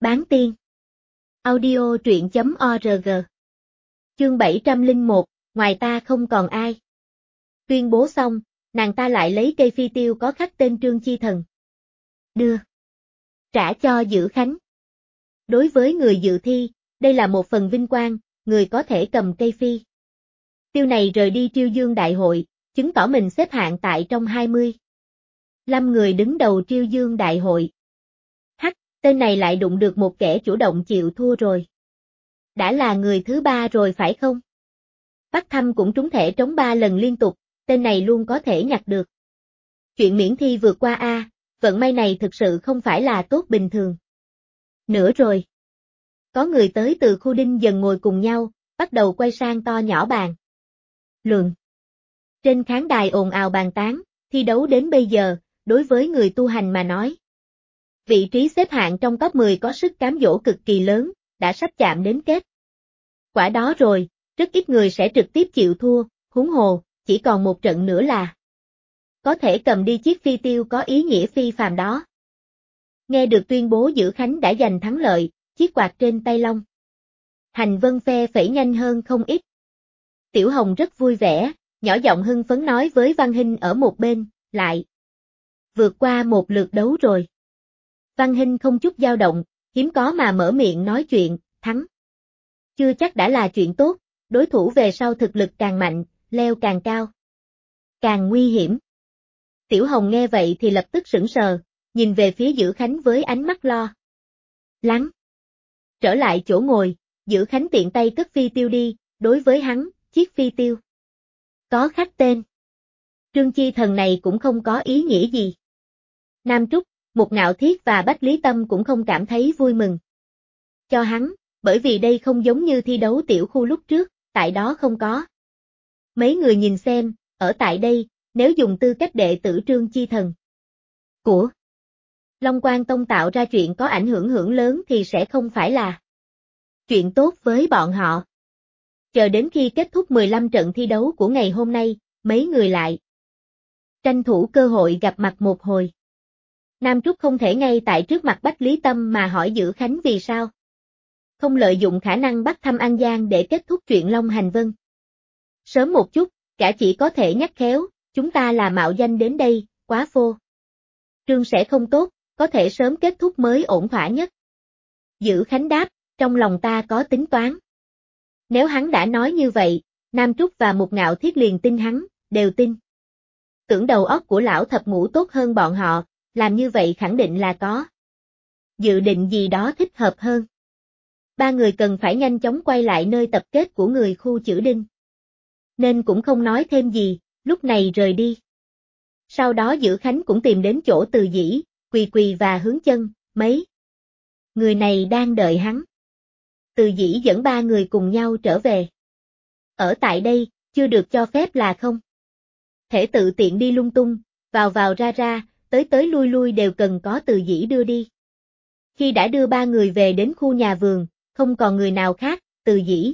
Bán tiên. Audio truyện.org. Chương 701, ngoài ta không còn ai. Tuyên bố xong, nàng ta lại lấy cây phi tiêu có khắc tên Trương Chi Thần. Đưa. Trả cho Dữ Khánh. Đối với người dự thi, đây là một phần vinh quang, người có thể cầm cây phi tiêu này rời đi Triêu Dương Đại hội, chứng tỏ mình xếp hạng tại trong 25 người đứng đầu Triêu Dương Đại hội. Tên này lại đụng được một kẻ chủ động chịu thua rồi. Đã là người thứ 3 rồi phải không? Bắc Thâm cũng trúng thẻ trống 3 lần liên tục, tên này luôn có thể nhặt được. Chuyện miễn thi vượt qua a, vận may này thực sự không phải là tốt bình thường. Nữa rồi. Có người tới từ khu đinh dần ngồi cùng nhau, bắt đầu quay sang to nhỏ bàn luận. Trên khán đài ồn ào bàn tán, thi đấu đến bây giờ, đối với người tu hành mà nói. Vị trí xếp hạng trong top 10 có sức cám dỗ cực kỳ lớn, đã sắp chạm đến kết. Quả đó rồi, rất ít người sẽ trực tiếp chịu thua, huống hồ, chỉ còn một trận nữa là có thể cầm đi chiếc phi tiêu có ý nghĩa phi phàm đó. Nghe được tuyên bố Dữ Khánh đã giành thắng lợi, chiếc quạt trên tay Long Hành Vân phe phẩy nhanh hơn không ít. Tiểu Hồng rất vui vẻ, nhỏ giọng hưng phấn nói với Văn Hinh ở một bên, lại vượt qua một lượt đấu rồi. Văn Hinh không chút dao động, hiếm có mà mở miệng nói chuyện, thắng. Chưa chắc đã là chuyện tốt, đối thủ về sau thực lực càng mạnh, leo càng cao, càng nguy hiểm. Tiểu Hồng nghe vậy thì lập tức sững sờ, nhìn về phía Dữ Khánh với ánh mắt lo lắng. Trở lại chỗ ngồi, Dữ Khánh tiện tay cất phi tiêu đi, đối với hắn, chiếc phi tiêu có khắc tên Trương Chi Thần này cũng không có ý nghĩa gì. Nam Trúc, Một Ngạo Thiết và Bách Lý Tâm cũng không cảm thấy vui mừng cho hắn, bởi vì đây không giống như thi đấu tiểu khu lúc trước, tại đó không có. Mấy người nhìn xem, ở tại đây, nếu dùng tư cách đệ tử Trương Chi Thần của Long Quang Tông tạo ra chuyện có ảnh hưởng lớn thì sẽ không phải là chuyện tốt với bọn họ. Chờ đến khi kết thúc 15 trận thi đấu của ngày hôm nay, mấy người lại tranh thủ cơ hội gặp mặt một hồi. Nam Trúc không thể ngay tại trước mặt Bách Lý Tâm mà hỏi Dữ Khánh vì sao không lợi dụng khả năng bắt thăm An Giang để kết thúc chuyện Long Hành Vân. Sớm một chút, cả chỉ có thể nhắc khéo, chúng ta là mạo danh đến đây, quá phô trương sẽ không tốt, có thể sớm kết thúc mới ổn thỏa nhất. Dữ Khánh đáp, trong lòng ta có tính toán. Nếu hắn đã nói như vậy, Nam Trúc và Một Ngạo Thiết liền tin hắn, đều tin. Tưởng đầu óc của lão thập ngũ tốt hơn bọn họ, làm như vậy khẳng định là có dự định gì đó thích hợp hơn. Ba người cần phải nhanh chóng quay lại nơi tập kết của người khu Chữ Đinh. Nên cũng không nói thêm gì, lúc này rời đi. Sau đó Dữ Khánh cũng tìm đến chỗ Từ Dĩ, Quỳ Quỳ và Hướng Chân, mấy người này đang đợi hắn. Từ Dĩ dẫn ba người cùng nhau trở về. Ở tại đây, chưa được cho phép là không thể tự tiện đi lung tung, vào ra, tới lui đều cần có Từ Dĩ đưa đi. Khi đã đưa ba người về đến khu nhà vườn, không còn người nào khác, Từ Dĩ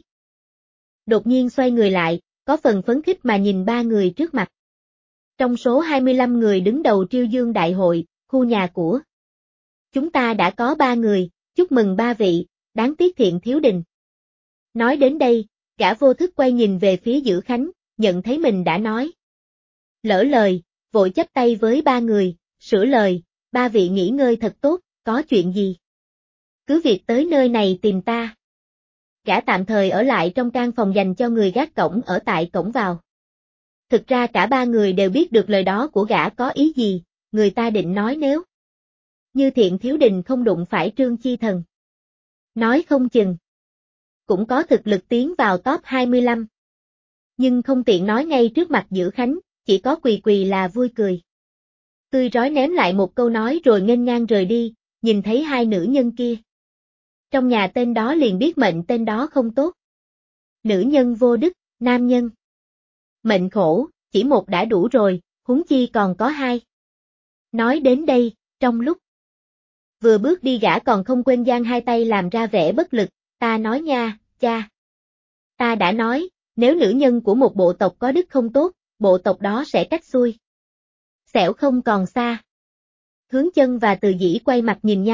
đột nhiên xoay người lại, có phần phấn khích mà nhìn ba người trước mặt. Trong số 25 người đứng đầu Triêu Dương Đại hội, khu nhà của chúng ta đã có 3 người, chúc mừng ba vị, đáng tiếc Thiện Thiếu Đình. Nói đến đây, gã vô thức quay nhìn về phía Dữ Khánh, nhận thấy mình đã nói lỡ lời, vội chắp tay với ba người, sửa lời, ba vị nghỉ ngơi thật tốt, có chuyện gì cứ việc tới nơi này tìm ta. Gã tạm thời ở lại trong căn phòng dành cho người gác cổng ở tại cổng vào. Thực ra cả ba người đều biết được lời đó của gã có ý gì, người ta định nói nếu như Thiện Thiếu Đình không đụng phải Trương Chi Thần, nói không chừng cũng có thực lực tiến vào top 25. Nhưng không tiện nói ngay trước mặt Dữ Khánh, chỉ có Quỳ Quỳ là vui cười tươi rói ném lại một câu nói rồi nghênh ngang rời đi, nhìn thấy hai nữ nhân kia. Trong nhà tên đó liền biết mệnh tên đó không tốt. Nữ nhân vô đức, nam nhân mệnh khổ, chỉ một đã đủ rồi, huống chi còn có hai. Nói đến đây, trong lúc vừa bước đi gã còn không quên giang hai tay làm ra vẻ bất lực, ta nói nha, cha. Ta đã nói, nếu nữ nhân của một bộ tộc có đức không tốt, bộ tộc đó sẽ cách xuôi xẻo không còn xa. Hướng Chân và Từ Dĩ quay mặt nhìn nhau,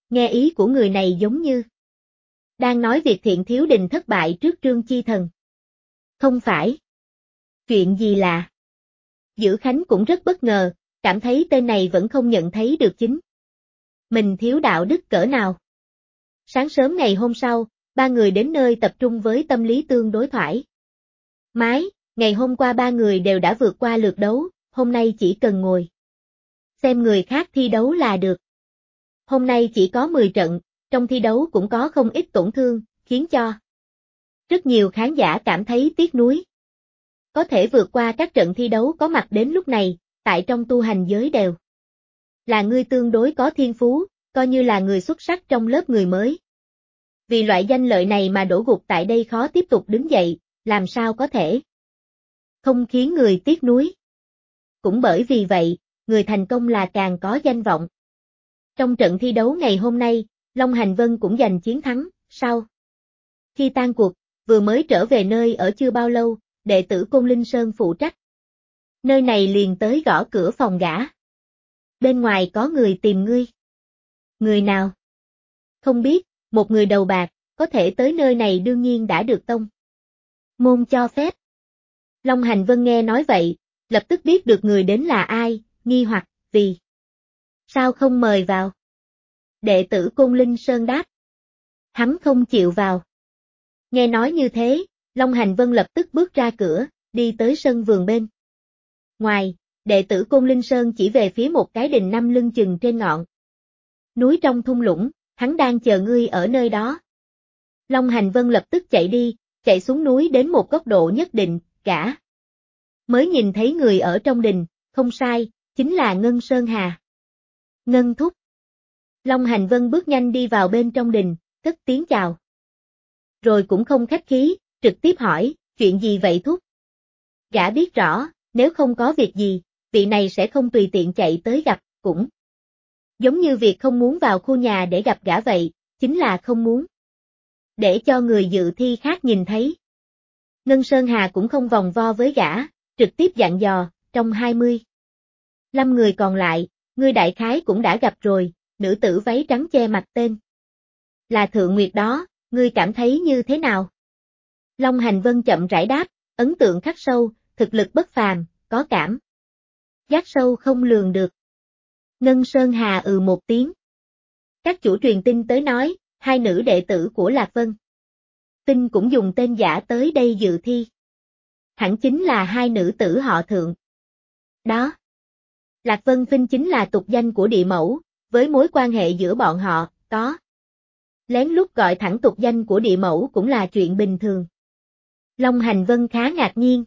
Nghe ý của người này giống như đang nói việc Thiện Thiếu Đình thất bại trước Trương Chi Thần. Không phải. Chuyện gì lạ? Dữ Khánh cũng rất bất ngờ, cảm thấy tên này vẫn không nhận thấy được chính mình thiếu đạo đức cỡ nào. Sáng sớm ngày hôm sau, ba người đến nơi tập trung với tâm lý tương đối thoải mái, ngày hôm qua ba người đều đã vượt qua lượt đấu, hôm nay chỉ cần ngồi xem người khác thi đấu là được. Hôm nay chỉ có 10 trận, trong thi đấu cũng có không ít tổn thương, khiến cho rất nhiều khán giả cảm thấy tiếc nuối. Có thể vượt qua các trận thi đấu có mặt đến lúc này, tại trong tu hành giới đều là người tương đối có thiên phú, coi như là người xuất sắc trong lớp người mới. Vì loại danh lợi này mà đổ gục tại đây khó tiếp tục đứng dậy, làm sao có thể không khiến người tiếc nuối. Cũng bởi vì vậy, người thành công là càng có danh vọng. Trong trận thi đấu ngày hôm nay, Long Hành Vân cũng giành chiến thắng, sau khi tan cuộc, vừa mới trở về nơi ở chưa bao lâu, đệ tử Côn Linh Sơn phụ trách nơi này liền tới gõ cửa phòng gã. Bên ngoài có người tìm ngươi. Người nào? Không biết, một người đầu bạc, có thể tới nơi này đương nhiên đã được tông môn cho phép. Long Hành Vân nghe nói vậy, lập tức biết được người đến là ai, nghi hoặc, vì sao không mời vào? Đệ tử Côn Linh Sơn đáp. Hắn không chịu vào. Nghe nói như thế, Long Hành Vân lập tức bước ra cửa, đi tới sân vườn bên ngoài, đệ tử Côn Linh Sơn chỉ về phía một cái đình năm lưng chừng trên ngọn núi trong thung lũng, hắn đang chờ ngươi ở nơi đó. Long Hành Vân lập tức chạy đi, chạy xuống núi đến một góc độ nhất định, gã mới nhìn thấy người ở trong đình, không sai, chính là Ngân Sơn Hà. Ngân thúc. Long Hành Vân bước nhanh đi vào bên trong đình, cất tiếng chào. Rồi cũng không khách khí, trực tiếp hỏi, chuyện gì vậy thúc? Gã biết rõ, nếu không có việc gì, vị này sẽ không tùy tiện chạy tới gặp, cũng giống như việc không muốn vào khu nhà để gặp gã vậy, chính là không muốn để cho người dự thi khác nhìn thấy. Ngân Sơn Hà cũng không vòng vo với gã, trực tiếp dặn dò, trong 25 người còn lại, ngươi đại khái cũng đã gặp rồi, nữ tử váy trắng che mặt tên là Thượng Nguyệt đó, ngươi cảm thấy như thế nào? Long Hành Vân chậm rãi đáp, ấn tượng khắc sâu, thực lực bất phàm, có cảm giác sâu không lường được. Ngân Sơn Hà một tiếng. Các chủ truyền tin tới nói, hai nữ đệ tử của Lạc Vân Tinh cũng dùng tên giả tới đây dự thi. Hẳn chính là hai nữ tử họ Thượng. Đó. Lạc Vân Tinh chính là tục danh của địa mẫu, với mối quan hệ giữa bọn họ, có lén lút gọi thẳng tục danh của địa mẫu cũng là chuyện bình thường. Long Hành Vân khá ngạc nhiên,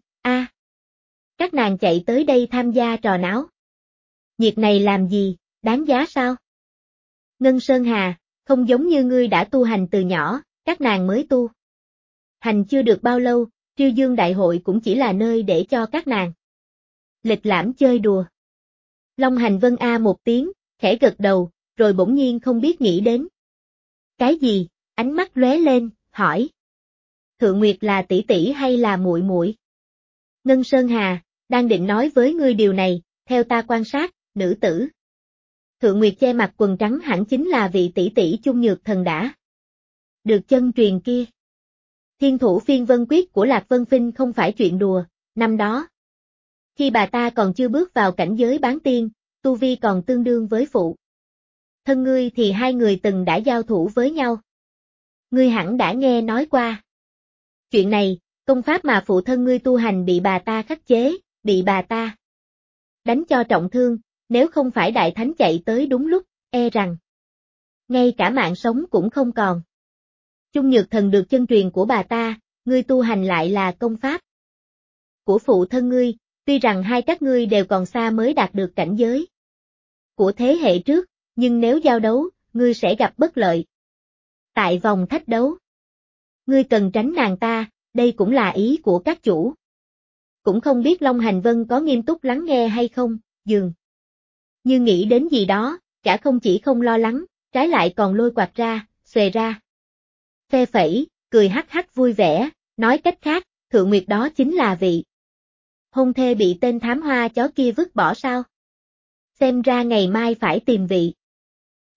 các nàng chạy tới đây tham gia trò náo nhiệt này làm gì, đáng giá sao? Ngân Sơn Hà, không giống như ngươi đã tu hành từ nhỏ, các nàng mới tu hành chưa được bao lâu, Triêu Dương Đại hội cũng chỉ là nơi để cho các nàng lịch lãm chơi đùa. Long Hành Vân một tiếng, khẽ gật đầu, rồi bỗng nhiên không biết nghĩ đến cái gì, ánh mắt lóe lên, hỏi. Thượng Nguyệt là tỷ tỷ hay là muội muội? Ngân Sơn Hà, đang định nói với ngươi điều này, theo ta quan sát, nữ tử Thượng Nguyệt che mặt quần trắng hẳn chính là vị tỷ tỷ Chung Nhược Thần đã được chân truyền kia. Thiên thủ phiên vân quyết của Lạc Vân Phinh không phải chuyện đùa, năm đó khi bà ta còn chưa bước vào cảnh giới bán tiên, tu vi còn tương đương với phụ thân ngươi thì hai người từng đã giao thủ với nhau. Ngươi hẳn đã nghe nói qua chuyện này, công pháp mà phụ thân ngươi tu hành bị bà ta khắc chế, bị bà ta đánh cho trọng thương, nếu không phải đại thánh chạy tới đúng lúc, e rằng ngay cả mạng sống cũng không còn. Chung Nhược Thần được chân truyền của bà ta, ngươi tu hành lại là công pháp của phụ thân ngươi, tuy rằng hai các ngươi đều còn xa mới đạt được cảnh giới của thế hệ trước, nhưng nếu giao đấu, ngươi sẽ gặp bất lợi. Tại vòng thách đấu, ngươi cần tránh nàng ta, đây cũng là ý của các chủ. Cũng không biết Long Hành Vân có nghiêm túc lắng nghe hay không, dường như nghĩ đến gì đó, cả không chỉ không lo lắng, trái lại còn lôi quạt ra, xòe ra. Phe phẩy, cười hắc hắc vui vẻ, nói cách khác, Thượng Nguyệt đó chính là vị hôn thê bị tên thám hoa chó kia vứt bỏ sao? Xem ra ngày mai phải tìm vị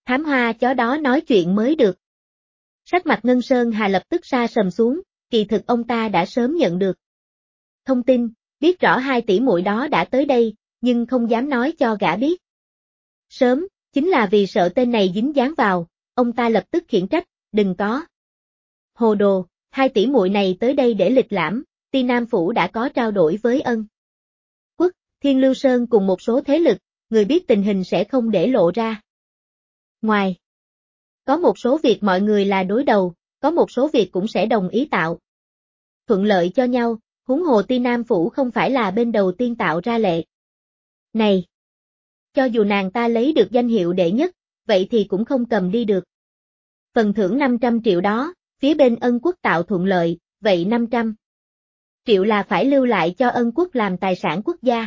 Thám hoa chó đó nói chuyện mới được. Sắc mặt Ngân Sơn Hà lập tức sa sầm xuống, kỳ thực ông ta đã sớm nhận được thông tin, biết rõ hai tỷ muội đó đã tới đây, nhưng không dám nói cho gã biết. Sớm, chính là vì sợ tên này dính dáng vào, ông ta lập tức khiển trách, đừng có. Hồ đồ, hai tỷ muội này tới đây để lịch lãm, Ti Nam Phủ đã có trao đổi với Ân Quốc, Thiên Lưu Sơn cùng một số thế lực, người biết tình hình sẽ không để lộ ra. Ngoài, có một số việc mọi người là đối đầu, có một số việc cũng sẽ đồng ý tạo thuận lợi cho nhau, huống hồ Ti Nam Phủ không phải là bên đầu tiên tạo ra lệ. Này! Cho dù nàng ta lấy được danh hiệu đệ nhất, vậy thì cũng không cầm đi được. Phần thưởng 500 triệu đó, phía bên Ân Quốc tạo thuận lợi, vậy 500 triệu là phải lưu lại cho Ân Quốc làm tài sản quốc gia.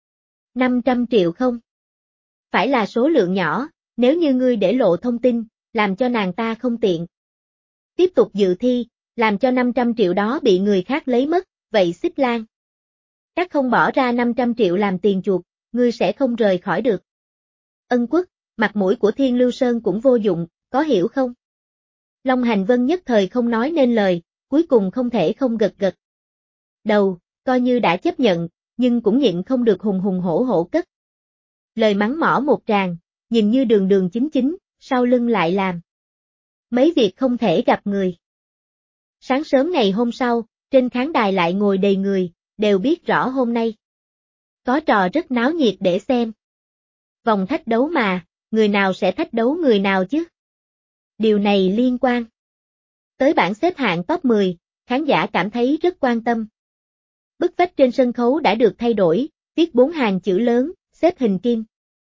500 triệu không? Phải là số lượng nhỏ, nếu như ngươi để lộ thông tin, làm cho nàng ta không tiện tiếp tục dự thi, làm cho 500 triệu đó bị người khác lấy mất, vậy Xích Lan. Các không bỏ ra 500 triệu làm tiền chuộc, ngươi sẽ không rời khỏi được. Ân Quốc, mặt mũi của Thiên Lưu Sơn cũng vô dụng, có hiểu không? Long Hành Vân nhất thời không nói nên lời, cuối cùng không thể không gật gật đầu, coi như đã chấp nhận, nhưng cũng nhịn không được hùng hùng hổ hổ cất lời mắng mỏ một tràng, nhìn như đường đường chính chính, sau lưng lại làm mấy việc không thể gặp người. Sáng sớm ngày hôm sau, trên khán đài lại ngồi đầy người, đều biết rõ hôm nay có trò rất náo nhiệt để xem. Vòng thách đấu mà, người nào sẽ thách đấu người nào chứ? Điều này liên quan tới bảng xếp hạng top 10, khán giả cảm thấy rất quan tâm. Bức vách trên sân khấu đã được thay đổi, viết 4 hàng chữ lớn, xếp hình kim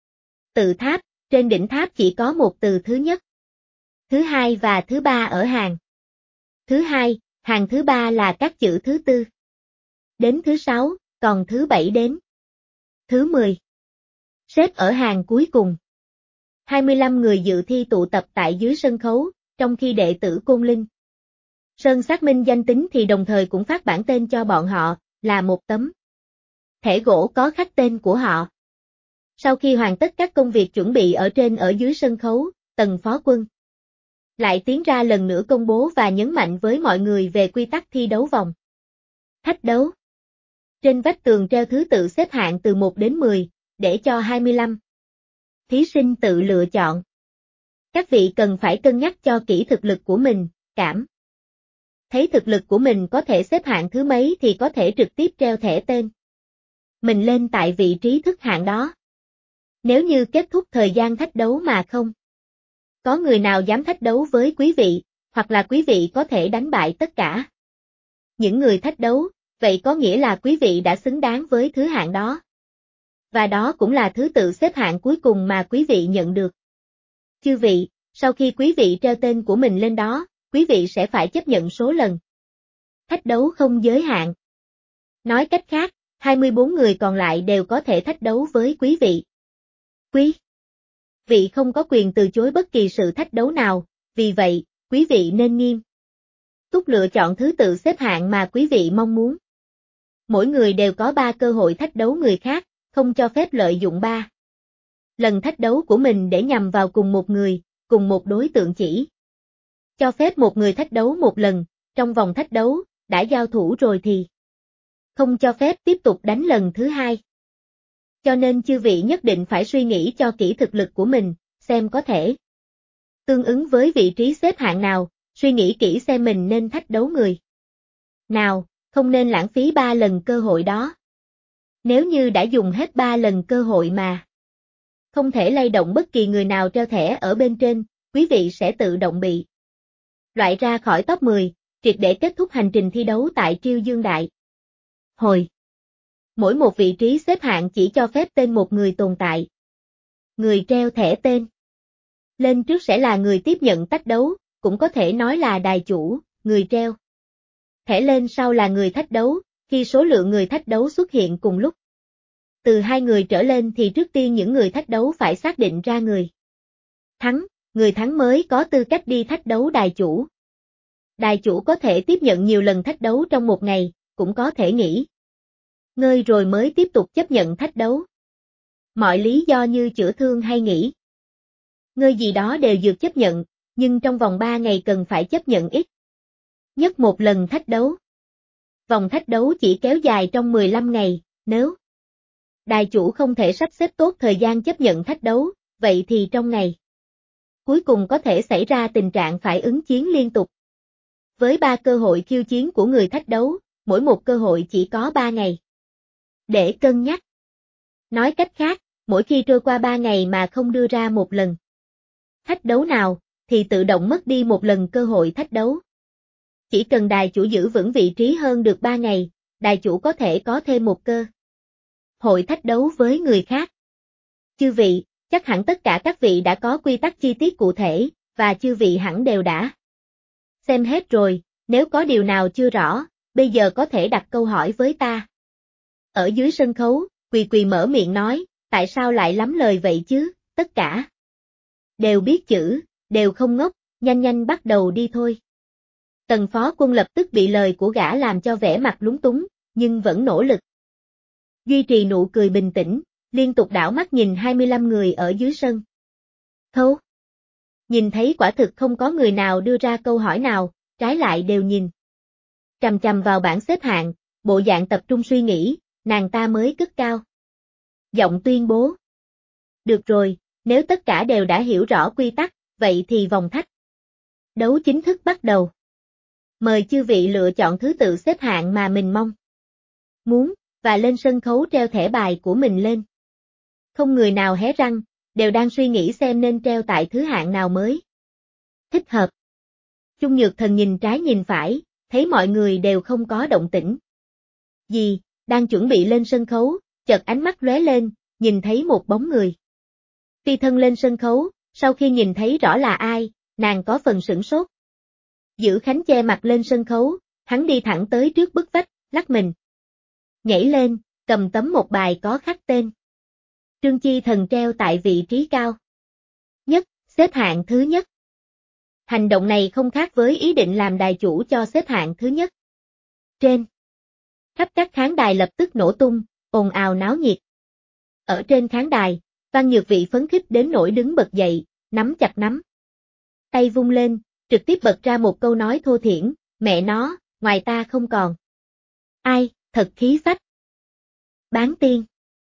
tự tháp, trên đỉnh tháp chỉ có một từ thứ nhất, thứ hai và thứ ba ở hàng thứ hai, hàng thứ ba là các chữ thứ tư đến thứ 6, còn thứ 7 đến thứ 10 xếp ở hàng cuối cùng. 25 người dự thi tụ tập tại dưới sân khấu, trong khi đệ tử Côn Linh Sơn xác minh danh tính thì đồng thời cũng phát bản tên cho bọn họ, là một tấm thẻ gỗ có khắc tên của họ. Sau khi hoàn tất các công việc chuẩn bị ở trên ở dưới sân khấu, Tần Phó Quân lại tiến ra lần nữa công bố và nhấn mạnh với mọi người về quy tắc thi đấu vòng thách đấu. Trên vách tường treo thứ tự xếp hạng từ 1 đến 10, để cho 25 thí sinh tự lựa chọn. Các vị cần phải cân nhắc cho kỹ thực lực của mình, cảm thấy thực lực của mình có thể xếp hạng thứ mấy thì có thể trực tiếp treo thẻ tên mình lên tại vị trí thức hạng đó. Nếu như kết thúc thời gian thách đấu mà không có người nào dám thách đấu với quý vị, hoặc là quý vị có thể đánh bại tất cả những người thách đấu, vậy có nghĩa là quý vị đã xứng đáng với thứ hạng đó. Và đó cũng là thứ tự xếp hạng cuối cùng mà quý vị nhận được. Chư vị, sau khi quý vị treo tên của mình lên đó, quý vị sẽ phải chấp nhận số lần thách đấu không giới hạn. Nói cách khác, 24 người còn lại đều có thể thách đấu với quý vị. Quý vị không có quyền từ chối bất kỳ sự thách đấu nào, vì vậy, quý vị nên nghiêm túc lựa chọn thứ tự xếp hạng mà quý vị mong muốn. Mỗi người đều có 3 cơ hội thách đấu người khác, không cho phép lợi dụng 3 lần thách đấu của mình để nhằm vào cùng một người, cùng một đối tượng chỉ. Cho phép một người thách đấu một lần, trong vòng thách đấu, đã giao thủ rồi thì không cho phép tiếp tục đánh lần thứ hai. Cho nên chư vị nhất định phải suy nghĩ cho kỹ thực lực của mình, xem có thể tương ứng với vị trí xếp hạng nào, suy nghĩ kỹ xem mình nên thách đấu người nào, không nên lãng phí 3 lần cơ hội đó. Nếu như đã dùng hết 3 lần cơ hội mà không thể lay động bất kỳ người nào treo thẻ ở bên trên, quý vị sẽ tự động bị loại ra khỏi top 10, triệt để kết thúc hành trình thi đấu tại Triêu Dương Đại Hội. Mỗi một vị trí xếp hạng chỉ cho phép tên một người tồn tại. Người treo thẻ tên lên trước sẽ là người tiếp nhận tách đấu, cũng có thể nói là đài chủ, người treo thẻ lên sau là người thách đấu, khi số lượng người thách đấu xuất hiện cùng lúc. Từ 2 người trở lên thì trước tiên những người thách đấu phải xác định ra người người thắng mới có tư cách đi thách đấu đài chủ. Đài chủ có thể tiếp nhận nhiều lần thách đấu trong một ngày, cũng có thể nghỉ ngơi rồi mới tiếp tục chấp nhận thách đấu. Mọi lý do như chữa thương hay nghỉ Ngươi gì đó đều dược chấp nhận, nhưng trong vòng 3 ngày cần phải chấp nhận ít nhất một lần thách đấu. Vòng thách đấu chỉ kéo dài trong 15 ngày, nếu đài chủ không thể sắp xếp tốt thời gian chấp nhận thách đấu, vậy thì trong ngày cuối cùng có thể xảy ra tình trạng phải ứng chiến liên tục. Với 3 cơ hội khiêu chiến của người thách đấu, mỗi một cơ hội chỉ có 3 ngày để cân nhắc. Nói cách khác, mỗi khi trôi qua 3 ngày mà không đưa ra một lần thách đấu nào, thì tự động mất đi một lần cơ hội thách đấu. Chỉ cần đài chủ giữ vững vị trí hơn được 3 ngày, đài chủ có thể có thêm một cơ hội thách đấu với người khác. Chư vị, chắc hẳn tất cả các vị đã có quy tắc chi tiết cụ thể, và chư vị hẳn đều đã xem hết rồi, nếu có điều nào chưa rõ, bây giờ có thể đặt câu hỏi với ta. Ở dưới sân khấu, Quỳ Quỳ mở miệng nói, tại sao lại lắm lời vậy chứ, tất cả đều biết chữ, đều không ngốc, nhanh nhanh bắt đầu đi thôi. Tần Phó Quân lập tức bị lời của gã làm cho vẻ mặt lúng túng, nhưng vẫn nỗ lực duy trì nụ cười bình tĩnh, liên tục đảo mắt nhìn 25 người ở dưới sân khấu. Nhìn thấy quả thực không có người nào đưa ra câu hỏi nào, trái lại đều nhìn chằm chằm vào bảng xếp hạng, bộ dạng tập trung suy nghĩ, nàng ta mới cất cao giọng tuyên bố. Được rồi, nếu tất cả đều đã hiểu rõ quy tắc, vậy thì vòng thách đấu chính thức bắt đầu. Mời chư vị lựa chọn thứ tự xếp hạng mà mình mong muốn, và lên sân khấu treo thẻ bài của mình lên. Không người nào hé răng, đều đang suy nghĩ xem nên treo tại thứ hạng nào mới thích hợp. Chung Nhược Thần nhìn trái nhìn phải, thấy mọi người đều không có động tĩnh gì, đang chuẩn bị lên sân khấu, chợt ánh mắt lóe lên, nhìn thấy một bóng người phi thân lên sân khấu, sau khi nhìn thấy rõ là ai, nàng có phần sửng sốt. Giữ Khánh che mặt lên sân khấu, hắn đi thẳng tới trước bức vách, lắc mình nhảy lên, cầm tấm một bài có khắc tên Trương Chi Thần treo tại vị trí cao nhất, xếp hạng thứ nhất. Hành động này không khác với ý định làm đài chủ cho xếp hạng thứ nhất. Trên khắp các khán đài lập tức nổ tung, ồn ào náo nhiệt. Ở trên khán đài, Văn Nhược Vị phấn khích đến nỗi đứng bật dậy, nắm chặt nắm tay vung lên, trực tiếp bật ra một câu nói thô thiển, mẹ nó, ngoài ta không còn ai, thật khí phách. Bán tiên.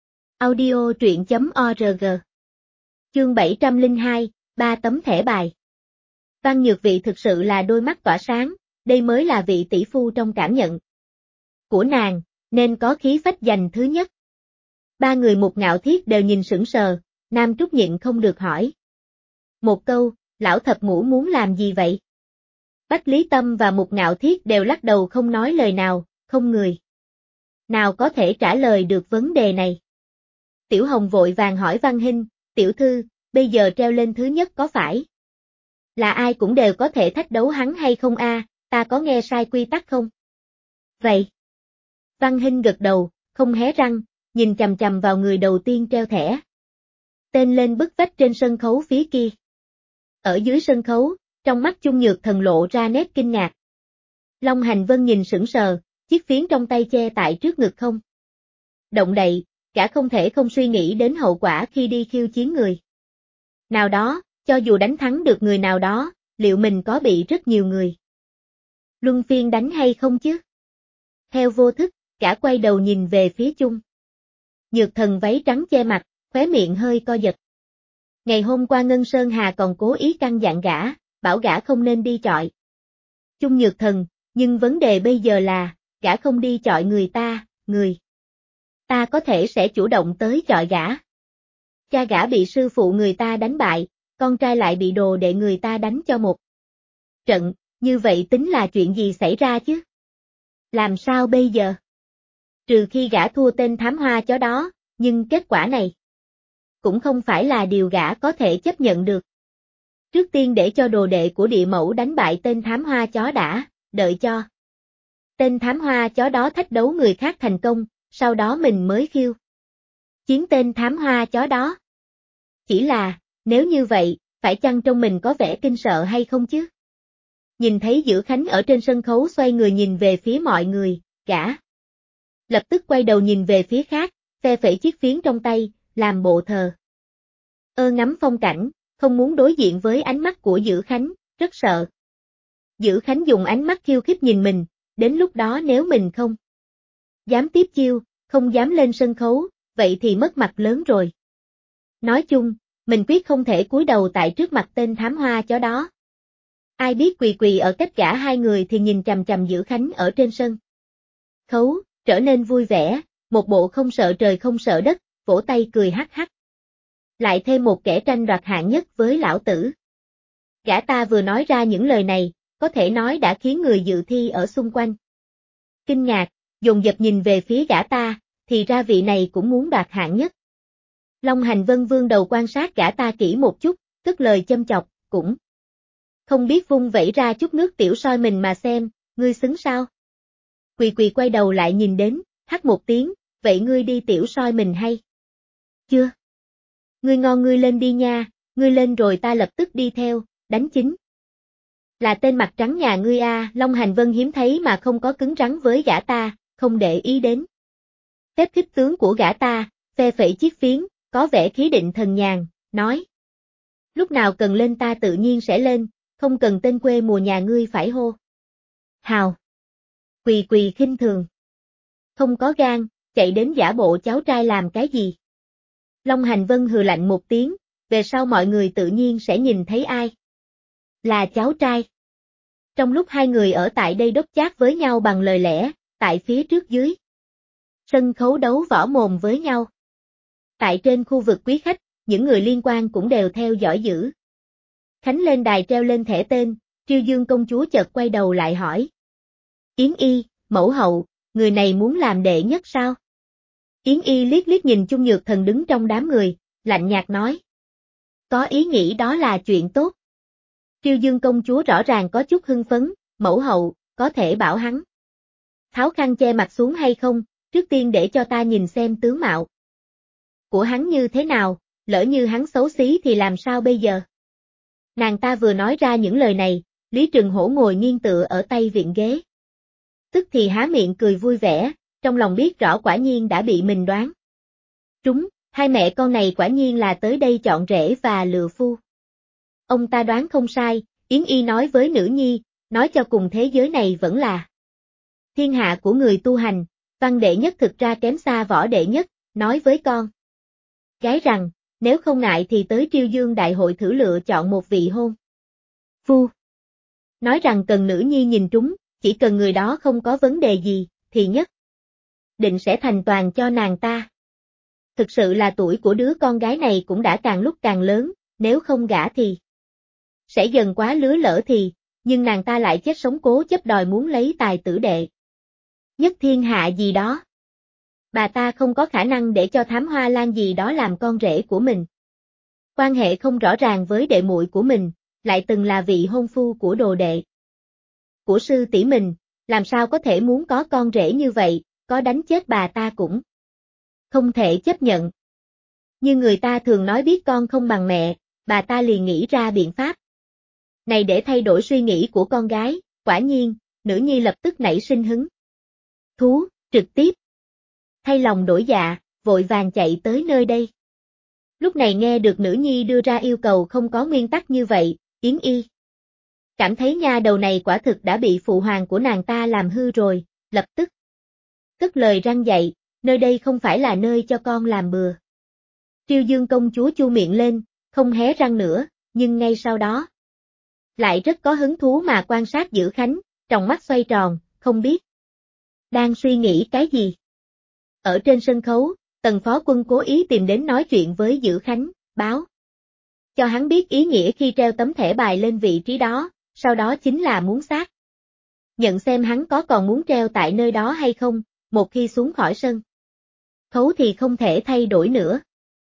Audio truyện.org. Chương 702, 3 tấm thẻ bài. Văn Nhược Vị thực sự là đôi mắt tỏa sáng, đây mới là vị tỷ phu trong cảm nhận của nàng, nên có khí phách giành thứ nhất. Ba người Mục Ngạo Thiết đều nhìn sững sờ, Nam Trúc nhịn không được hỏi. Một câu, lão thập ngũ muốn làm gì vậy? Bách Lý Tâm và Mục Ngạo Thiết đều lắc đầu không nói lời nào, không người nào có thể trả lời được vấn đề này. Tiểu Hồng vội vàng hỏi Văn Hinh, tiểu thư, bây giờ treo lên thứ nhất có phải là ai cũng đều có thể thách đấu hắn hay không a? Ta có nghe sai quy tắc không? Vậy. Văn Hinh gật đầu, không hé răng, nhìn chằm chằm vào người đầu tiên treo thẻ tên lên bức vách trên sân khấu phía kia. Ở dưới sân khấu, trong mắt Chung Nhược Thần lộ ra nét kinh ngạc. Long Hành Vân nhìn sững sờ, chiếc phiến trong tay che tại trước ngực không động đậy, cả không thể không suy nghĩ đến hậu quả khi đi khiêu chiến người nào đó, cho dù đánh thắng được người nào đó, liệu mình có bị rất nhiều người luân phiên đánh hay không chứ? Theo vô thức, cả quay đầu nhìn về phía Chung Nhược Thần váy trắng che mặt, khóe miệng hơi co giật. Ngày hôm qua Ngân Sơn Hà còn cố ý căn dặn gã, bảo gã không nên đi chọi Chung Nhược Thần, nhưng vấn đề bây giờ là, gã không đi chọi người ta có thể sẽ chủ động tới chọi gã. Cha gã bị sư phụ người ta đánh bại, con trai lại bị đồ đệ người ta đánh cho một trận, như vậy tính là chuyện gì xảy ra chứ? Làm sao bây giờ? Trừ khi gã thua tên thám hoa chó đó, nhưng kết quả này cũng không phải là điều gã có thể chấp nhận được. Trước tiên để cho đồ đệ của địa mẫu đánh bại tên thám hoa chó đã, đợi cho tên thám hoa chó đó thách đấu người khác thành công, sau đó mình mới khiêu chiến tên thám hoa chó đó. Chỉ là, nếu như vậy, phải chăng trong mình có vẻ kinh sợ hay không chứ? Nhìn thấy Giữ Khánh ở trên sân khấu xoay người nhìn về phía mọi người, gã lập tức quay đầu nhìn về phía khác, phe phẩy chiếc phiến trong tay, làm bộ thờ ngắm phong cảnh, không muốn đối diện với ánh mắt của Dữ Khánh, rất sợ. Dữ Khánh dùng ánh mắt khiêu khích nhìn mình, đến lúc đó nếu mình không dám tiếp chiêu, không dám lên sân khấu, vậy thì mất mặt lớn rồi. Nói chung, mình quyết không thể cúi đầu tại trước mặt tên thám hoa chó đó. Ai biết Quỳ Quỳ ở cách cả hai người thì nhìn chằm chằm Dữ Khánh ở trên sân khấu, trở nên vui vẻ, một bộ không sợ trời không sợ đất, vỗ tay cười hắc hắc. Lại thêm một kẻ tranh đoạt hạng nhất với lão tử. Gã ta vừa nói ra những lời này, có thể nói đã khiến người dự thi ở xung quanh kinh ngạc, dồn dập nhìn về phía gã ta, thì ra vị này cũng muốn đoạt hạng nhất. Long Hành Vân vươn đầu quan sát gã ta kỹ một chút, tức lời châm chọc, cũng không biết vung vẩy ra chút nước tiểu soi mình mà xem, ngươi xứng sao? Quỳ Quỳ quay đầu lại nhìn đến, hắt một tiếng, vậy ngươi đi tiểu soi mình hay? Chưa. Ngươi ngon ngươi lên đi nha, ngươi lên rồi ta lập tức đi theo, đánh chính. Là tên mặt trắng nhà ngươi a, Long Hành Vân hiếm thấy mà không có cứng rắn với gã ta, không để ý đến. Phép khích tướng của gã ta, phe phẩy chiếc phiến, có vẻ khí định thần nhàn, nói. Lúc nào cần lên ta tự nhiên sẽ lên, không cần tên quê mùa nhà ngươi phải hô. Hào. Quỳ Quỳ khinh thường. Không có gan, chạy đến giả bộ cháu trai làm cái gì? Long Hành Vân hừ lạnh một tiếng, về sau mọi người tự nhiên sẽ nhìn thấy ai là cháu trai. Trong lúc hai người ở tại đây đốc chát với nhau bằng lời lẽ, tại phía trước dưới sân khấu đấu võ mồm với nhau. Tại trên khu vực quý khách, những người liên quan cũng đều theo dõi Dữ Khánh lên đài treo lên thẻ tên, Triêu Dương công chúa chợt quay đầu lại hỏi. Yến Y, mẫu hậu, người này muốn làm đệ nhất sao? Yến Y liếc liếc nhìn Chung Nhược Thần đứng trong đám người, lạnh nhạt nói. Có ý nghĩ đó là chuyện tốt. Triêu Dương công chúa rõ ràng có chút hưng phấn, mẫu hậu, có thể bảo hắn tháo khăn che mặt xuống hay không, trước tiên để cho ta nhìn xem tướng mạo của hắn như thế nào, lỡ như hắn xấu xí thì làm sao bây giờ? Nàng ta vừa nói ra những lời này, Lý Trừng Hổ ngồi nghiêng tựa ở tay viện ghế. Tức thì há miệng cười vui vẻ, trong lòng biết rõ quả nhiên đã bị mình đoán. Trúng, hai mẹ con này quả nhiên là tới đây chọn rể và lừa phu. Ông ta đoán không sai, Yến Y nói với nữ nhi, nói cho cùng thế giới này vẫn là thiên hạ của người tu hành, văn đệ nhất thực ra kém xa võ đệ nhất, nói với con gái rằng, nếu không ngại thì tới Triêu Dương đại hội thử lựa chọn một vị hôn phu. Nói rằng cần nữ nhi nhìn trúng, chỉ cần người đó không có vấn đề gì, thì nhất định sẽ thành toàn cho nàng ta. Thực sự là tuổi của đứa con gái này cũng đã càng lúc càng lớn, nếu không gả thì sẽ dần quá lứa lỡ thì, nhưng nàng ta lại chết sống cố chấp đòi muốn lấy tài tử đệ nhất thiên hạ gì đó. Bà ta không có khả năng để cho Thám Hoa Lan gì đó làm con rể của mình. Quan hệ không rõ ràng với đệ muội của mình, lại từng là vị hôn phu của đồ đệ của sư tỷ mình, làm sao có thể muốn có con rể như vậy, có đánh chết bà ta cũng không thể chấp nhận. Như người ta thường nói biết con không bằng mẹ, bà ta liền nghĩ ra biện pháp này để thay đổi suy nghĩ của con gái, quả nhiên, nữ nhi lập tức nảy sinh hứng thú, trực tiếp thay lòng đổi dạ, vội vàng chạy tới nơi đây. Lúc này nghe được nữ nhi đưa ra yêu cầu không có nguyên tắc như vậy, Yến Y cảm thấy nha đầu này quả thực đã bị phụ hoàng của nàng ta làm hư rồi, lập tức cất lời răn dạy, nơi đây không phải là nơi cho con làm bừa. Triêu Dương công chúa chu miệng lên, không hé răng nữa, nhưng ngay sau đó lại rất có hứng thú mà quan sát Dữ Khánh, tròng mắt xoay tròn, không biết đang suy nghĩ cái gì. Ở trên sân khấu, Tần Phó Quân cố ý tìm đến nói chuyện với Dữ Khánh, báo cho hắn biết ý nghĩa khi treo tấm thẻ bài lên vị trí đó, sau đó chính là muốn xác nhận xem hắn có còn muốn treo tại nơi đó hay không, một khi xuống khỏi sân khấu thì không thể thay đổi nữa.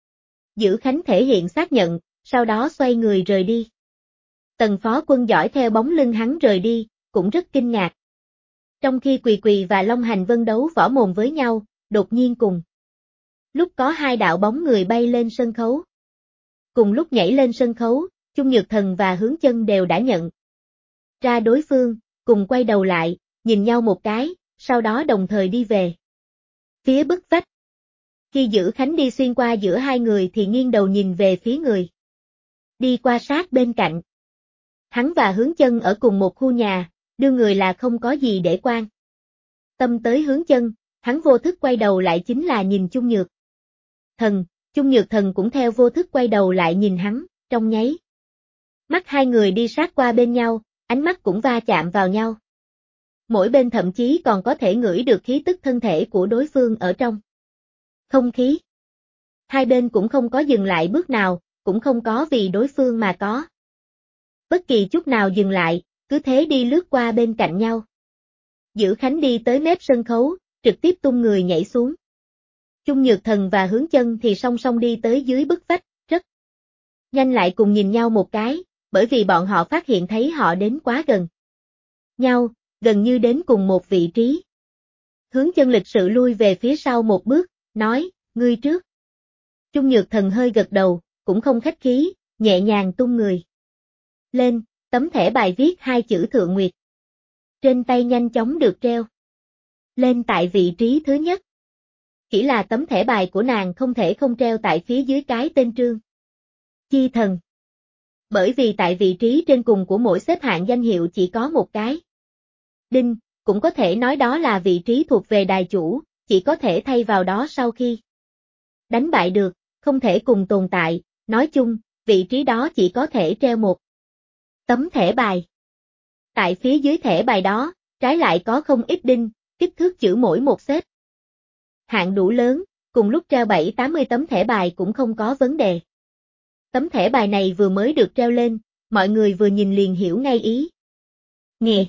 Dữ Khánh thể hiện xác nhận, sau đó xoay người rời đi. Tần Phó Quân dõi theo bóng lưng hắn rời đi, cũng rất kinh ngạc. Trong khi Quỳ Quỳ và Long Hành Vân đấu võ mồm với nhau, đột nhiên cùng lúc có hai đạo bóng người bay lên sân khấu. Cùng lúc nhảy lên sân khấu, Chung Nhược Thần và Hướng Chân đều đã nhận ra đối phương, cùng quay đầu lại, nhìn nhau một cái, sau đó đồng thời đi về phía bức vách. Khi Dữ Khánh đi xuyên qua giữa hai người thì nghiêng đầu nhìn về phía người đi qua sát bên cạnh. Hắn và Hướng Chân ở cùng một khu nhà, đưa người là không có gì để quan tâm tới Hướng Chân, hắn vô thức quay đầu lại chính là nhìn Chung Nhược Thần, Chung Nhược Thần cũng theo vô thức quay đầu lại nhìn hắn, trong nháy mắt hai người đi sát qua bên nhau, ánh mắt cũng va chạm vào nhau. Mỗi bên thậm chí còn có thể ngửi được khí tức thân thể của đối phương ở trong không khí. Hai bên cũng không có dừng lại bước nào, cũng không có vì đối phương mà có bất kỳ chút nào dừng lại, cứ thế đi lướt qua bên cạnh nhau. Dữ Khánh đi tới mép sân khấu, trực tiếp tung người nhảy xuống. Chung Nhược Thần và Hướng Chân thì song song đi tới dưới bức vách, rất nhanh lại cùng nhìn nhau một cái, bởi vì bọn họ phát hiện thấy họ đến quá gần nhau, gần như đến cùng một vị trí. Hướng Chân lịch sự lui về phía sau một bước, nói, ngươi trước. Chung Nhược Thần hơi gật đầu, cũng không khách khí, nhẹ nhàng tung người lên, tấm thẻ bài viết hai chữ Thượng Nguyệt. Trên tay nhanh chóng được treo lên tại vị trí thứ nhất. Chỉ là tấm thẻ bài của nàng không thể không treo tại phía dưới cái tên Trương Chi Thần. Bởi vì tại vị trí trên cùng của mỗi xếp hạng danh hiệu chỉ có một cái đinh, cũng có thể nói đó là vị trí thuộc về đài chủ, chỉ có thể thay vào đó sau khi đánh bại được, không thể cùng tồn tại, nói chung, vị trí đó chỉ có thể treo một tấm thẻ bài. Tại phía dưới thẻ bài đó, trái lại có không ít đinh, kích thước chữ mỗi một xếp hạng đủ lớn, cùng lúc treo 7-80 tấm thẻ bài cũng không có vấn đề. Tấm thẻ bài này vừa mới được treo lên, mọi người vừa nhìn liền hiểu ngay ý nghĩa.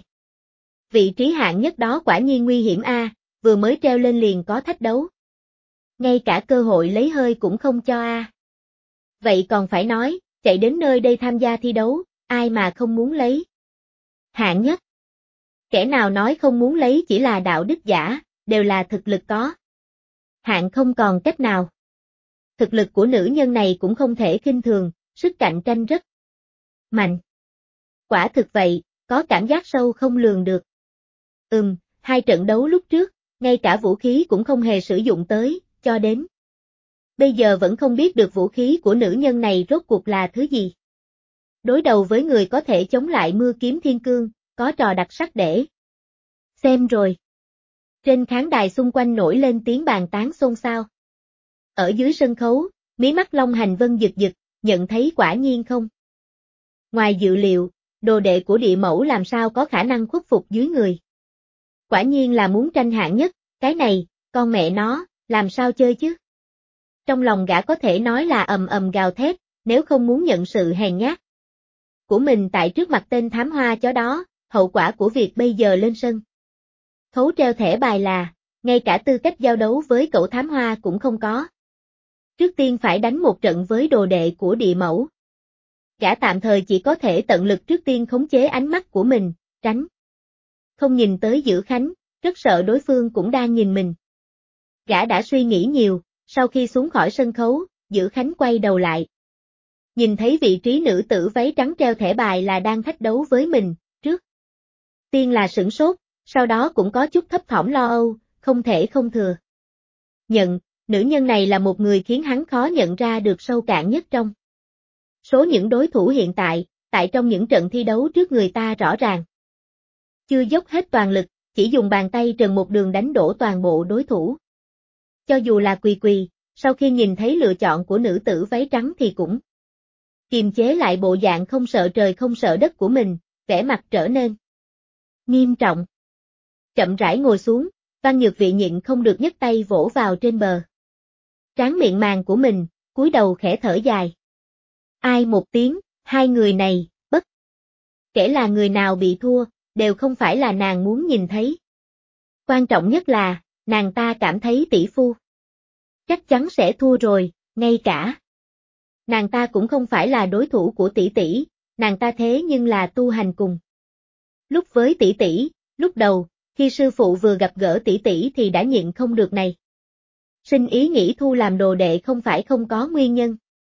Vị trí hạng nhất đó quả nhiên nguy hiểm a, vừa mới treo lên liền có thách đấu. Ngay cả cơ hội lấy hơi cũng không cho a. Vậy còn phải nói, chạy đến nơi đây tham gia thi đấu, ai mà không muốn lấy hạng nhất. Kẻ nào nói không muốn lấy chỉ là đạo đức giả, đều là thực lực có hạng không còn cách nào. Thực lực của nữ nhân này cũng không thể khinh thường, sức cạnh tranh rất mạnh. Quả thực vậy, có cảm giác sâu không lường được. Hai trận đấu lúc trước, ngay cả vũ khí cũng không hề sử dụng tới, cho đến bây giờ vẫn không biết được vũ khí của nữ nhân này rốt cuộc là thứ gì. Đối đầu với người có thể chống lại mưa kiếm thiên cương, có trò đặc sắc để xem rồi. Trên khán đài xung quanh nổi lên tiếng bàn tán xôn xao. Ở dưới sân khấu, mí mắt Long Hành Vân giật giật, nhận thấy quả nhiên không. Ngoài dự liệu, đồ đệ của địa mẫu làm sao có khả năng khuất phục dưới người. Quả nhiên là muốn tranh hạng nhất, cái này, con mẹ nó, làm sao chơi chứ? Trong lòng gã có thể nói là ầm ầm gào thét, nếu không muốn nhận sự hèn nhát của mình tại trước mặt tên thám hoa chó đó, hậu quả của việc bây giờ lên sân khấu treo thẻ bài là, ngay cả tư cách giao đấu với cậu thám hoa cũng không có. Trước tiên phải đánh một trận với đồ đệ của địa mẫu. Gã tạm thời chỉ có thể tận lực trước tiên khống chế ánh mắt của mình, tránh không nhìn tới Dữ Khánh, rất sợ đối phương cũng đang nhìn mình. Gã đã suy nghĩ nhiều, sau khi xuống khỏi sân khấu, Dữ Khánh quay đầu lại. Nhìn thấy vị trí nữ tử váy trắng treo thẻ bài là đang thách đấu với mình, trước tiên là sửng sốt, sau đó cũng có chút thấp thỏm lo âu, không thể không thừa nhận, nữ nhân này là một người khiến hắn khó nhận ra được sâu cạn nhất trong số những đối thủ hiện tại trong những trận thi đấu trước người ta rõ ràng chưa dốc hết toàn lực, chỉ dùng bàn tay trần một đường đánh đổ toàn bộ đối thủ. Cho dù là Quỳ Quỳ, sau khi nhìn thấy lựa chọn của nữ tử váy trắng thì cũng kiềm chế lại bộ dạng không sợ trời không sợ đất của mình, vẻ mặt trở nên nghiêm trọng. Chậm rãi ngồi xuống, Văn Nhược Vị nhịn không được nhấc tay vỗ vào trên bờ trán miệng màng của mình, cúi đầu khẽ thở dài. Ai một tiếng, hai người này, bất kể là người nào bị thua, đều không phải là nàng muốn nhìn thấy. Quan trọng nhất là, nàng ta cảm thấy tỷ phu chắc chắn sẽ thua rồi, ngay cả nàng ta cũng không phải là đối thủ của tỷ tỷ, nàng ta thế nhưng là tu hành cùng lúc với tỷ tỷ, lúc đầu, khi sư phụ vừa gặp gỡ tỷ tỷ thì đã nhịn không được này. Sinh ý nghĩ thu làm đồ đệ không phải không có nguyên nhân.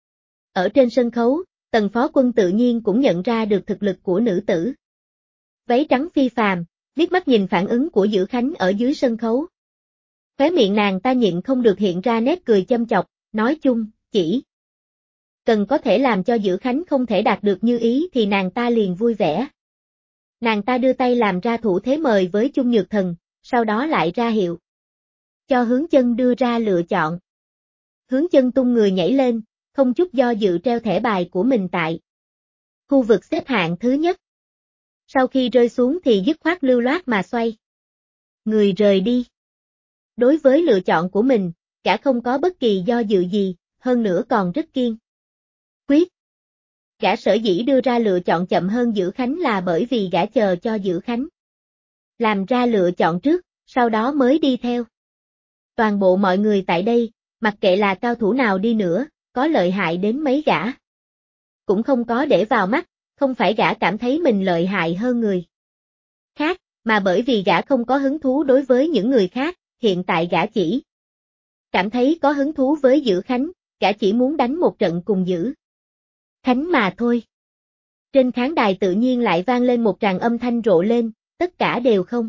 Ở trên sân khấu, Tần Phó Quân tự nhiên cũng nhận ra được thực lực của nữ tử. Váy trắng phi phàm, liếc mắt nhìn phản ứng của Dữ Khánh ở dưới sân khấu. Khóe miệng nàng ta nhịn không được hiện ra nét cười châm chọc, nói chung, chỉ cần có thể làm cho Dữ Khánh không thể đạt được như ý thì nàng ta liền vui vẻ. Nàng ta đưa tay làm ra thủ thế mời với Chung Nhược Thần, sau đó lại ra hiệu. Cho Hướng Chân đưa ra lựa chọn. Hướng Chân tung người nhảy lên, không chút do dự treo thẻ bài của mình tại khu vực xếp hạng thứ nhất. Sau khi rơi xuống thì dứt khoát lưu loát mà xoay người rời đi. Đối với lựa chọn của mình, gã không có bất kỳ do dự gì, hơn nữa còn rất kiên quyết. Gã sở dĩ đưa ra lựa chọn chậm hơn Dữ Khánh là bởi vì gã chờ cho Dữ Khánh làm ra lựa chọn trước, sau đó mới đi theo. Toàn bộ mọi người tại đây, mặc kệ là cao thủ nào đi nữa, có lợi hại đến mấy gã cũng không có để vào mắt, không phải gã cảm thấy mình lợi hại hơn người khác, mà bởi vì gã không có hứng thú đối với những người khác, hiện tại gã chỉ cảm thấy có hứng thú với Dữ Khánh, gã chỉ muốn đánh một trận cùng Dữ Khánh mà thôi. Trên khán đài tự nhiên lại vang lên một tràng âm thanh rộ lên, tất cả đều không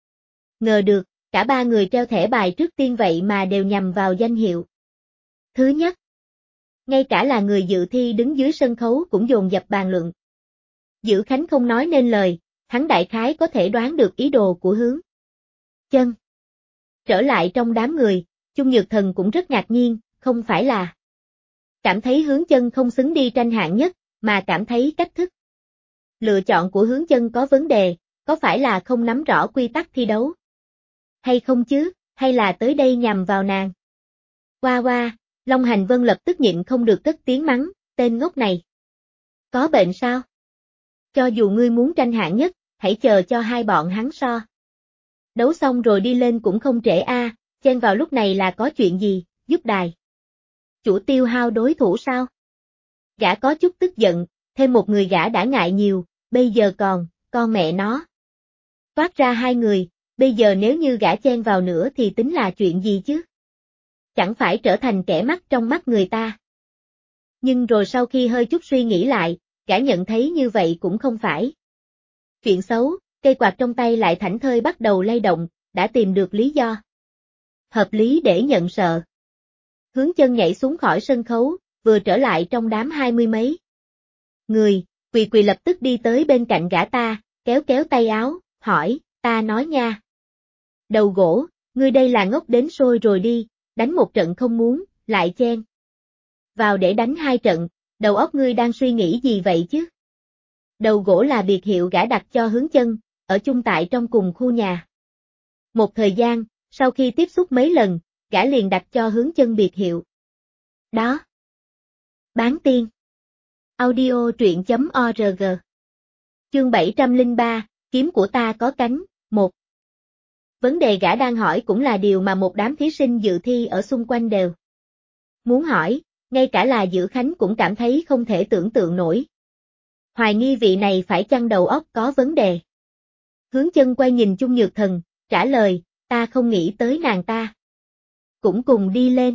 ngờ được, cả ba người treo thẻ bài trước tiên vậy mà đều nhằm vào danh hiệu thứ nhất. Ngay cả là người dự thi đứng dưới sân khấu cũng dồn dập bàn luận. Dữ Khánh không nói nên lời, hắn đại khái có thể đoán được ý đồ của Hướng Chân. Trở lại trong đám người, Chung Nhược Thần cũng rất ngạc nhiên, không phải là cảm thấy Hướng Chân không xứng đi tranh hạng nhất, mà cảm thấy cách thức lựa chọn của Hướng Chân có vấn đề, có phải là không nắm rõ quy tắc thi đấu hay không chứ, hay là tới đây nhằm vào nàng. Hoa, Long Hành Vân lập tức nhịn không được cất tiếng mắng, tên ngốc này. Có bệnh sao? Cho dù ngươi muốn tranh hạng nhất, hãy chờ cho hai bọn hắn so. Đấu xong rồi đi lên cũng không trễ a, chen vào lúc này là có chuyện gì, giúp đài chủ tiêu hao đối thủ sao? Gã có chút tức giận, thêm một người gã đã ngại nhiều, bây giờ còn, con mẹ nó. Toát ra hai người, bây giờ nếu như gã chen vào nữa thì tính là chuyện gì chứ? Chẳng phải trở thành kẻ mắt trong mắt người ta. Nhưng rồi sau khi hơi chút suy nghĩ lại, gã nhận thấy như vậy cũng không phải chuyện xấu, cây quạt trong tay lại thảnh thơi bắt đầu lay động, đã tìm được lý do hợp lý để nhận sợ. Hướng Chân nhảy xuống khỏi sân khấu, vừa trở lại trong đám 20 mấy người, Quỳ lập tức đi tới bên cạnh gã ta, kéo kéo tay áo, hỏi, ta nói nha. Đầu gỗ, ngươi đây là ngốc đến sôi rồi đi, đánh một trận không muốn, lại chen vào để đánh hai trận, đầu óc ngươi đang suy nghĩ gì vậy chứ? Đầu gỗ là biệt hiệu gã đặt cho Hướng Chân, ở chung tại trong cùng khu nhà. Một thời gian, sau khi tiếp xúc mấy lần, gã liền đặt cho Hướng Chân biệt hiệu đó. Bán tiên. Audio truyện.org. Chương 703, kiếm của ta có cánh, 1. Vấn đề gã đang hỏi cũng là điều mà một đám thí sinh dự thi ở xung quanh đều muốn hỏi, ngay cả là Dữ Khánh cũng cảm thấy không thể tưởng tượng nổi. Hoài nghi vị này phải chăng đầu óc có vấn đề. Hướng Chân quay nhìn Chung Nhược Thần, trả lời, ta không nghĩ tới nàng ta cũng cùng đi lên.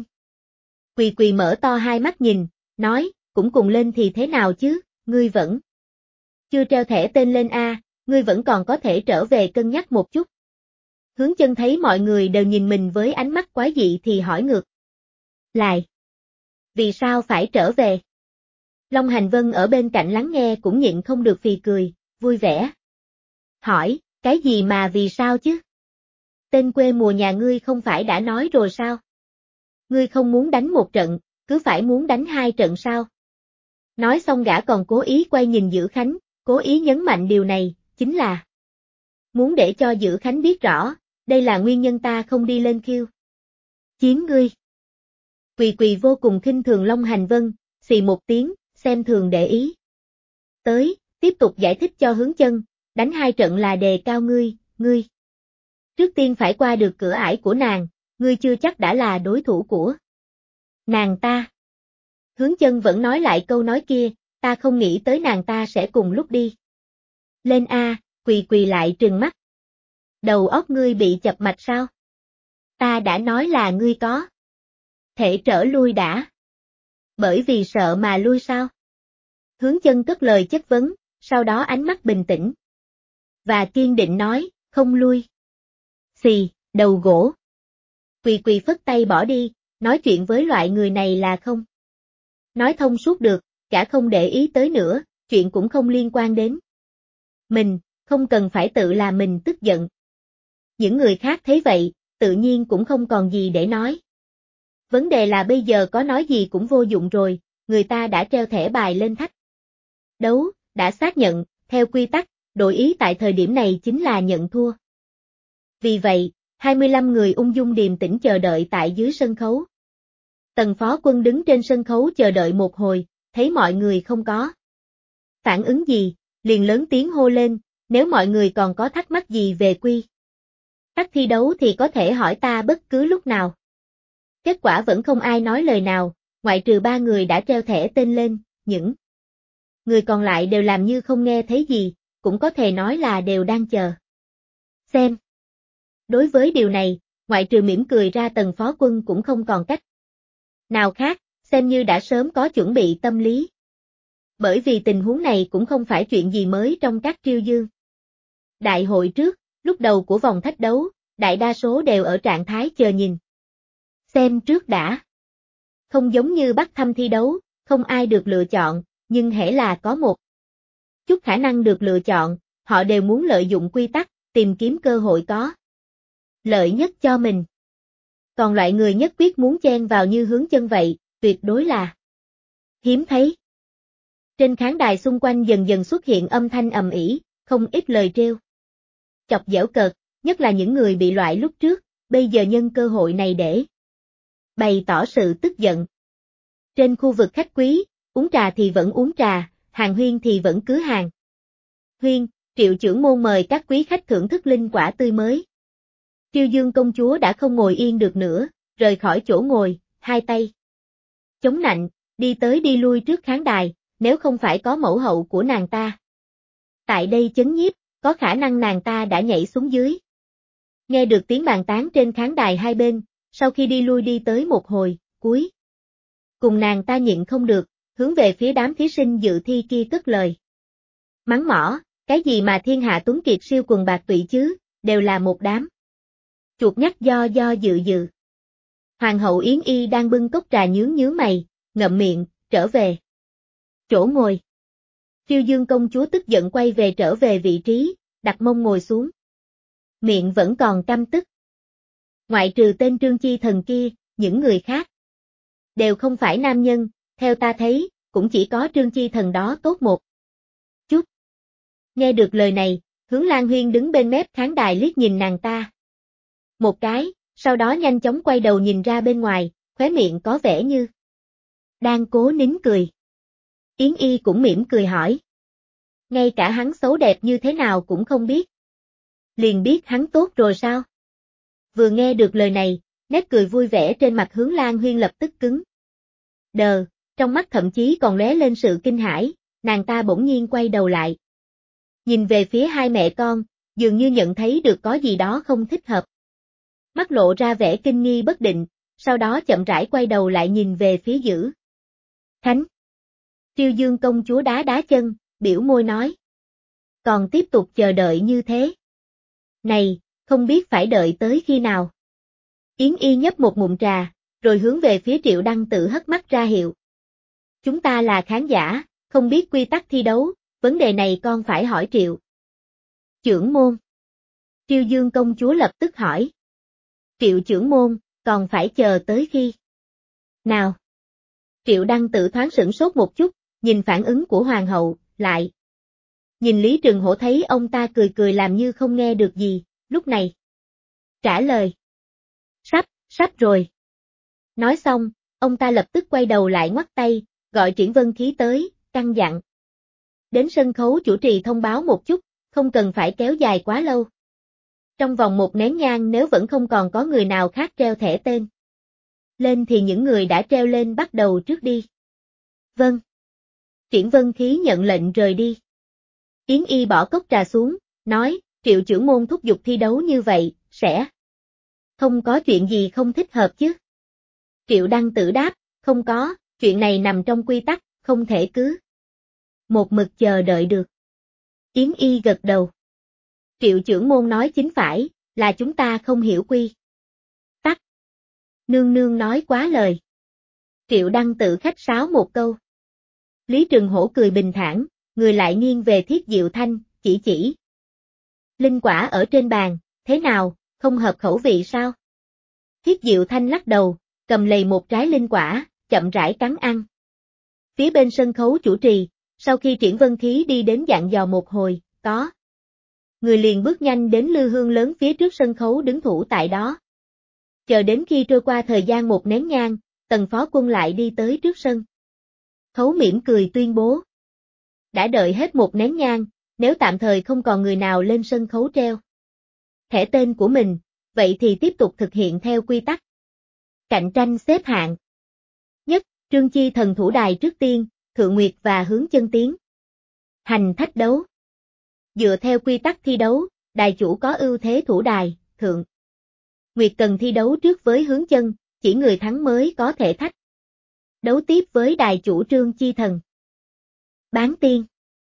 Quỳ mở to hai mắt nhìn, nói, cũng cùng lên thì thế nào chứ, ngươi vẫn chưa treo thẻ tên lên a, ngươi vẫn còn có thể trở về cân nhắc một chút. Hướng Chân thấy mọi người đều nhìn mình với ánh mắt quái dị thì hỏi ngược lại. Vì sao phải trở về? Long Hành Vân ở bên cạnh lắng nghe cũng nhịn không được phì cười, vui vẻ. Hỏi, cái gì mà vì sao chứ? Tên quê mùa nhà ngươi không phải đã nói rồi sao? Ngươi không muốn đánh một trận, cứ phải muốn đánh hai trận sao? Nói xong gã còn cố ý quay nhìn Dữ Khánh, cố ý nhấn mạnh điều này, chính là muốn để cho Dữ Khánh biết rõ, đây là nguyên nhân ta không đi lên khiêu chiến ngươi. Quỳ vô cùng khinh thường Long Hành Vân, xì một tiếng, xem thường để ý. Tới, tiếp tục giải thích cho Hướng Chân, đánh hai trận là đề cao ngươi. Trước tiên phải qua được cửa ải của nàng, ngươi chưa chắc đã là đối thủ của nàng ta. Hướng Chân vẫn nói lại câu nói kia, ta không nghĩ tới nàng ta sẽ cùng lúc đi lên a, Quỳ lại trừng mắt. Đầu óc ngươi bị chập mạch sao? Ta đã nói là ngươi có thể trở lui đã. Bởi vì sợ mà lui sao? Hướng Chân cất lời chất vấn, sau đó ánh mắt bình tĩnh và kiên định nói, không lui. Xì, đầu gỗ. Quỳ phất tay bỏ đi, nói chuyện với loại người này là không Nói thông suốt được, gã không để ý tới nữa, chuyện cũng không liên quan đến mình, không cần phải tự làm mình tức giận. Những người khác thấy vậy, tự nhiên cũng không còn gì để nói. Vấn đề là bây giờ có nói gì cũng vô dụng rồi, người ta đã treo thẻ bài lên thách đấu, đã xác nhận, theo quy tắc, đổi ý tại thời điểm này chính là nhận thua. Vì vậy, 25 người ung dung điềm tĩnh chờ đợi tại dưới sân khấu. Tần Phó Quân đứng trên sân khấu chờ đợi một hồi, thấy mọi người không có phản ứng gì, liền lớn tiếng hô lên, nếu mọi người còn có thắc mắc gì về quy tắc thi đấu thì có thể hỏi ta bất cứ lúc nào. Kết quả vẫn không ai nói lời nào, ngoại trừ 3 người đã treo thẻ tên lên, những người còn lại đều làm như không nghe thấy gì, cũng có thể nói là đều đang chờ xem. Đối với điều này, ngoại trừ mỉm cười ra Tần Phó Quân cũng không còn cách nào khác, xem như đã sớm có chuẩn bị tâm lý. Bởi vì tình huống này cũng không phải chuyện gì mới trong các triêu dương. Đại hội trước, lúc đầu của vòng thách đấu, đại đa số đều ở trạng thái chờ nhìn. Xem trước đã. Không giống như bắt thăm thi đấu, không ai được lựa chọn, nhưng hễ là có một chút khả năng được lựa chọn, họ đều muốn lợi dụng quy tắc, tìm kiếm cơ hội có lợi nhất cho mình. Còn loại người nhất quyết muốn chen vào như hướng chân vậy, tuyệt đối là hiếm thấy. Trên khán đài xung quanh dần dần xuất hiện âm thanh ầm ĩ, không ít lời trêu chọc giễu cợt, nhất là những người bị loại lúc trước, bây giờ nhân cơ hội này để bày tỏ sự tức giận. Trên khu vực khách quý, uống trà thì vẫn uống trà, hàng huyên thì vẫn cứ hàng huyên, Triệu trưởng môn mời các quý khách thưởng thức linh quả tươi mới. Triêu Dương công chúa đã không ngồi yên được nữa, rời khỏi chỗ ngồi, hai tay chống nạnh, đi tới đi lui trước khán đài, nếu không phải có mẫu hậu của nàng ta tại đây chấn nhiếp, có khả năng nàng ta đã nhảy xuống dưới. Nghe được tiếng bàn tán trên khán đài hai bên, sau khi đi lui đi tới một hồi, cuối cùng nàng ta nhịn không được, hướng về phía đám thí sinh dự thi kia cất lời. Mắng mỏ, cái gì mà thiên hạ tuấn kiệt siêu quần bạc tụy chứ, đều là một đám chuột nhắt do dự. Hoàng hậu Yến Y đang bưng cốc trà nhướng mày, ngậm miệng, trở về chỗ ngồi. Triêu Dương công chúa tức giận quay về trở về vị trí, đặt mông ngồi xuống. Miệng vẫn còn căm tức. Ngoại trừ tên Trương Chi Thần kia, những người khác đều không phải nam nhân, theo ta thấy, cũng chỉ có Trương Chi Thần đó tốt một chút. Nghe được lời này, Hướng Lan Huyên đứng bên mép khán đài liếc nhìn nàng ta một cái, sau đó nhanh chóng quay đầu nhìn ra bên ngoài, khóe miệng có vẻ như đang cố nín cười. Yến Y cũng mỉm cười hỏi. Ngay cả hắn xấu đẹp như thế nào cũng không biết. Liền biết hắn tốt rồi sao? Vừa nghe được lời này, nét cười vui vẻ trên mặt Hướng Lan Huyên lập tức cứng đờ, trong mắt thậm chí còn lóe lên sự kinh hãi, nàng ta bỗng nhiên quay đầu lại. Nhìn về phía hai mẹ con, dường như nhận thấy được có gì đó không thích hợp. Mắt lộ ra vẻ kinh nghi bất định, sau đó chậm rãi quay đầu lại nhìn về phía Dữ Khánh. Triêu Dương công chúa đá đá chân, biểu môi nói. Còn tiếp tục chờ đợi như thế. Này, không biết phải đợi tới khi nào. Yến Y nhấp một ngụm trà, rồi hướng về phía Triệu Đăng Tử hất mắt ra hiệu. Chúng ta là khán giả, không biết quy tắc thi đấu, vấn đề này con phải hỏi Triệu trưởng môn. Triêu Dương công chúa lập tức hỏi. Triệu trưởng môn, còn phải chờ tới khi nào? Triệu Đăng Tử thoáng sửng sốt một chút, nhìn phản ứng của hoàng hậu, lại nhìn Lý Trường Hổ thấy ông ta cười cười làm như không nghe được gì, lúc này trả lời. Sắp rồi. Nói xong, ông ta lập tức quay đầu lại ngoắt tay, gọi Triển Vân Khí tới, căn dặn. Đến sân khấu chủ trì thông báo một chút, không cần phải kéo dài quá lâu. Trong vòng một nén nhang nếu vẫn không còn có người nào khác treo thẻ tên lên thì những người đã treo lên bắt đầu trước đi. Vâng. Triển Vân Khí nhận lệnh rời đi. Yến Y bỏ cốc trà xuống, nói, Triệu trưởng môn thúc giục thi đấu như vậy, sẽ không có chuyện gì không thích hợp chứ. Triệu Đăng Tử đáp, không có, chuyện này nằm trong quy tắc, không thể cứ một mực chờ đợi được. Yến Y gật đầu. Triệu trưởng môn nói chính phải, là chúng ta không hiểu quy tắc. Nương nương nói quá lời. Triệu Đăng tự khách sáo một câu. Lý Trừng Hổ cười bình thản, người lại nghiêng về Thiết Diệu Thanh, chỉ. Linh quả ở trên bàn, thế nào, không hợp khẩu vị sao? Thiết Diệu Thanh lắc đầu, cầm lầy một trái linh quả, chậm rãi cắn ăn. Phía bên sân khấu chủ trì, sau khi Triển Vân Khí đi đến dặn dò một hồi, có người liền bước nhanh đến lư hương lớn phía trước sân khấu đứng thủ tại đó. Chờ đến khi trôi qua thời gian một nén nhang, Tần Phó Quân lại đi tới trước sân. Khấu mỉm cười tuyên bố. Đã đợi hết một nén nhang, nếu tạm thời không còn người nào lên sân khấu treo thẻ tên của mình, vậy thì tiếp tục thực hiện theo quy tắc. Cạnh tranh xếp hạng. Nhất, Trương Chi Thần thủ đài trước tiên, Thượng Nguyệt và Hướng Chân tiến hành thách đấu. Dựa theo quy tắc thi đấu, đài chủ có ưu thế thủ đài, Thượng Nguyệt cần thi đấu trước với Hướng Chân, chỉ người thắng mới có thể thách đấu tiếp với đài chủ Trương Chi Thần. Bán tiên.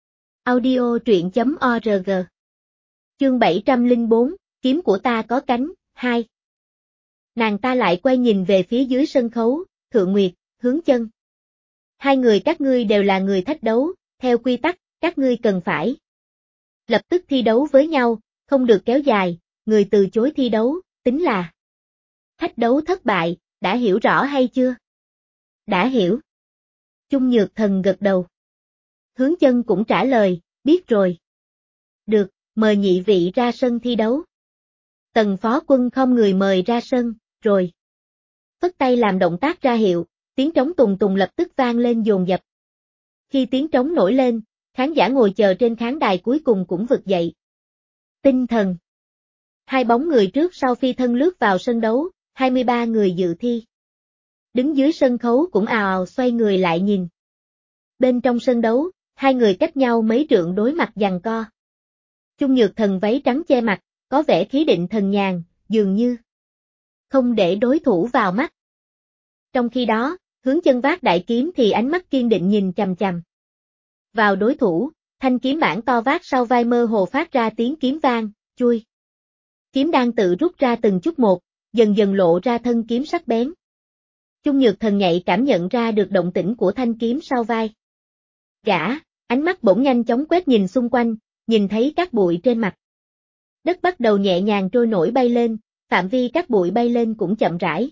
Audio truyện.org. Chương 704, kiếm của ta có cánh, 2. Nàng ta lại quay nhìn về phía dưới sân khấu, Thượng Nguyệt, Hướng Chân. Hai người các ngươi đều là người thách đấu, theo quy tắc, các ngươi cần phải lập tức thi đấu với nhau, không được kéo dài, người từ chối thi đấu, tính là thách đấu thất bại, đã hiểu rõ hay chưa? Đã hiểu. Chung Nhược Thần gật đầu. Hướng Chân cũng trả lời, biết rồi. Được, mời nhị vị ra sân thi đấu. Tần Phó Quân không người mời ra sân, rồi phất tay làm động tác ra hiệu, tiếng trống tùng tùng lập tức vang lên dồn dập. Khi tiếng trống nổi lên, khán giả ngồi chờ trên khán đài cuối cùng cũng vực dậy. Tinh thần. Hai bóng người trước sau phi thân lướt vào sân đấu, 23 người dự thi. Đứng dưới sân khấu cũng ào ào xoay người lại nhìn. Bên trong sân đấu, hai người cách nhau mấy trượng đối mặt giằng co. Chung Nhược Thần váy trắng che mặt, có vẻ khí định thần nhàn, dường như không để đối thủ vào mắt. Trong khi đó, Hướng Chân vác đại kiếm thì ánh mắt kiên định nhìn chằm chằm vào đối thủ, thanh kiếm bản to vác sau vai mơ hồ phát ra tiếng kiếm vang, chui. Kiếm đang tự rút ra từng chút một, dần dần lộ ra thân kiếm sắc bén. Chung Nhược Thần nhạy cảm nhận ra được động tĩnh của thanh kiếm sau vai. Gã, ánh mắt bỗng nhanh chóng quét nhìn xung quanh, nhìn thấy các bụi trên mặt đất bắt đầu nhẹ nhàng trôi nổi bay lên, phạm vi các bụi bay lên cũng chậm rãi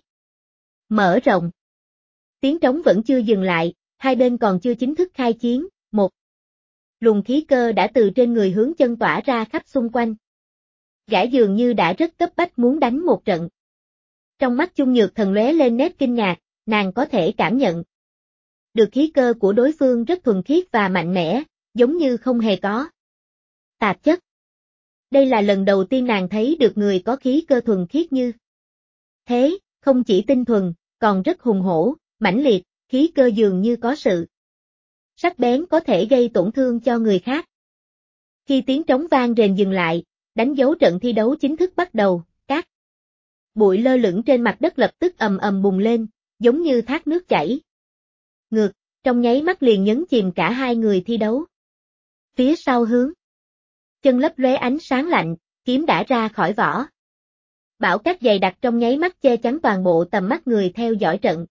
mở rộng. Tiếng trống vẫn chưa dừng lại, hai bên còn chưa chính thức khai chiến, một luồng khí cơ đã từ trên người Hướng Chân tỏa ra khắp xung quanh. Gã dường như đã rất cấp bách muốn đánh một trận. Trong mắt Chung Nhược Thần lóe lên nét kinh ngạc, nàng có thể cảm nhận được khí cơ của đối phương rất thuần khiết và mạnh mẽ, giống như không hề có tạp chất. Đây là lần đầu tiên nàng thấy được người có khí cơ thuần khiết như thế, không chỉ tinh thuần, còn rất hùng hổ, mãnh liệt, khí cơ dường như có sự sắc bén có thể gây tổn thương cho người khác. Khi tiếng trống vang rền dừng lại, đánh dấu trận thi đấu chính thức bắt đầu, các bụi lơ lửng trên mặt đất lập tức ầm ầm bùng lên, giống như thác nước chảy ngược, trong nháy mắt liền nhấn chìm cả hai người thi đấu. Phía sau Hướng Chân lấp lóe ánh sáng lạnh, kiếm đã ra khỏi vỏ. Bão cát dày đặc trong nháy mắt che chắn toàn bộ tầm mắt người theo dõi trận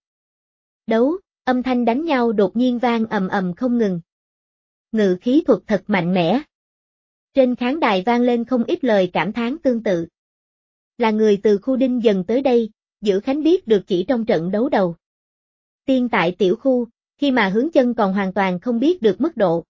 đấu, âm thanh đánh nhau đột nhiên vang ầm ầm không ngừng. Ngự khí thuật thật mạnh mẽ. Trên khán đài vang lên không ít lời cảm thán tương tự. Là người từ khu Đinh dần tới đây, Giữ Khánh biết được chỉ trong trận đấu đầu tiên tại tiểu khu, khi mà Hướng Chân còn hoàn toàn không biết được mức độ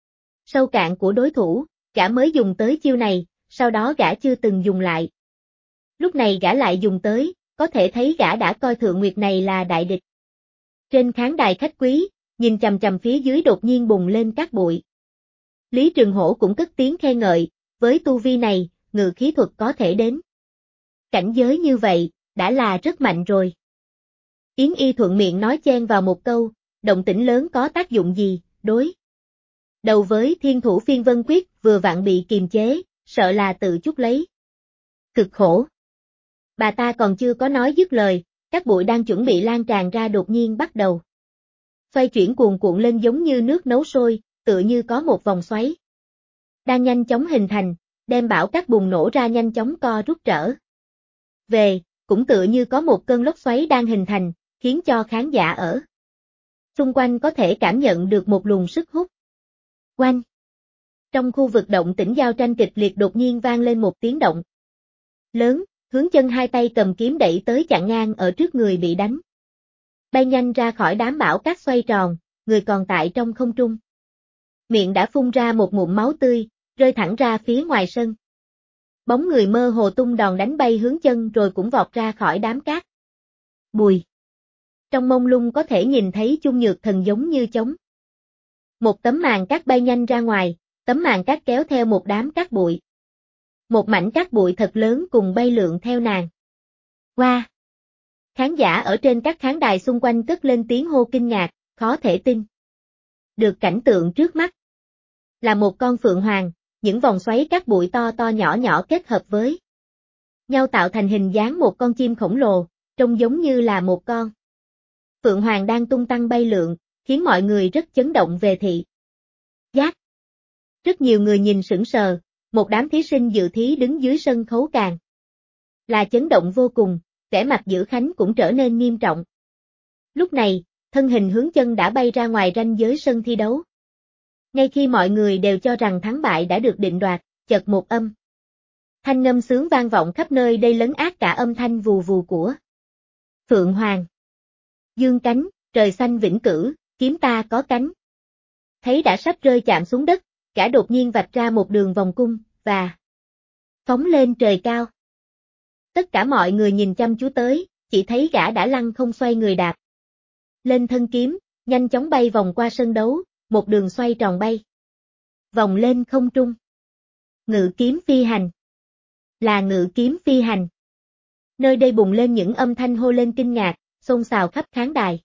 sâu cạn của đối thủ, gã mới dùng tới chiêu này, sau đó gã chưa từng dùng lại. Lúc này gã lại dùng tới, có thể thấy gã đã coi Thượng Nguyệt này là đại địch. Trên khán đài khách quý, nhìn chằm chằm phía dưới đột nhiên bùng lên các bụi. Lý Trừng Hổ cũng cất tiếng khen ngợi, với tu vi này, ngự khí thuật có thể đến cảnh giới như vậy, đã là rất mạnh rồi. Yến Y thuận miệng nói chen vào một câu, động tĩnh lớn có tác dụng gì, đối đầu với Thiên Thủ Phiên Vân Quyết vừa vặn bị kiềm chế, sợ là tự chuốc lấy cực khổ. Bà ta còn chưa có nói dứt lời, các bụi đang chuẩn bị lan tràn ra đột nhiên bắt đầu xoay chuyển cuồn cuộn lên giống như nước nấu sôi, tựa như có một vòng xoáy đang nhanh chóng hình thành, đem bão cát bùng nổ ra nhanh chóng co rút trở về, cũng tựa như có một cơn lốc xoáy đang hình thành, khiến cho khán giả ở Xung quanh có thể cảm nhận được một luồng sức hút. Oanh! Trong khu vực động tĩnh giao tranh kịch liệt đột nhiên vang lên một tiếng động lớn, Hướng Chân hai tay cầm kiếm đẩy tới chặn ngang ở trước người bị đánh. Bay nhanh ra khỏi đám bão cát xoay tròn, người còn tại trong không trung. Miệng đã phun ra một ngụm máu tươi, rơi thẳng ra phía ngoài sân. Bóng người mơ hồ tung đòn đánh bay Hướng Chân rồi cũng vọt ra khỏi đám cát. Bùi! Trong mông lung có thể nhìn thấy Chung Nhược Thần giống như trống. Một tấm màn cát bay nhanh ra ngoài, tấm màn cát kéo theo một đám cát bụi. Một mảnh cát bụi thật lớn cùng bay lượn theo nàng. Wow! Khán giả ở trên các khán đài xung quanh cất lên tiếng hô kinh ngạc, khó thể tin. Được cảnh tượng trước mắt là một con phượng hoàng, những vòng xoáy cát bụi to to nhỏ nhỏ kết hợp với nhau tạo thành hình dáng một con chim khổng lồ, trông giống như là một con phượng hoàng đang tung tăng bay lượn, khiến mọi người rất chấn động về thị giác. Rất nhiều người nhìn sững sờ, một đám thí sinh dự thí đứng dưới sân khấu càng là chấn động vô cùng, vẻ mặt Dữ Khánh cũng trở nên nghiêm trọng. Lúc này, thân hình Hướng Chân đã bay ra ngoài ranh giới sân thi đấu. Ngay khi mọi người đều cho rằng thắng bại đã được định đoạt, chợt một âm thanh ngâm sướng vang vọng khắp nơi đây lấn át cả âm thanh vù vù của Phượng Hoàng. Dương cánh, trời xanh vĩnh cửu, kiếm ta có cánh. Thấy đã sắp rơi chạm xuống đất, gã đột nhiên vạch ra một đường vòng cung, và phóng lên trời cao. Tất cả mọi người nhìn chăm chú tới, chỉ thấy gã đã lăng không xoay người đạp lên thân kiếm, nhanh chóng bay vòng qua sân đấu, một đường xoay tròn bay vòng lên không trung. Ngự kiếm phi hành. Là ngự kiếm phi hành. Nơi đây bùng lên những âm thanh hô lên kinh ngạc, xôn xào khắp khán đài.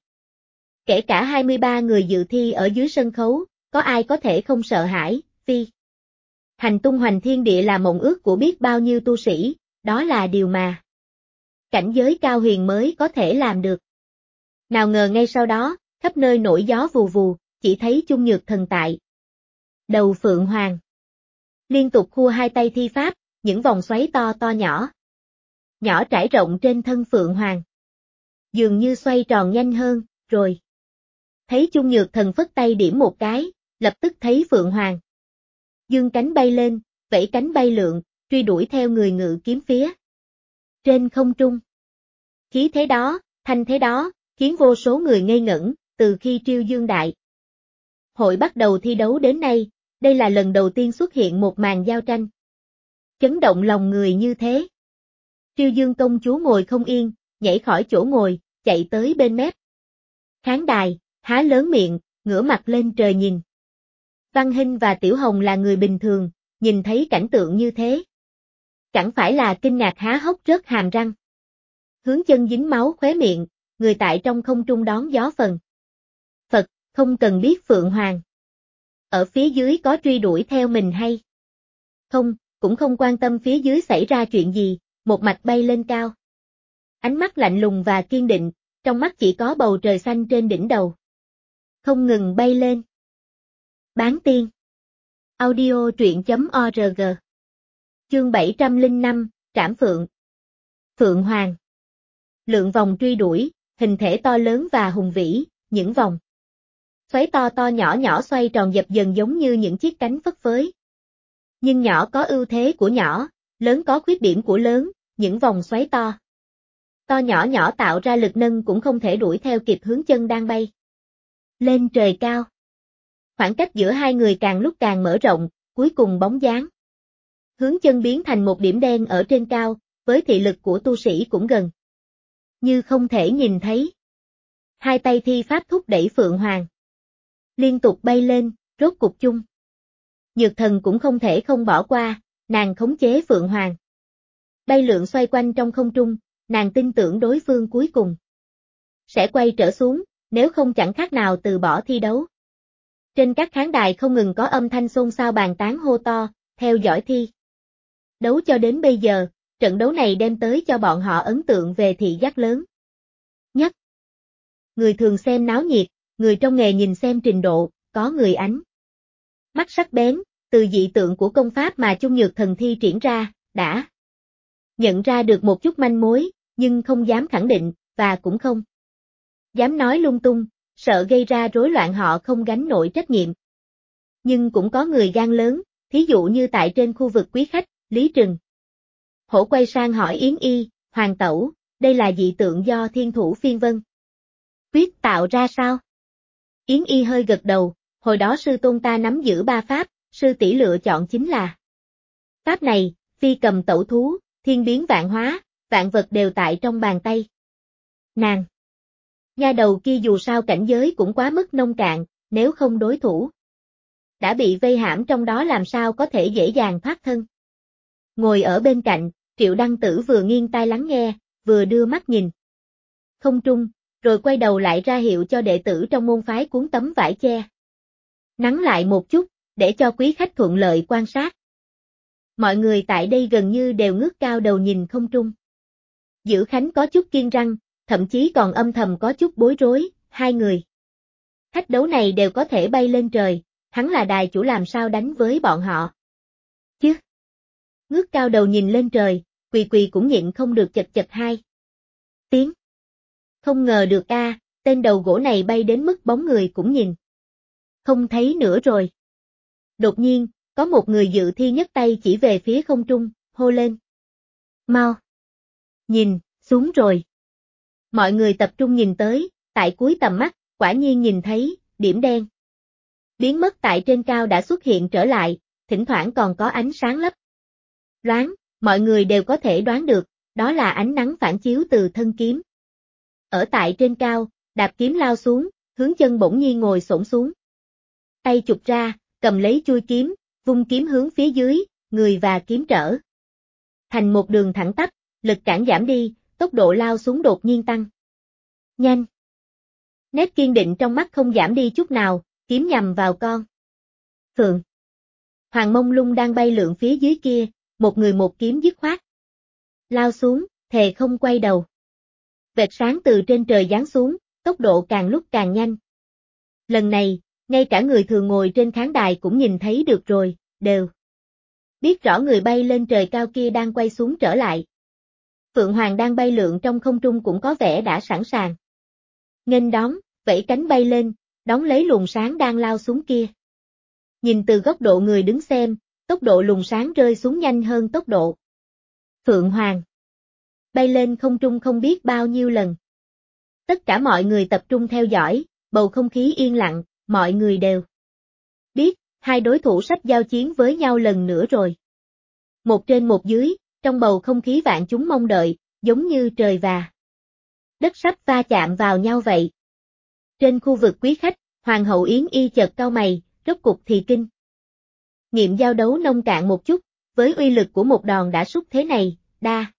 Kể cả 23 người dự thi ở dưới sân khấu, có ai có thể không sợ hãi, phi hành tung hoành thiên địa là mộng ước của biết bao nhiêu tu sĩ, đó là điều mà cảnh giới cao huyền mới có thể làm được. Nào ngờ ngay sau đó, khắp nơi nổi gió vù vù, chỉ thấy Chung Nhược Thần tại đầu Phượng Hoàng. Liên tục khua hai tay thi pháp, những vòng xoáy to to nhỏ nhỏ trải rộng trên thân Phượng Hoàng. Dường như xoay tròn nhanh hơn, rồi thấy Chung Nhược Thần phất tay điểm một cái, lập tức thấy Phượng Hoàng dương cánh bay lên, vẫy cánh bay lượn, truy đuổi theo người ngự kiếm phía trên không trung. Khí thế đó, thanh thế đó, khiến vô số người ngây ngẩn, từ khi Triêu Dương Đại hội bắt đầu thi đấu đến nay, đây là lần đầu tiên xuất hiện một màn giao tranh chấn động lòng người như thế. Triêu Dương công chúa ngồi không yên, nhảy khỏi chỗ ngồi, chạy tới bên mép khán đài, há lớn miệng, ngửa mặt lên trời nhìn. Văn Hinh và Tiểu Hồng là người bình thường, nhìn thấy cảnh tượng như thế chẳng phải là kinh ngạc há hốc rớt hàm răng. Hướng Chân dính máu khóe miệng, người tại trong không trung đón gió phần phật, không cần biết Phượng Hoàng ở phía dưới có truy đuổi theo mình hay không, cũng không quan tâm phía dưới xảy ra chuyện gì, một mạch bay lên cao. Ánh mắt lạnh lùng và kiên định, trong mắt chỉ có bầu trời xanh trên đỉnh đầu. Không ngừng bay lên. Bán tiên. Audio truyện.org. Chương 705, Trảm Phượng. Phượng Hoàng. Lượng vòng truy đuổi, hình thể to lớn và hùng vĩ, những vòng xoáy to to nhỏ nhỏ xoay tròn dập dần giống như những chiếc cánh phất phới. Nhưng nhỏ có ưu thế của nhỏ, lớn có khuyết điểm của lớn, những vòng xoáy to nhỏ nhỏ tạo ra lực nâng cũng không thể đuổi theo kịp Hướng Chân đang bay lên trời cao. Khoảng cách giữa hai người càng lúc càng mở rộng, cuối cùng bóng dáng Hướng Chân biến thành một điểm đen ở trên cao, với thị lực của tu sĩ cũng gần như không thể nhìn thấy. Hai tay thi pháp thúc đẩy Phượng Hoàng liên tục bay lên, rốt cục Chung Nhược Thần cũng không thể không bỏ qua, nàng khống chế Phượng Hoàng bay lượn xoay quanh trong không trung, nàng tin tưởng đối phương cuối cùng sẽ quay trở xuống, nếu không chẳng khác nào từ bỏ thi đấu. Trên các khán đài không ngừng có âm thanh xôn xao bàn tán hô to, theo dõi thi đấu cho đến bây giờ, trận đấu này đem tới cho bọn họ ấn tượng về thị giác lớn nhất. Người thường xem náo nhiệt, người trong nghề nhìn xem trình độ, có người ánh mắt sắc bén, từ dị tượng của công pháp mà Chung Nhược Thần thi triển ra, đã nhận ra được một chút manh mối, nhưng không dám khẳng định, và cũng không dám nói lung tung, sợ gây ra rối loạn họ không gánh nổi trách nhiệm. Nhưng cũng có người gan lớn, thí dụ như tại trên khu vực quý khách, Lý Trừng. Hổ quay sang hỏi Yến Y, Hoàng tẩu, đây là dị tượng do thiên thủ phiên vân quyết tạo ra sao? Yến Y hơi gật đầu, hồi đó sư tôn ta nắm giữ ba pháp, sư tỷ lựa chọn chính là pháp này, phi cầm tẩu thú, thiên biến vạn hóa, vạn vật đều tại trong bàn tay. Nàng nha đầu kia dù sao cảnh giới cũng quá mức nông cạn, nếu không đối thủ đã bị vây hãm trong đó làm sao có thể dễ dàng thoát thân. Ngồi ở bên cạnh, Triệu Đăng Tử vừa nghiêng tai lắng nghe, vừa đưa mắt nhìn không trung, rồi quay đầu lại ra hiệu cho đệ tử trong môn phái cuốn tấm vải che nắng lại một chút, để cho quý khách thuận lợi quan sát. Mọi người tại đây gần như đều ngước cao đầu nhìn không trung. Dữ Khánh có chút kiêng răng, thậm chí còn âm thầm có chút bối rối, hai người thách đấu này đều có thể bay lên trời, hắn là đài chủ làm sao đánh với bọn họ chứ? Ngước cao đầu nhìn lên trời, Quỳ Quỳ cũng nhịn không được chật chật hai tiếng. Không ngờ được a, tên đầu gỗ này bay đến mức bóng người cũng nhìn không thấy nữa rồi. Đột nhiên, có một người dự thi nhấc tay chỉ về phía không trung, hô lên. Mau! Nhìn, xuống rồi. Mọi người tập trung nhìn tới, tại cuối tầm mắt, quả nhiên nhìn thấy, điểm đen biến mất tại trên cao đã xuất hiện trở lại, thỉnh thoảng còn có ánh sáng lấp loáng, mọi người đều có thể đoán được, đó là ánh nắng phản chiếu từ thân kiếm. Ở tại trên cao, đạp kiếm lao xuống, hướng chân bỗng nhiên ngồi xổm xuống. Tay chụp ra, cầm lấy chuôi kiếm, vung kiếm hướng phía dưới, người và kiếm trở thành một đường thẳng tắp, lực cản giảm đi, tốc độ lao xuống đột nhiên tăng nhanh. Nét kiên định trong mắt không giảm đi chút nào, kiếm nhằm vào con Phượng Hoàng mông lung đang bay lượn phía dưới kia, một người một kiếm dứt khoát lao xuống, thề không quay đầu. Vệt sáng từ trên trời giáng xuống, tốc độ càng lúc càng nhanh. Lần này, ngay cả người thường ngồi trên khán đài cũng nhìn thấy được rồi, đều biết rõ người bay lên trời cao kia đang quay xuống trở lại. Phượng Hoàng đang bay lượn trong không trung cũng có vẻ đã sẵn sàng nghênh đón, vẫy cánh bay lên, đón lấy luồng sáng đang lao xuống kia. Nhìn từ góc độ người đứng xem, tốc độ luồng sáng rơi xuống nhanh hơn tốc độ Phượng Hoàng bay lên không trung không biết bao nhiêu lần. Tất cả mọi người tập trung theo dõi, bầu không khí yên lặng, mọi người đều biết, hai đối thủ sắp giao chiến với nhau lần nữa rồi. Một trên một dưới, trong bầu không khí vạn chúng mong đợi, giống như trời và đất sắp va chạm vào nhau vậy. Trên khu vực quý khách, Hoàng hậu Yến Y chợt cau mày, rốt cục thì kinh nghiệm giao đấu nông cạn một chút, với uy lực của một đòn đã sút thế này, đa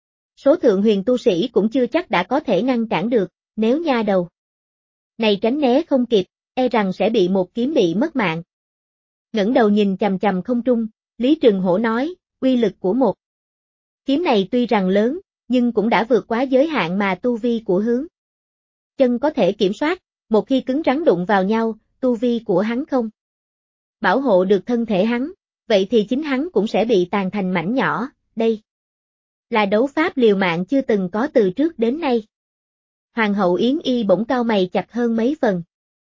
số thượng huyền tu sĩ cũng chưa chắc đã có thể ngăn cản được, nếu nha đầu này tránh né không kịp, e rằng sẽ bị một kiếm bị mất mạng. Ngẩng đầu nhìn chằm chằm không trung, Lý Trừng Hổ nói, uy lực của một kiếm này tuy rằng lớn, nhưng cũng đã vượt quá giới hạn mà tu vi của Hướng Chân có thể kiểm soát, một khi cứng rắn đụng vào nhau, tu vi của hắn không bảo hộ được thân thể hắn, vậy thì chính hắn cũng sẽ bị tàn thành mảnh nhỏ, đây là đấu pháp liều mạng chưa từng có từ trước đến nay. Hoàng hậu Yến Y bỗng cau mày chặt hơn mấy phần.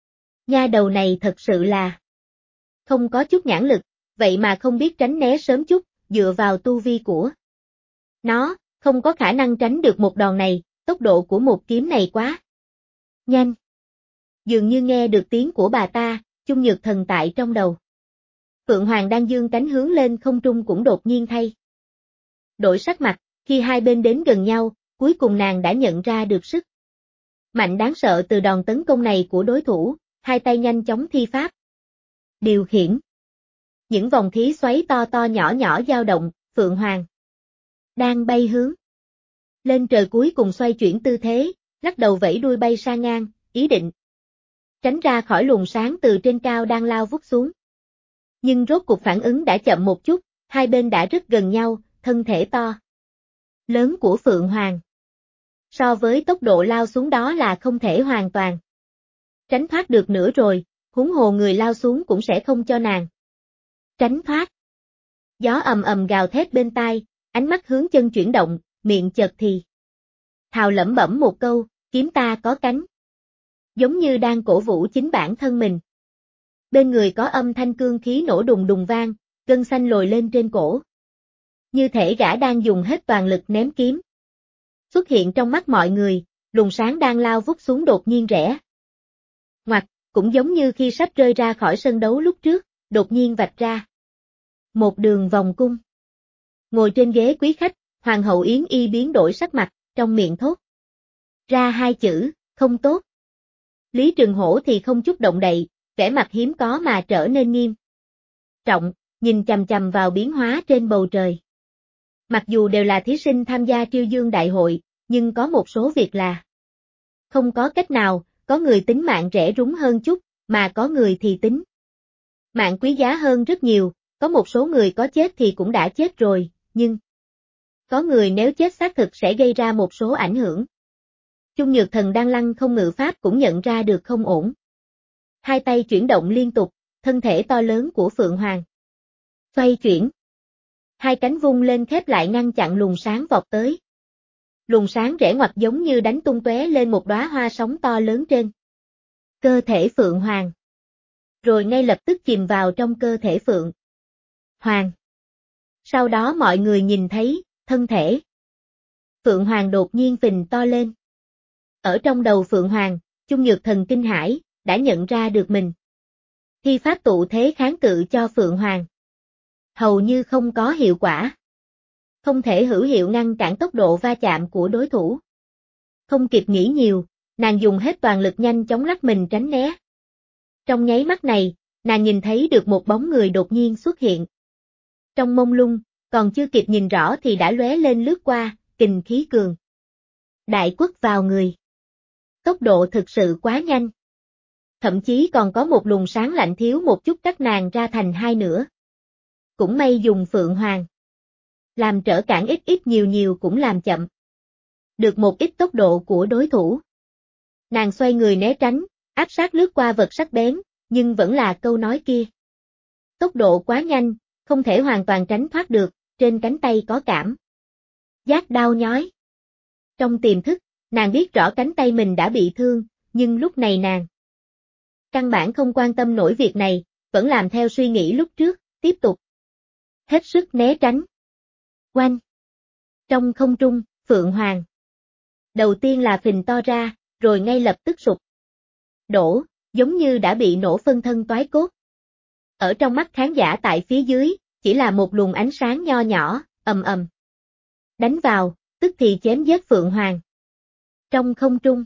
Nha đầu này thật sự là không có chút nhãn lực, vậy mà không biết tránh né sớm chút, dựa vào tu vi của nó, không có khả năng tránh được một đòn này, tốc độ của một kiếm này quá nhanh. Dường như nghe được tiếng của bà ta, Chung Nhược Thần tại trong đầu. Phượng Hoàng đang dương cánh hướng lên không trung cũng đột nhiên thay đổi sắc mặt, khi hai bên đến gần nhau, cuối cùng nàng đã nhận ra được sức mạnh đáng sợ từ đòn tấn công này của đối thủ, hai tay nhanh chóng thi pháp điều khiển những vòng khí xoáy to to nhỏ nhỏ dao động. Phượng Hoàng đang bay hướng lên trời cuối cùng xoay chuyển tư thế, lắc đầu vẫy đuôi bay sang ngang, ý định tránh ra khỏi luồng sáng từ trên cao đang lao vút xuống. Nhưng rốt cuộc phản ứng đã chậm một chút, hai bên đã rất gần nhau, thân thể to lớn của Phượng Hoàng so với tốc độ lao xuống đó là không thể hoàn toàn tránh thoát được nữa rồi, huống hồ người lao xuống cũng sẽ không cho nàng tránh thoát. Gió ầm ầm gào thét bên tai, ánh mắt Hướng Chân chuyển động, miệng chợt thì thào lẩm bẩm một câu, kiếm ta có cánh. giống như đang cổ vũ chính bản thân mình. Bên người có âm thanh cương khí nổ đùng đùng vang, gân xanh lồi lên trên cổ. Như thể gã đang dùng hết toàn lực ném kiếm. Xuất hiện trong mắt mọi người, luồng sáng đang lao vút xuống đột nhiên rẽ. Ngoặt, cũng giống như khi sắp rơi ra khỏi sân đấu lúc trước, đột nhiên vạch ra. Một đường vòng cung. Ngồi trên ghế quý khách, Hoàng hậu Yến Y biến đổi sắc mặt, trong miệng thốt ra hai chữ, không tốt. Lý Trường Hổ thì không chút động đậy, vẻ mặt hiếm có mà trở nên nghiêm trọng, nhìn chằm chằm vào biến hóa trên bầu trời. Mặc dù đều là thí sinh tham gia Triêu Dương Đại hội, nhưng có một số việc là không có cách nào, có người tính mạng rẻ rúng hơn chút, mà có người thì tính mạng quý giá hơn rất nhiều, có một số người có chết thì cũng đã chết rồi, nhưng có người nếu chết xác thực sẽ gây ra một số ảnh hưởng. Chung Nhược Thần đang lăng không ngự pháp cũng nhận ra được không ổn. Hai tay chuyển động liên tục, thân thể to lớn của Phượng Hoàng xoay chuyển. Hai cánh vung lên khép lại ngăn chặn luồng sáng vọt tới. Luồng sáng rẽ ngoặt giống như đánh tung tóe lên một đóa hoa sóng to lớn trên cơ thể Phượng Hoàng. Rồi ngay lập tức chìm vào trong cơ thể Phượng Hoàng. Sau đó mọi người nhìn thấy, thân thể Phượng Hoàng đột nhiên phình to lên. Ở trong đầu Phượng Hoàng, Chung Nhược Thần kinh hãi, đã nhận ra được mình. Thi pháp tụ thế kháng cự cho Phượng Hoàng hầu như không có hiệu quả. Không thể hữu hiệu ngăn cản tốc độ va chạm của đối thủ. Không kịp nghĩ nhiều, nàng dùng hết toàn lực nhanh chóng lắc mình tránh né. Trong nháy mắt này, nàng nhìn thấy được một bóng người đột nhiên xuất hiện. Trong mông lung, còn chưa kịp nhìn rõ thì đã lóe lên lướt qua, kình khí cường đại quất vào người. Tốc độ thực sự quá nhanh. Thậm chí còn có một luồng sáng lạnh thiếu một chút cắt nàng ra thành hai nửa. Cũng may dùng Phượng Hoàng làm trở cản ít ít nhiều nhiều cũng làm chậm được một ít tốc độ của đối thủ. Nàng xoay người né tránh, áp sát lướt qua vật sắc bén, nhưng vẫn là câu nói kia. Tốc độ quá nhanh, không thể hoàn toàn tránh thoát được, trên cánh tay có cảm giác đau nhói. Trong tiềm thức, nàng biết rõ cánh tay mình đã bị thương, nhưng lúc này nàng căn bản không quan tâm nổi việc này, vẫn làm theo suy nghĩ lúc trước, tiếp tục hết sức né tránh. Oanh! Trong không trung, Phượng Hoàng đầu tiên là phình to ra, rồi ngay lập tức sụp đổ, giống như đã bị nổ phân thân toái cốt. Ở trong mắt khán giả tại phía dưới, chỉ là một luồng ánh sáng nho nhỏ, ầm ầm đánh vào, tức thì chém giết Phượng Hoàng. Trong không trung,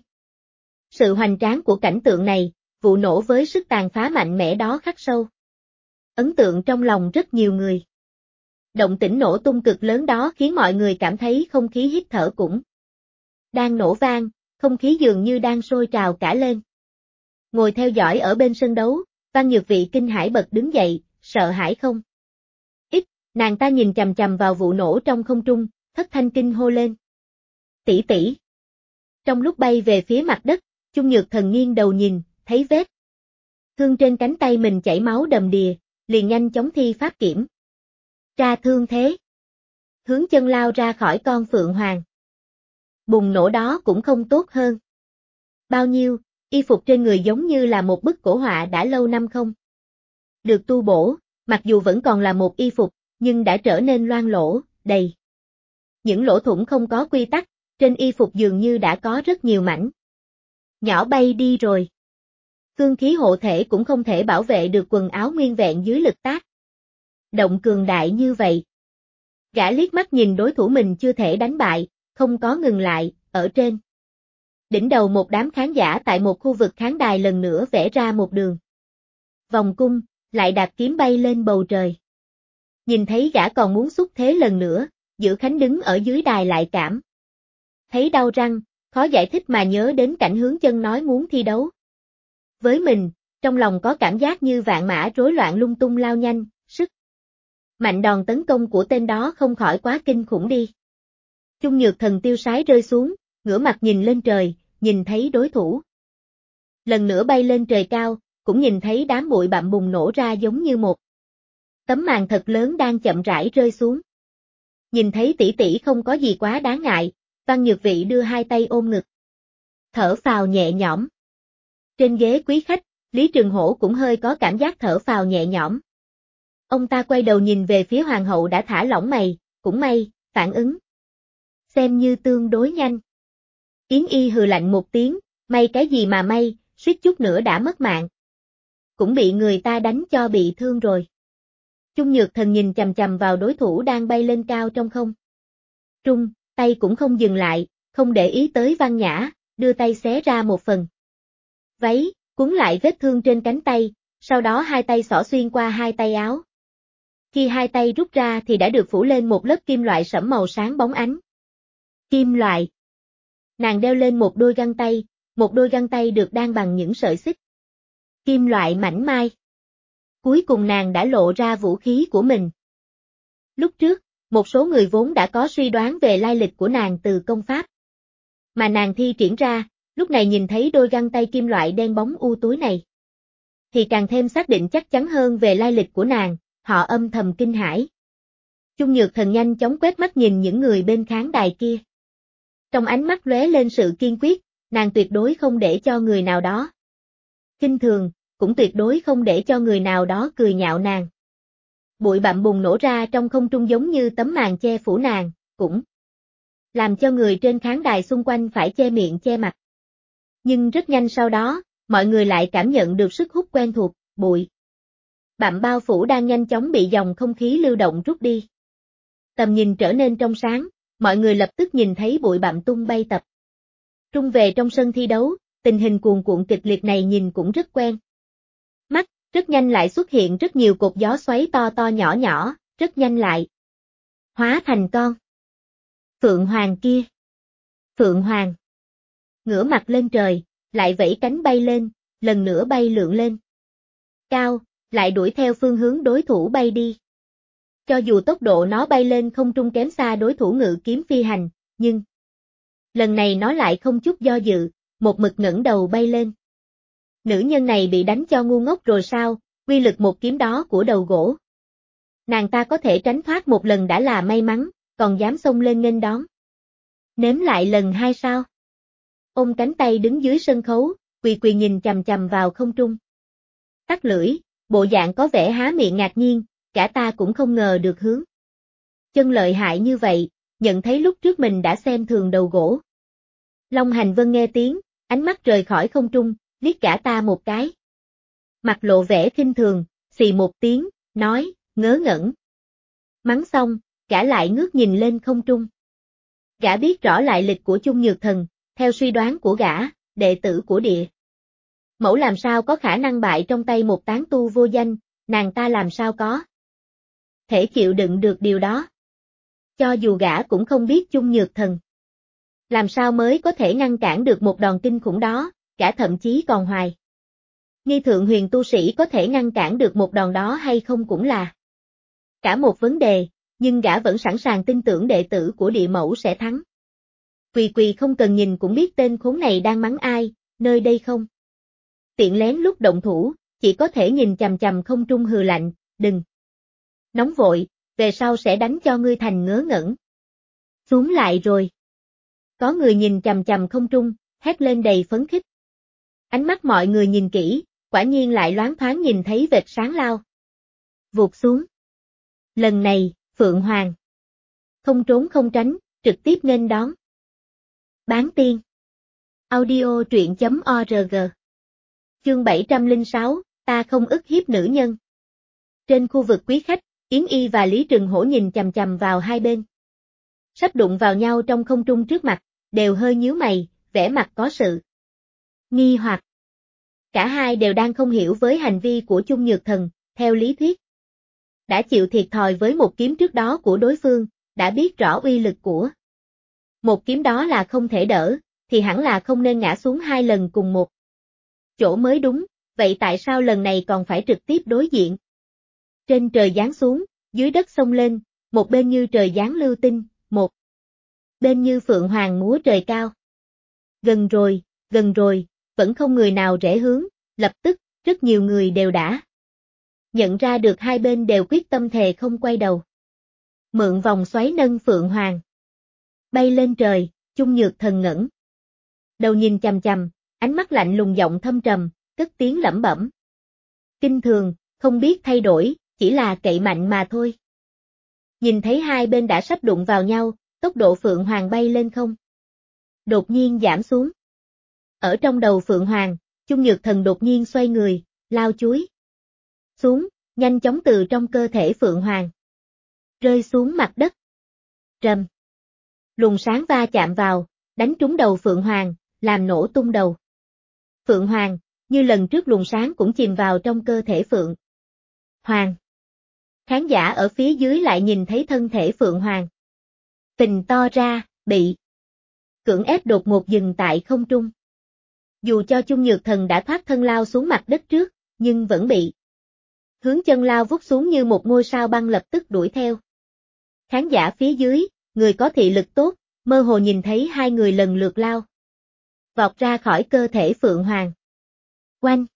sự hoành tráng của cảnh tượng này, vụ nổ với sức tàn phá mạnh mẽ đó khắc sâu ấn tượng trong lòng rất nhiều người. Động tĩnh nổ tung cực lớn đó khiến mọi người cảm thấy không khí hít thở cũng đang nổ vang, không khí dường như đang sôi trào cả lên. Ngồi theo dõi ở bên sân đấu, Văn Nhược Vị kinh hãi bật đứng dậy, sợ hãi không ít, nàng ta nhìn chằm chằm vào vụ nổ trong không trung, thất thanh kinh hô lên. Tỷ tỷ. Trong lúc bay về phía mặt đất, Chung Nhược Thần nghiêng đầu nhìn, thấy vết thương trên cánh tay mình chảy máu đầm đìa, liền nhanh chóng thi pháp kiểm tra thương thế. Hướng chân lao ra khỏi con Phượng Hoàng. Bùng nổ đó cũng không tốt hơn bao nhiêu, y phục trên người giống như là một bức cổ họa đã lâu năm không được tu bổ, mặc dù vẫn còn là một y phục, nhưng đã trở nên loang lỗ, đầy những lỗ thủng không có quy tắc, trên y phục dường như đã có rất nhiều mảnh nhỏ bay đi rồi. Cương khí hộ thể cũng không thể bảo vệ được quần áo nguyên vẹn dưới lực tác động cường đại như vậy. Gã liếc mắt nhìn đối thủ mình chưa thể đánh bại, không có ngừng lại, ở trên đỉnh đầu một đám khán giả tại một khu vực khán đài lần nữa vẽ ra một đường vòng cung, lại đạp kiếm bay lên bầu trời. Nhìn thấy gã còn muốn xúc thế lần nữa, Giữ Khánh đứng ở dưới đài lại cảm thấy đau răng, khó giải thích mà nhớ đến cảnh Hướng Chân nói muốn thi đấu với mình, trong lòng có cảm giác như vạn mã rối loạn lung tung lao nhanh, sức mạnh đòn tấn công của tên đó không khỏi quá kinh khủng đi. Chung Nhược Thần tiêu sái rơi xuống, ngửa mặt nhìn lên trời, nhìn thấy đối thủ lần nữa bay lên trời cao, cũng nhìn thấy đám bụi bặm bùng nổ ra giống như một tấm màn thật lớn đang chậm rãi rơi xuống. Nhìn thấy tỷ tỷ không có gì quá đáng ngại, Văn Nhược Vị đưa hai tay ôm ngực, thở phào nhẹ nhõm. Trên ghế quý khách, Lý Trường Hổ cũng hơi có cảm giác thở phào nhẹ nhõm. Ông ta quay đầu nhìn về phía hoàng hậu đã thả lỏng mày, cũng may, phản ứng xem như tương đối nhanh. Yến Y hừ lạnh một tiếng, may cái gì mà may, suýt chút nữa đã mất mạng. Cũng bị người ta đánh cho bị thương rồi. Chung Nhược Thần nhìn chằm chằm vào đối thủ đang bay lên cao trong không trung, tay cũng không dừng lại, không để ý tới Văn Nhã, đưa tay xé ra một phần váy, cuốn lại vết thương trên cánh tay, sau đó hai tay xỏ xuyên qua hai tay áo. Khi hai tay rút ra thì đã được phủ lên một lớp kim loại sẫm màu sáng bóng ánh. Kim loại. Nàng đeo lên một đôi găng tay được đan bằng những sợi xích kim loại mảnh mai. Cuối cùng nàng đã lộ ra vũ khí của mình. Lúc trước, một số người vốn đã có suy đoán về lai lịch của nàng từ công pháp mà nàng thi triển ra, lúc này nhìn thấy đôi găng tay kim loại đen bóng u tối này thì càng thêm xác định chắc chắn hơn về lai lịch của nàng, họ âm thầm kinh hãi. Chung Nhược Thần nhanh chóng quét mắt nhìn những người bên khán đài kia. Trong ánh mắt lóe lên sự kiên quyết, nàng tuyệt đối không để cho người nào đó khinh thường, cũng tuyệt đối không để cho người nào đó cười nhạo nàng. Bụi bặm bùng nổ ra trong không trung giống như tấm màn che phủ nàng, cũng làm cho người trên khán đài xung quanh phải che miệng che mặt. Nhưng rất nhanh sau đó, mọi người lại cảm nhận được sức hút quen thuộc, bụi bặm bao phủ đang nhanh chóng bị dòng không khí lưu động rút đi. Tầm nhìn trở nên trong sáng, mọi người lập tức nhìn thấy bụi bặm tung bay tập trung về trong sân thi đấu, tình hình cuồn cuộn kịch liệt này nhìn cũng rất quen mắt, rất nhanh lại xuất hiện rất nhiều cột gió xoáy to to nhỏ nhỏ, rất nhanh lại hóa thành con Phượng Hoàng kia. Phượng Hoàng ngửa mặt lên trời, lại vẫy cánh bay lên, lần nữa bay lượn lên cao, lại đuổi theo phương hướng đối thủ bay đi. Cho dù tốc độ nó bay lên không trung kém xa đối thủ ngự kiếm phi hành, nhưng lần này nó lại không chút do dự, một mực ngẩng đầu bay lên. Nữ nhân này bị đánh cho ngu ngốc rồi sao, uy lực một kiếm đó của đầu gỗ. Nàng ta có thể tránh thoát một lần đã là may mắn, còn dám xông lên nghênh đón. Nếm lại lần hai sao? Ôm cánh tay đứng dưới sân khấu, quỳ quỳ nhìn chằm chằm vào không trung. Tắt lưỡi, bộ dạng có vẻ há miệng ngạc nhiên, cả ta cũng không ngờ được hướng chân lợi hại như vậy, nhận thấy lúc trước mình đã xem thường đầu gỗ. Long Hành Vân nghe tiếng, ánh mắt rời khỏi không trung, liếc cả ta một cái. Mặt lộ vẻ khinh thường, xì một tiếng, nói, ngớ ngẩn. Mắng xong, gã lại ngước nhìn lên không trung. Gã biết rõ lại lịch của Chung Nhược Thần, theo suy đoán của gã, đệ tử của địa mẫu làm sao có khả năng bại trong tay một tán tu vô danh, nàng ta làm sao có thể chịu đựng được điều đó. Cho dù gã cũng không biết Chung Nhược Thần làm sao mới có thể ngăn cản được một đòn kinh khủng đó, gã thậm chí còn hoài nghi Thượng Huyền tu sĩ có thể ngăn cản được một đòn đó hay không cũng là cả một vấn đề, nhưng gã vẫn sẵn sàng tin tưởng đệ tử của địa mẫu sẽ thắng. Quỳ quỳ không cần nhìn cũng biết tên khốn này đang mắng ai, nơi đây không tiện lén lúc động thủ, chỉ có thể nhìn chằm chằm không trung hừ lạnh, đừng nóng vội, về sau sẽ đánh cho ngươi thành ngớ ngẩn. Xuống lại rồi. Có người nhìn chằm chằm không trung, hét lên đầy phấn khích. Ánh mắt mọi người nhìn kỹ, quả nhiên lại loáng thoáng nhìn thấy vệt sáng lao vụt xuống. Lần này, Phượng Hoàng không trốn không tránh, trực tiếp nghênh đón. Bán tiên. Audio truyện.org. Chương 706, ta không ức hiếp nữ nhân. Trên khu vực quý khách, Yến Y và Lý Trường Hổ nhìn chằm chằm vào hai bên. Sắp đụng vào nhau trong không trung trước mặt, đều hơi nhíu mày, vẻ mặt có sự nghi hoặc. Cả hai đều đang không hiểu với hành vi của Chung Nhược Thần, theo lý thuyết. Đã chịu thiệt thòi với một kiếm trước đó của đối phương, đã biết rõ uy lực của một kiếm đó là không thể đỡ, thì hẳn là không nên ngã xuống hai lần cùng một chỗ mới đúng, vậy tại sao lần này còn phải trực tiếp đối diện? Trên trời giáng xuống, dưới đất xông lên, một bên như trời giáng lưu tinh, một bên như phượng hoàng múa trời cao. Gần rồi, vẫn không người nào rẽ hướng, lập tức, rất nhiều người đều đã nhận ra được hai bên đều quyết tâm thề không quay đầu. Mượn vòng xoáy nâng phượng hoàng bay lên trời, Chung Nhược Thần ngẩng đầu nhìn chằm chằm, ánh mắt lạnh lùng giọng thâm trầm, cất tiếng lẩm bẩm. Kinh thường, không biết thay đổi, chỉ là cậy mạnh mà thôi. Nhìn thấy hai bên đã sắp đụng vào nhau, tốc độ Phượng Hoàng bay lên không. Đột nhiên giảm xuống. Ở trong đầu Phượng Hoàng, Chung Nhược Thần đột nhiên xoay người, lao chuối xuống, nhanh chóng từ trong cơ thể Phượng Hoàng rơi xuống mặt đất. Rầm. Luồng sáng va chạm vào, đánh trúng đầu Phượng Hoàng, làm nổ tung đầu. Phượng Hoàng, như lần trước luồng sáng cũng chìm vào trong cơ thể Phượng Hoàng. Khán giả ở phía dưới lại nhìn thấy thân thể Phượng Hoàng phình to ra, bị cưỡng ép đột ngột dừng tại không trung. Dù cho Chung Nhược Thần đã thoát thân lao xuống mặt đất trước, nhưng vẫn bị hướng chân lao vút xuống như một ngôi sao băng lập tức đuổi theo. Khán giả phía dưới, người có thị lực tốt, mơ hồ nhìn thấy hai người lần lượt lao vọt ra khỏi cơ thể Phượng Hoàng. Oanh!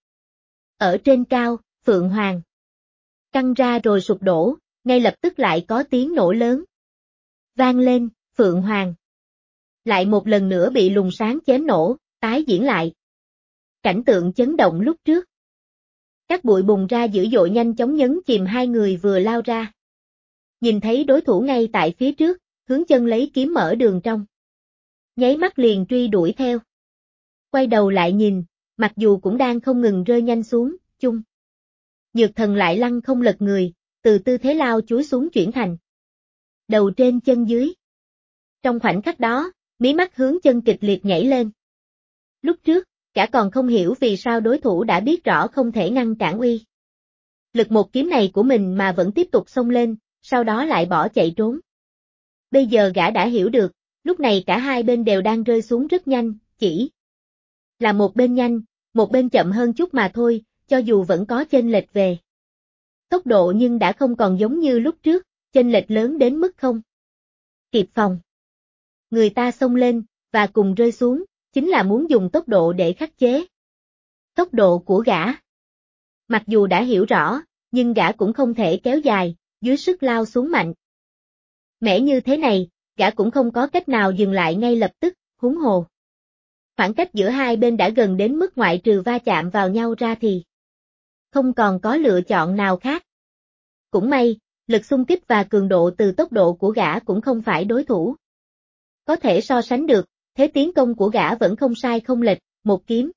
Ở trên cao, Phượng Hoàng căng ra rồi sụp đổ, ngay lập tức lại có tiếng nổ lớn vang lên, Phượng Hoàng lại một lần nữa bị luồng sáng chém nổ, tái diễn lại cảnh tượng chấn động lúc trước. Các bụi bùng ra dữ dội nhanh chóng nhấn chìm hai người vừa lao ra. Nhìn thấy đối thủ ngay tại phía trước, Hướng Chân lấy kiếm mở đường trong. Nháy mắt liền truy đuổi theo. Quay đầu lại nhìn, mặc dù cũng đang không ngừng rơi nhanh xuống, Chung Nhược Thần lại lăn không lật người, từ tư thế lao chúi xuống chuyển thành đầu trên chân dưới. Trong khoảnh khắc đó, mí mắt Hướng Chân kịch liệt nhảy lên. Lúc trước, cả còn không hiểu vì sao đối thủ đã biết rõ không thể ngăn cản uy lực một kiếm này của mình mà vẫn tiếp tục xông lên, sau đó lại bỏ chạy trốn. Bây giờ gã đã hiểu được, lúc này cả hai bên đều đang rơi xuống rất nhanh, chỉ là một bên nhanh, một bên chậm hơn chút mà thôi, cho dù vẫn có chênh lệch về tốc độ nhưng đã không còn giống như lúc trước, chênh lệch lớn đến mức không kịp phòng. Người ta xông lên, và cùng rơi xuống, chính là muốn dùng tốc độ để khắc chế tốc độ của gã. Mặc dù đã hiểu rõ, nhưng gã cũng không thể kéo dài, dưới sức lao xuống mạnh mẽ như thế này, gã cũng không có cách nào dừng lại ngay lập tức, huống hồ. Khoảng cách giữa hai bên đã gần đến mức ngoại trừ va chạm vào nhau ra thì không còn có lựa chọn nào khác. Cũng may, lực xung kích và cường độ từ tốc độ của gã cũng không phải đối thủ có thể so sánh được, thế tiến công của gã vẫn không sai không lệch, một kiếm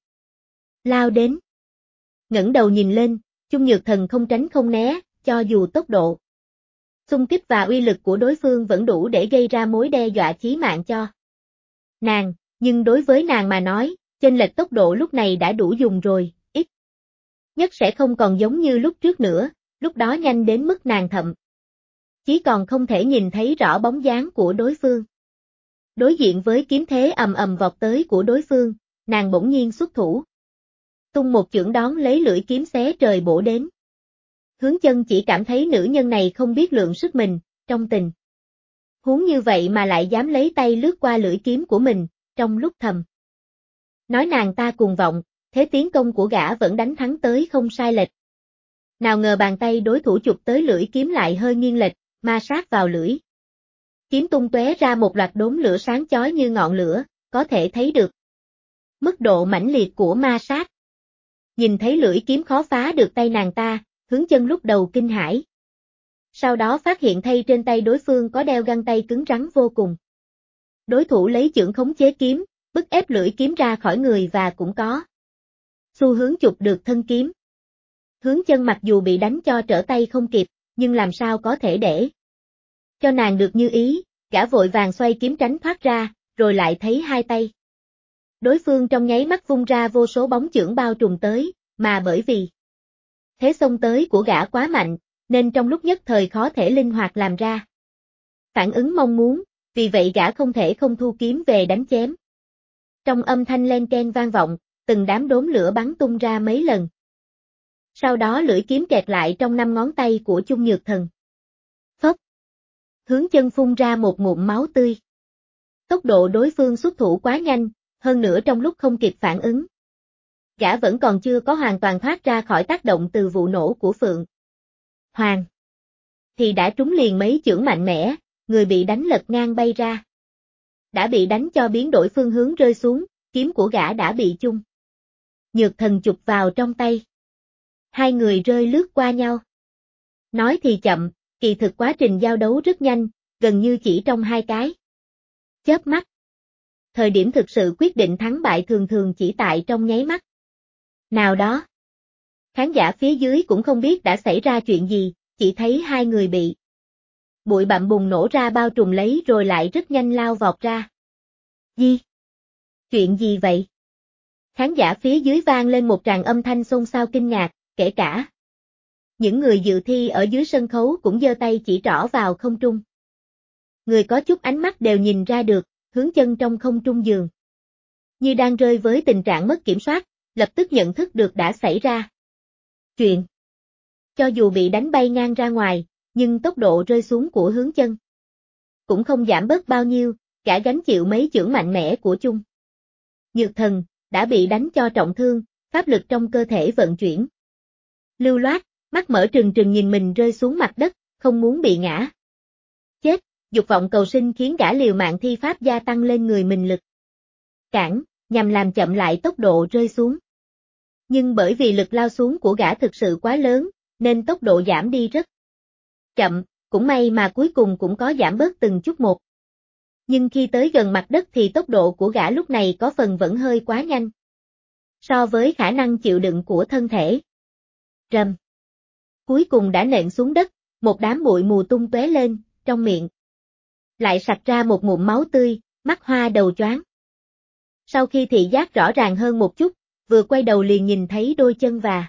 lao đến. Ngẩng đầu nhìn lên, Chung Nhược Thần không tránh không né, cho dù tốc độ xung kích và uy lực của đối phương vẫn đủ để gây ra mối đe dọa chí mạng cho nàng, nhưng đối với nàng mà nói, chênh lệch tốc độ lúc này đã đủ dùng rồi, ít nhất sẽ không còn giống như lúc trước nữa, lúc đó nhanh đến mức nàng thậm chí còn không thể nhìn thấy rõ bóng dáng của đối phương. Đối diện với kiếm thế ầm ầm vọt tới của đối phương, nàng bỗng nhiên xuất thủ. Tung một chưởng đón lấy lưỡi kiếm xé trời bổ đến. Hướng Chân chỉ cảm thấy nữ nhân này không biết lượng sức mình, trong tình huống như vậy mà lại dám lấy tay lướt qua lưỡi kiếm của mình, trong lúc thầm nói nàng ta cuồng vọng, thế tiến công của gã vẫn đánh thắng tới không sai lệch. Nào ngờ bàn tay đối thủ chụp tới lưỡi kiếm lại hơi nghiêng lệch, ma sát vào lưỡi kiếm tung tóe ra một loạt đốm lửa sáng chói như ngọn lửa, có thể thấy được mức độ mãnh liệt của ma sát. Nhìn thấy lưỡi kiếm khó phá được tay nàng ta, Hướng Chân lúc đầu kinh hãi. Sau đó phát hiện thay trên tay đối phương có đeo găng tay cứng rắn vô cùng. Đối thủ lấy chưởng khống chế kiếm, bức ép lưỡi kiếm ra khỏi người và cũng có xu hướng chụp được thân kiếm. Hướng Chân mặc dù bị đánh cho trở tay không kịp, nhưng làm sao có thể để cho nàng được như ý, gã vội vàng xoay kiếm tránh thoát ra, rồi lại thấy hai tay đối phương trong nháy mắt vung ra vô số bóng chưởng bao trùm tới, mà bởi vì thế xông tới của gã quá mạnh, nên trong lúc nhất thời khó thể linh hoạt làm ra phản ứng mong muốn, vì vậy gã không thể không thu kiếm về đánh chém. Trong âm thanh len keng vang vọng, từng đám đốm lửa bắn tung ra mấy lần. Sau đó lưỡi kiếm kẹt lại trong 5 ngón tay của Chung Nhược Thần. Phốc! Hướng Chân phun ra một ngụm máu tươi. Tốc độ đối phương xuất thủ quá nhanh, hơn nữa trong lúc không kịp phản ứng. Gã vẫn còn chưa có hoàn toàn thoát ra khỏi tác động từ vụ nổ của Phượng Hoàng. Thì đã trúng liền mấy chưởng mạnh mẽ, người bị đánh lật ngang bay ra. Đã bị đánh cho biến đổi phương hướng rơi xuống, kiếm của gã đã bị Chung Nhược Thần chụp vào trong tay. Hai người rơi lướt qua nhau. Nói thì chậm, kỳ thực quá trình giao đấu rất nhanh, gần như chỉ trong 2 cái chớp mắt. Thời điểm thực sự quyết định thắng bại thường thường chỉ tại trong nháy mắt nào đó. Khán giả phía dưới cũng không biết đã xảy ra chuyện gì, chỉ thấy hai người bị bụi bặm bùng nổ ra bao trùm lấy rồi lại rất nhanh lao vọt ra. Gì? Chuyện gì vậy? Khán giả phía dưới vang lên một tràng âm thanh xôn xao kinh ngạc, kể cả những người dự thi ở dưới sân khấu cũng giơ tay chỉ trỏ vào không trung. Người có chút ánh mắt đều nhìn ra được, hướng chân trong không trung dường như đang rơi với tình trạng mất kiểm soát, lập tức nhận thức được đã xảy ra chuyện. Cho dù bị đánh bay ngang ra ngoài, nhưng tốc độ rơi xuống của hướng chân cũng không giảm bớt bao nhiêu, cả gánh chịu mấy chưởng mạnh mẽ của chung. Nhược Thần đã bị đánh cho trọng thương, pháp lực trong cơ thể vận chuyển lưu loát, mắt mở trừng trừng nhìn mình rơi xuống mặt đất, không muốn bị ngã chết, dục vọng cầu sinh khiến gã liều mạng thi pháp gia tăng lên người mình lực cản, nhằm làm chậm lại tốc độ rơi xuống. Nhưng bởi vì lực lao xuống của gã thực sự quá lớn, nên tốc độ giảm đi rất chậm, cũng may mà cuối cùng cũng có giảm bớt từng chút một. Nhưng khi tới gần mặt đất thì tốc độ của gã lúc này có phần vẫn hơi quá nhanh. So với khả năng chịu đựng của thân thể. Rầm. Cuối cùng đã nện xuống đất, một đám bụi mù tung tóe lên, trong miệng lại sặc ra một ngụm máu tươi, mắt hoa đầu choáng. Sau khi thị giác rõ ràng hơn một chút, vừa quay đầu liền nhìn thấy đôi chân và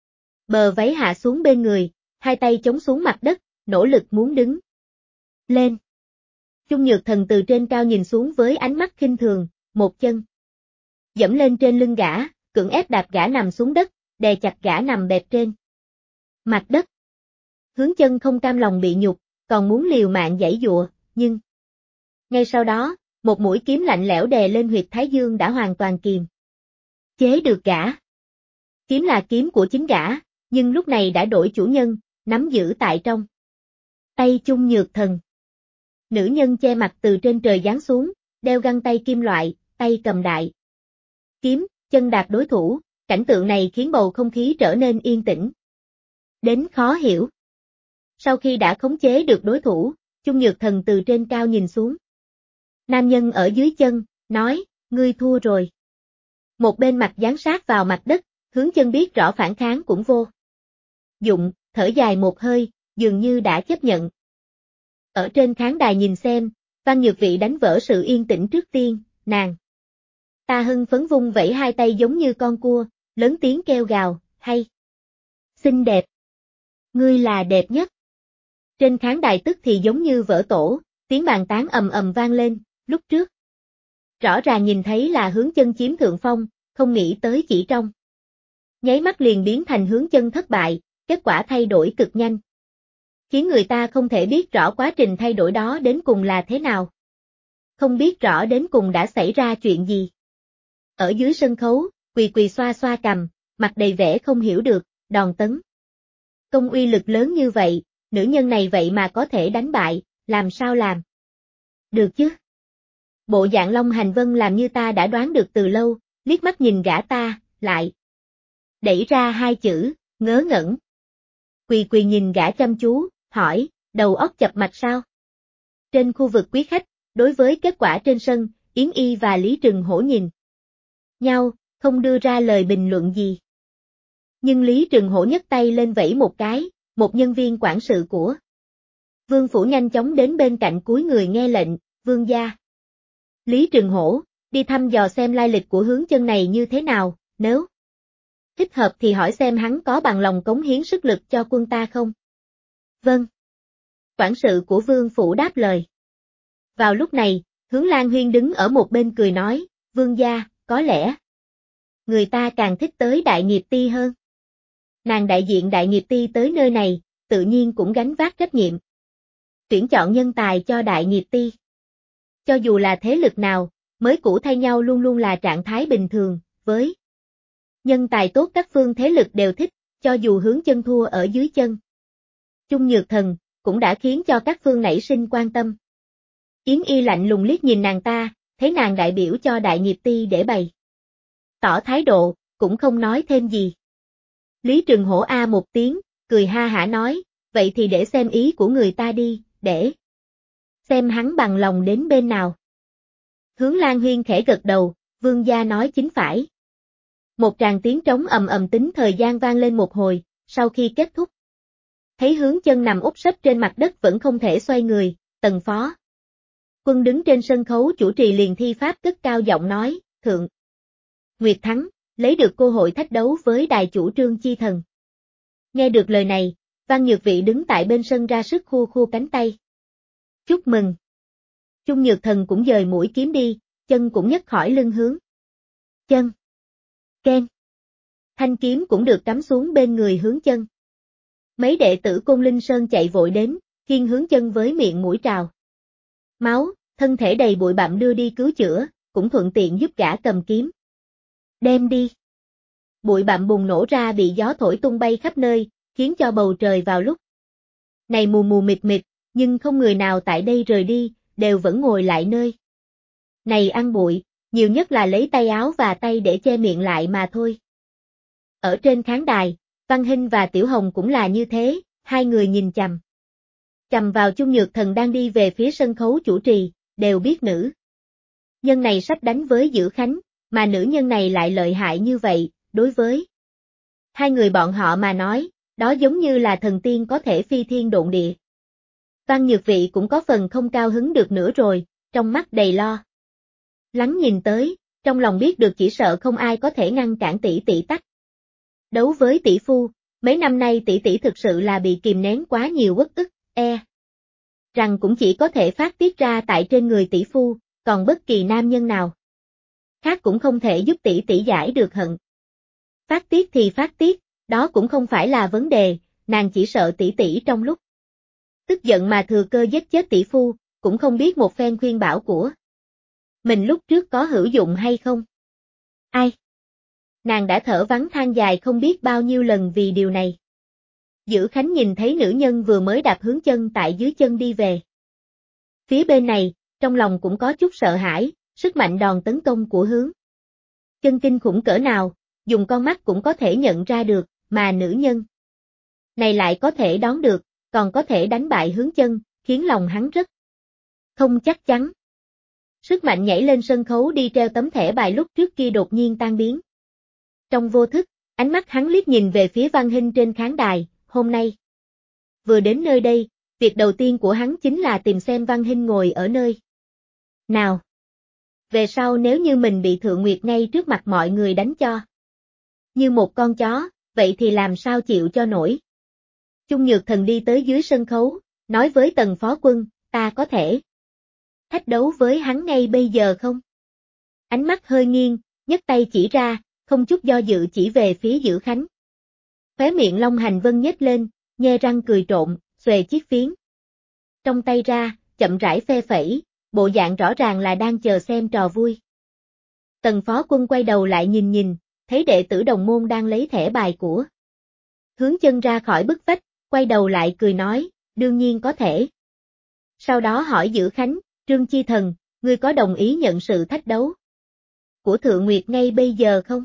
bờ váy hạ xuống bên người, hai tay chống xuống mặt đất, nỗ lực muốn đứng lên. Chung Nhược Thần từ trên cao nhìn xuống với ánh mắt khinh thường, một chân dẫm lên trên lưng gã, cưỡng ép đạp gã nằm xuống đất, đè chặt gã nằm bẹp trên mặt đất. Hướng chân không cam lòng bị nhục, còn muốn liều mạng giãy giụa, nhưng ngay sau đó, một mũi kiếm lạnh lẽo đè lên huyệt thái dương đã hoàn toàn kiềm chế được gã. Kiếm là kiếm của chính gã, nhưng lúc này đã đổi chủ nhân, nắm giữ tại trong tay Chung Nhược Thần. Nữ nhân che mặt từ trên trời giáng xuống, đeo găng tay kim loại, tay cầm đại kiếm, chân đạp đối thủ, cảnh tượng này khiến bầu không khí trở nên yên tĩnh đến khó hiểu. Sau khi đã khống chế được đối thủ, Chung Nhược Thần từ trên cao nhìn xuống nam nhân ở dưới chân, nói, ngươi thua rồi. Một bên mặt dán sát vào mặt đất, hướng chân biết rõ phản kháng cũng vô dụng, thở dài một hơi, dường như đã chấp nhận. Ở trên khán đài nhìn xem, Văn Nhược Vị đánh vỡ sự yên tĩnh trước tiên, nàng ta hưng phấn vung vẫy hai tay giống như con cua, lớn tiếng kêu gào, hay, xinh đẹp, ngươi là đẹp nhất. Trên khán đài tức thì giống như vỡ tổ, tiếng bàn tán ầm ầm vang lên, lúc trước rõ ràng nhìn thấy là hướng chân chiếm thượng phong, không nghĩ tới chỉ trong nháy mắt liền biến thành hướng chân thất bại, kết quả thay đổi cực nhanh. Khiến người ta không thể biết rõ quá trình thay đổi đó đến cùng là thế nào. Không biết rõ đến cùng đã xảy ra chuyện gì. Ở dưới sân khấu, Quỳ xoa xoa cằm, mặt đầy vẻ không hiểu được, đòn tấn công uy lực lớn như vậy, nữ nhân này vậy mà có thể đánh bại, làm sao làm được chứ? Bộ dạng Long Hành Vân làm như ta đã đoán được từ lâu, liếc mắt nhìn gã ta, lại đẩy ra hai chữ, ngớ ngẩn. Quỳ nhìn gã chăm chú, hỏi, đầu óc chập mạch sao? Trên khu vực quý khách, đối với kết quả trên sân, Yến Y và Lý Trừng Hổ nhìn nhau, không đưa ra lời bình luận gì. Nhưng Lý Trừng Hổ nhấc tay lên vẫy một cái, một nhân viên quản sự của Vương Phủ nhanh chóng đến bên cạnh cúi người nghe lệnh, Vương gia. Lý Trừng Hổ, đi thăm dò xem lai lịch của hướng chân này như thế nào, nếu thích hợp thì hỏi xem hắn có bằng lòng cống hiến sức lực cho quân ta không? Vâng. Quản sự của Vương Phủ đáp lời. Vào lúc này, Hướng Lan Huyên đứng ở một bên cười nói, Vương gia, có lẽ người ta càng thích tới Đại Nghiệp Ti hơn. Nàng đại diện Đại Nghiệp Ti tới nơi này, tự nhiên cũng gánh vác trách nhiệm tuyển chọn nhân tài cho Đại Nghiệp Ti. Cho dù là thế lực nào, mới cũ thay nhau luôn luôn là trạng thái bình thường, với nhân tài tốt các phương thế lực đều thích, cho dù hướng chân thua ở dưới chân. Chung Nhược Thần, cũng đã khiến cho các phương nảy sinh quan tâm. Yến Y lạnh lùng liếc nhìn nàng ta, thấy nàng đại biểu cho Đại Nghiệp Ti để bày tỏ thái độ, cũng không nói thêm gì. Lý Trừng hổ a một tiếng, cười ha hả nói, vậy thì để xem ý của người ta đi, để xem hắn bằng lòng đến bên nào. Hướng Lan Huyên khẽ gật đầu, vương gia nói chính phải. Một tràng tiếng trống ầm ầm tính thời gian vang lên một hồi, sau khi kết thúc. Thấy Hướng Chân nằm úp sấp trên mặt đất vẫn không thể xoay người, Tần Phó Quân đứng trên sân khấu chủ trì liền thi pháp cất cao giọng nói, Thượng Nguyệt thắng, lấy được cơ hội thách đấu với đài chủ Trương Chi Thần. Nghe được lời này, Văn Nhược Vị đứng tại bên sân ra sức khua khua cánh tay. Chúc mừng. Trung Nhược Thần cũng dời mũi kiếm đi, chân cũng nhấc khỏi lưng Hướng Chân. Ken. Thanh kiếm cũng được cắm xuống bên người Hướng Chân. Mấy đệ tử Côn Linh Sơn chạy vội đến, khiêng Hướng Chân với miệng mũi trào máu, thân thể đầy bụi bặm đưa đi cứu chữa, cũng thuận tiện giúp gã cầm kiếm. Đem đi. Bụi bặm bùng nổ ra bị gió thổi tung bay khắp nơi, khiến cho bầu trời vào lúc này mù mù mịt mịt, nhưng không người nào tại đây rời đi, đều vẫn ngồi lại nơi này ăn bụi, nhiều nhất là lấy tay áo và tay để che miệng lại mà thôi. Ở trên khán đài, Văn Hinh và Tiểu Hồng cũng là như thế, hai người nhìn chằm vào Trung Nhược Thần đang đi về phía sân khấu chủ trì, đều biết nữ nhân này sắp đánh với Dữ Khánh, mà nữ nhân này lại lợi hại như vậy, đối với hai người bọn họ mà nói, đó giống như là thần tiên có thể phi thiên độn địa. Văn Nhược Vị cũng có phần không cao hứng được nữa rồi, trong mắt đầy lo lắng nhìn tới, trong lòng biết được chỉ sợ không ai có thể ngăn cản tỷ tỷ tách đấu với tỷ phu, mấy năm nay tỷ tỷ thực sự là bị kìm nén quá nhiều uất ức, rằng cũng chỉ có thể phát tiết ra tại trên người tỷ phu, còn bất kỳ nam nhân nào khác cũng không thể giúp tỷ tỷ giải được hận. Phát tiết thì phát tiết, đó cũng không phải là vấn đề, nàng chỉ sợ tỷ tỷ trong lúc tức giận mà thừa cơ giết chết tỷ phu, cũng không biết một phen khuyên bảo của mình lúc trước có hữu dụng hay không. Ai? Nàng đã thở vắng than dài không biết bao nhiêu lần vì điều này. Dữ Khánh nhìn thấy nữ nhân vừa mới đạp Hướng Chân tại dưới chân đi về phía bên này, trong lòng cũng có chút sợ hãi, sức mạnh đòn tấn công của Hướng Chân kinh khủng cỡ nào, dùng con mắt cũng có thể nhận ra được, mà nữ nhân này lại có thể đón được, còn có thể đánh bại Hướng Chân, khiến lòng hắn rất không chắc chắn. Sức mạnh nhảy lên sân khấu đi treo tấm thẻ bài lúc trước kia đột nhiên tan biến. Trong vô thức, ánh mắt hắn liếc nhìn về phía Văn Hinh trên khán đài, hôm nay vừa đến nơi đây, việc đầu tiên của hắn chính là tìm xem Văn Hinh ngồi ở nơi nào. Về sau nếu như mình bị Thượng Nguyệt ngay trước mặt mọi người đánh cho như một con chó, vậy thì làm sao chịu cho nổi. Trung Nhược Thần đi tới dưới sân khấu, nói với Tần Phó Quân, ta có thể thách đấu với hắn ngay bây giờ không? Ánh mắt hơi nghiêng, nhấc tay chỉ ra, không chút do dự chỉ về phía Dữ Khánh. Khóe miệng Long Hành Vân nhếch lên, nhe răng cười trộn, xuề chiếc phiến trong tay ra, chậm rãi phe phẩy, bộ dạng rõ ràng là đang chờ xem trò vui. Tần Phó Quân quay đầu lại nhìn nhìn, thấy đệ tử đồng môn đang lấy thẻ bài của Hướng Chân ra khỏi bức vách, quay đầu lại cười nói, đương nhiên có thể. Sau đó hỏi Dữ Khánh, Trương Chi Thần, ngươi có đồng ý nhận sự thách đấu của Thượng Nguyệt ngay bây giờ không?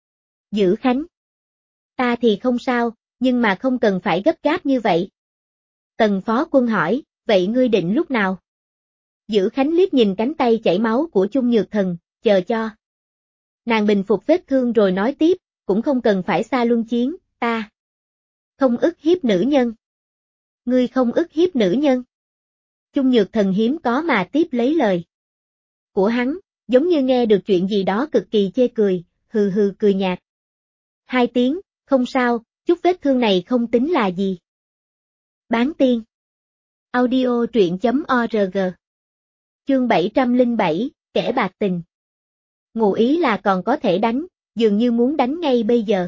Dữ Khánh, ta thì không sao, nhưng mà không cần phải gấp gáp như vậy. Tần Phó Quân hỏi, vậy ngươi định lúc nào? Dữ Khánh liếc nhìn cánh tay chảy máu của Trung Nhược Thần, chờ cho nàng bình phục vết thương rồi nói tiếp, cũng không cần phải xa luân chiến, ta không ức hiếp nữ nhân. Ngươi không ức hiếp nữ nhân? Trung Nhược Thần hiếm có mà tiếp lấy lời của hắn, giống như nghe được chuyện gì đó cực kỳ chê cười, hừ hừ cười nhạt. Hai tiếng, không sao, chút vết thương này không tính là gì. Bán tiên. Audio truyện.org. Chương 707, kẻ bạc tình. Ngụ ý là còn có thể đánh, dường như muốn đánh ngay bây giờ.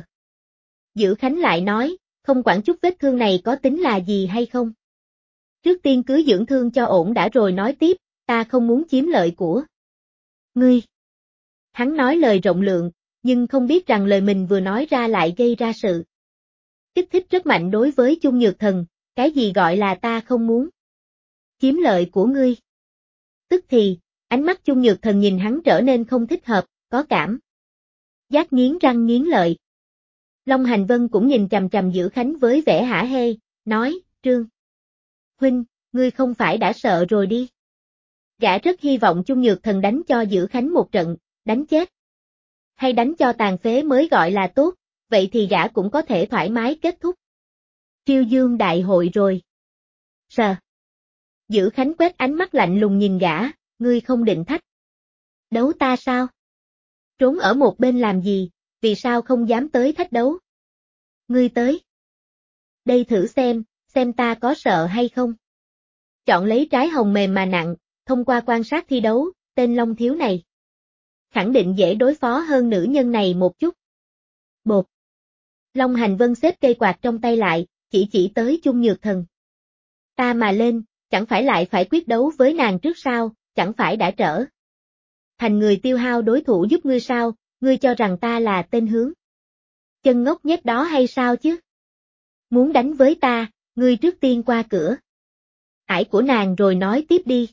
Dữ Khánh lại nói, không quản chút vết thương này có tính là gì hay không. Trước tiên cứ dưỡng thương cho ổn đã rồi nói tiếp, ta không muốn chiếm lợi của ngươi. Hắn nói lời rộng lượng, nhưng không biết rằng lời mình vừa nói ra lại gây ra sự kích thích rất mạnh đối với Trung Nhược Thần, cái gì gọi là ta không muốn chiếm lợi của ngươi. Tức thì, ánh mắt Trung Nhược Thần nhìn hắn trở nên không thích hợp, có cảm Giác nghiến răng nghiến lợi. Long Hành Vân cũng nhìn chằm chằm Dữ Khánh với vẻ hả hê, nói, Trương huynh, ngươi không phải đã sợ rồi đi. Gã rất hy vọng Chung Nhược Thần đánh cho Dữ Khánh một trận, đánh chết. Hay đánh cho tàn phế mới gọi là tốt, vậy thì gã cũng có thể thoải mái kết thúc. Triêu Dương đại hội rồi. Sờ. Dữ Khánh quét ánh mắt lạnh lùng nhìn gã, ngươi không định thách. Đấu ta sao? Trốn ở một bên làm gì, vì sao không dám tới thách đấu? Ngươi tới. Đây thử xem ta có sợ hay không. Chọn lấy trái hồng mềm mà nặng, thông qua quan sát thi đấu, tên Long Thiếu này. Khẳng định dễ đối phó hơn nữ nhân này một chút. Bột. Long Hành Vân xếp cây quạt trong tay lại, chỉ tới Chung Nhược Thần. Ta mà lên, chẳng phải lại phải quyết đấu với nàng trước sao, chẳng phải đã trở thành người tiêu hao đối thủ giúp ngươi sao, ngươi cho rằng ta là tên hướng chân ngốc nhất đó hay sao chứ? Muốn đánh với ta, ngươi trước tiên qua cửa ải của nàng rồi nói tiếp đi.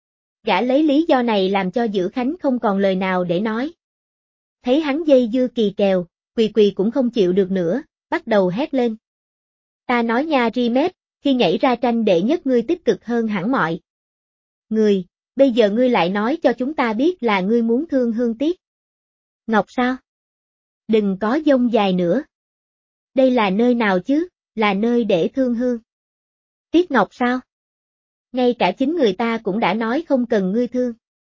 Gã lấy lý do này làm cho Dữ Khánh không còn lời nào để nói. Thấy hắn dây dưa kỳ kèo, Quỳ cũng không chịu được nữa, bắt đầu hét lên. Ta nói nha Rimet, khi nhảy ra tranh đệ nhất ngươi tích cực hơn hẳn mọi người, bây giờ ngươi lại nói cho chúng ta biết là ngươi muốn thương Hương Tiết Ngọc sao? Đừng có dông dài nữa. Đây là nơi nào chứ, là nơi để thương Hương Tiết Ngọc sao? Ngay cả chính người ta cũng đã nói không cần ngươi thương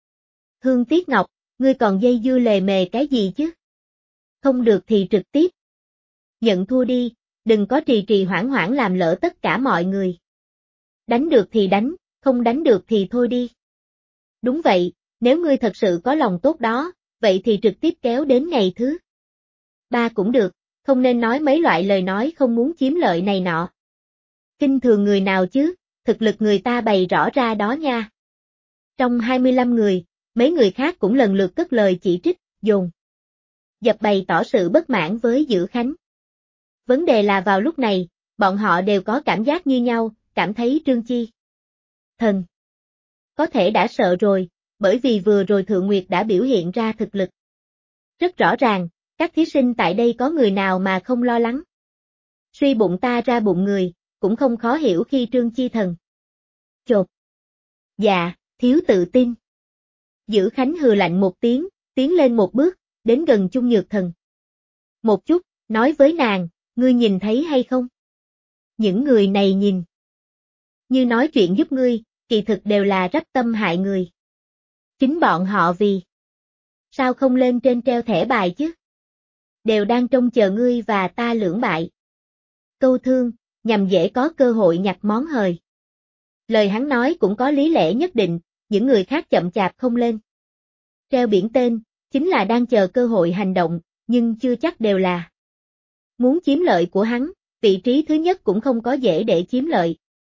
Hương Tiết Ngọc, ngươi còn dây dưa lề mề cái gì chứ? Không được thì trực tiếp nhận thua đi, đừng có trì hoãn làm lỡ tất cả mọi người. Đánh được thì đánh, không đánh được thì thôi đi. Đúng vậy, nếu ngươi thật sự có lòng tốt đó, vậy thì trực tiếp kéo đến ngày thứ ba cũng được, không nên nói mấy loại lời nói không muốn chiếm lợi này nọ. Kinh thường người nào chứ, thực lực người ta bày rõ ra đó nha. Trong 25 người, mấy người khác cũng lần lượt cất lời chỉ trích, dồn dập bày tỏ sự bất mãn với Dữ Khánh. Vấn đề là vào lúc này, bọn họ đều có cảm giác như nhau, cảm thấy Trương Chi Thần có thể đã sợ rồi, bởi vì vừa rồi Thượng Nguyệt đã biểu hiện ra thực lực. Rất rõ ràng, các thí sinh tại đây có người nào mà không lo lắng. Suy bụng ta ra bụng người, cũng không khó hiểu khi Trương Chi Thần chột dạ, thiếu tự tin. Dữ Khánh hừ lạnh một tiếng, tiến lên một bước, đến gần Chung Nhược Thần. Một chút, nói với nàng, ngươi nhìn thấy hay không? Những người này nhìn như nói chuyện giúp ngươi, kỳ thực đều là rắp tâm hại người. Chính bọn họ vì sao không lên trên treo thẻ bài chứ? Đều đang trông chờ ngươi và ta lưỡng bại. Câu thương, nhằm dễ có cơ hội nhặt món hời. Lời hắn nói cũng có lý lẽ nhất định, những người khác chậm chạp không lên treo biển tên, chính là đang chờ cơ hội hành động, nhưng chưa chắc đều là muốn chiếm lợi của hắn, vị trí thứ nhất cũng không có dễ để chiếm lợi.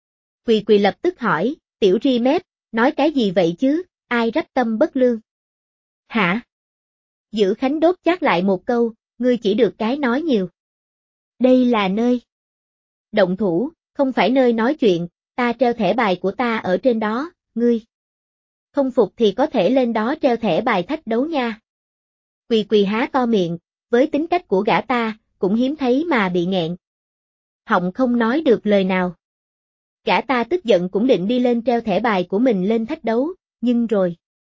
Quỳ lập tức hỏi, tiểu ri mép, nói cái gì vậy chứ, ai rắp tâm bất lương? Hả? Dữ Khánh đốt chát lại một câu, ngươi chỉ được cái nói nhiều. Đây là nơi động thủ, không phải nơi nói chuyện, ta treo thẻ bài của ta ở trên đó, ngươi không phục thì có thể lên đó treo thẻ bài thách đấu nha. Quỳ há to miệng, với tính cách của gã ta, cũng hiếm thấy mà bị nghẹn. Họng không nói được lời nào. Gã ta tức giận cũng định đi lên treo thẻ bài của mình lên thách đấu, nhưng rồi.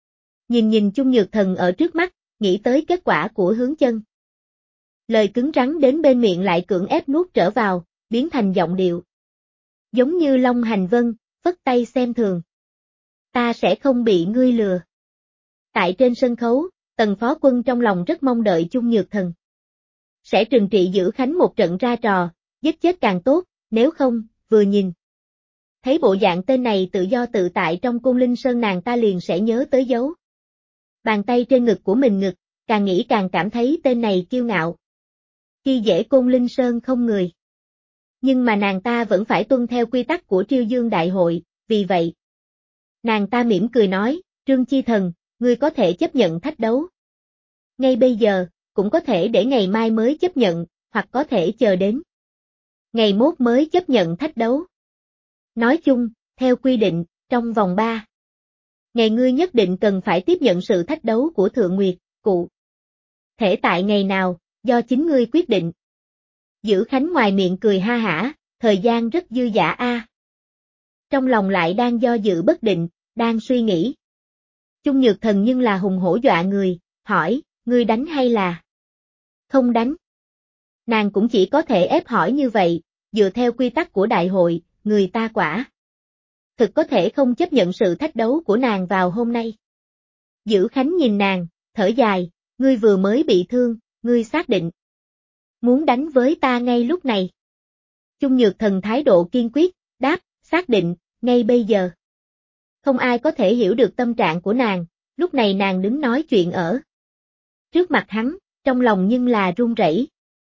Nhìn Chung Nhược Thần ở trước mắt, nghĩ tới kết quả của hướng chân. Lời cứng rắn đến bên miệng lại cưỡng ép nuốt trở vào, biến thành giọng điệu. Giống như Long Hành Vân, phất tay xem thường. Ta sẽ không bị ngươi lừa. Tại trên sân khấu, Tần Phó Quân trong lòng rất mong đợi Chung Nhược Thần sẽ trừng trị Dữ Khánh một trận ra trò, giết chết càng tốt, nếu không, vừa nhìn. Thấy bộ dạng tên này tự do tự tại trong Côn Linh Sơn nàng ta liền sẽ nhớ tới dấu bàn tay trên ngực của mình ngực, càng nghĩ càng cảm thấy tên này kiêu ngạo. Khi dễ Côn Linh Sơn không người. Nhưng mà nàng ta vẫn phải tuân theo quy tắc của Triêu Dương Đại hội, vì vậy. Nàng ta mỉm cười nói, Trương Chi Thần, ngươi có thể chấp nhận thách đấu. Ngay bây giờ, cũng có thể để ngày mai mới chấp nhận, hoặc có thể chờ đến ngày mốt mới chấp nhận thách đấu. Nói chung, theo quy định, trong vòng 3 ngày ngươi nhất định cần phải tiếp nhận sự thách đấu của Thượng Nguyệt, cụ Thể tại ngày nào, do chính ngươi quyết định. Dữ Khánh ngoài miệng cười ha hả, thời gian rất dư dả a. Trong lòng lại đang do dự bất định, đang suy nghĩ. Chung Nhược Thần nhưng là hùng hổ dọa người, hỏi, ngươi đánh hay là không đánh? Nàng cũng chỉ có thể ép hỏi như vậy, dựa theo quy tắc của đại hội, người ta quả thực có thể không chấp nhận sự thách đấu của nàng vào hôm nay. Dữ Khánh nhìn nàng, thở dài, ngươi vừa mới bị thương, ngươi xác định muốn đánh với ta ngay lúc này. Chung Nhược Thần thái độ kiên quyết, đáp, xác định, ngay bây giờ. Không ai có thể hiểu được tâm trạng của nàng, lúc này nàng đứng nói chuyện ở trước mặt hắn, trong lòng nhưng là run rẩy.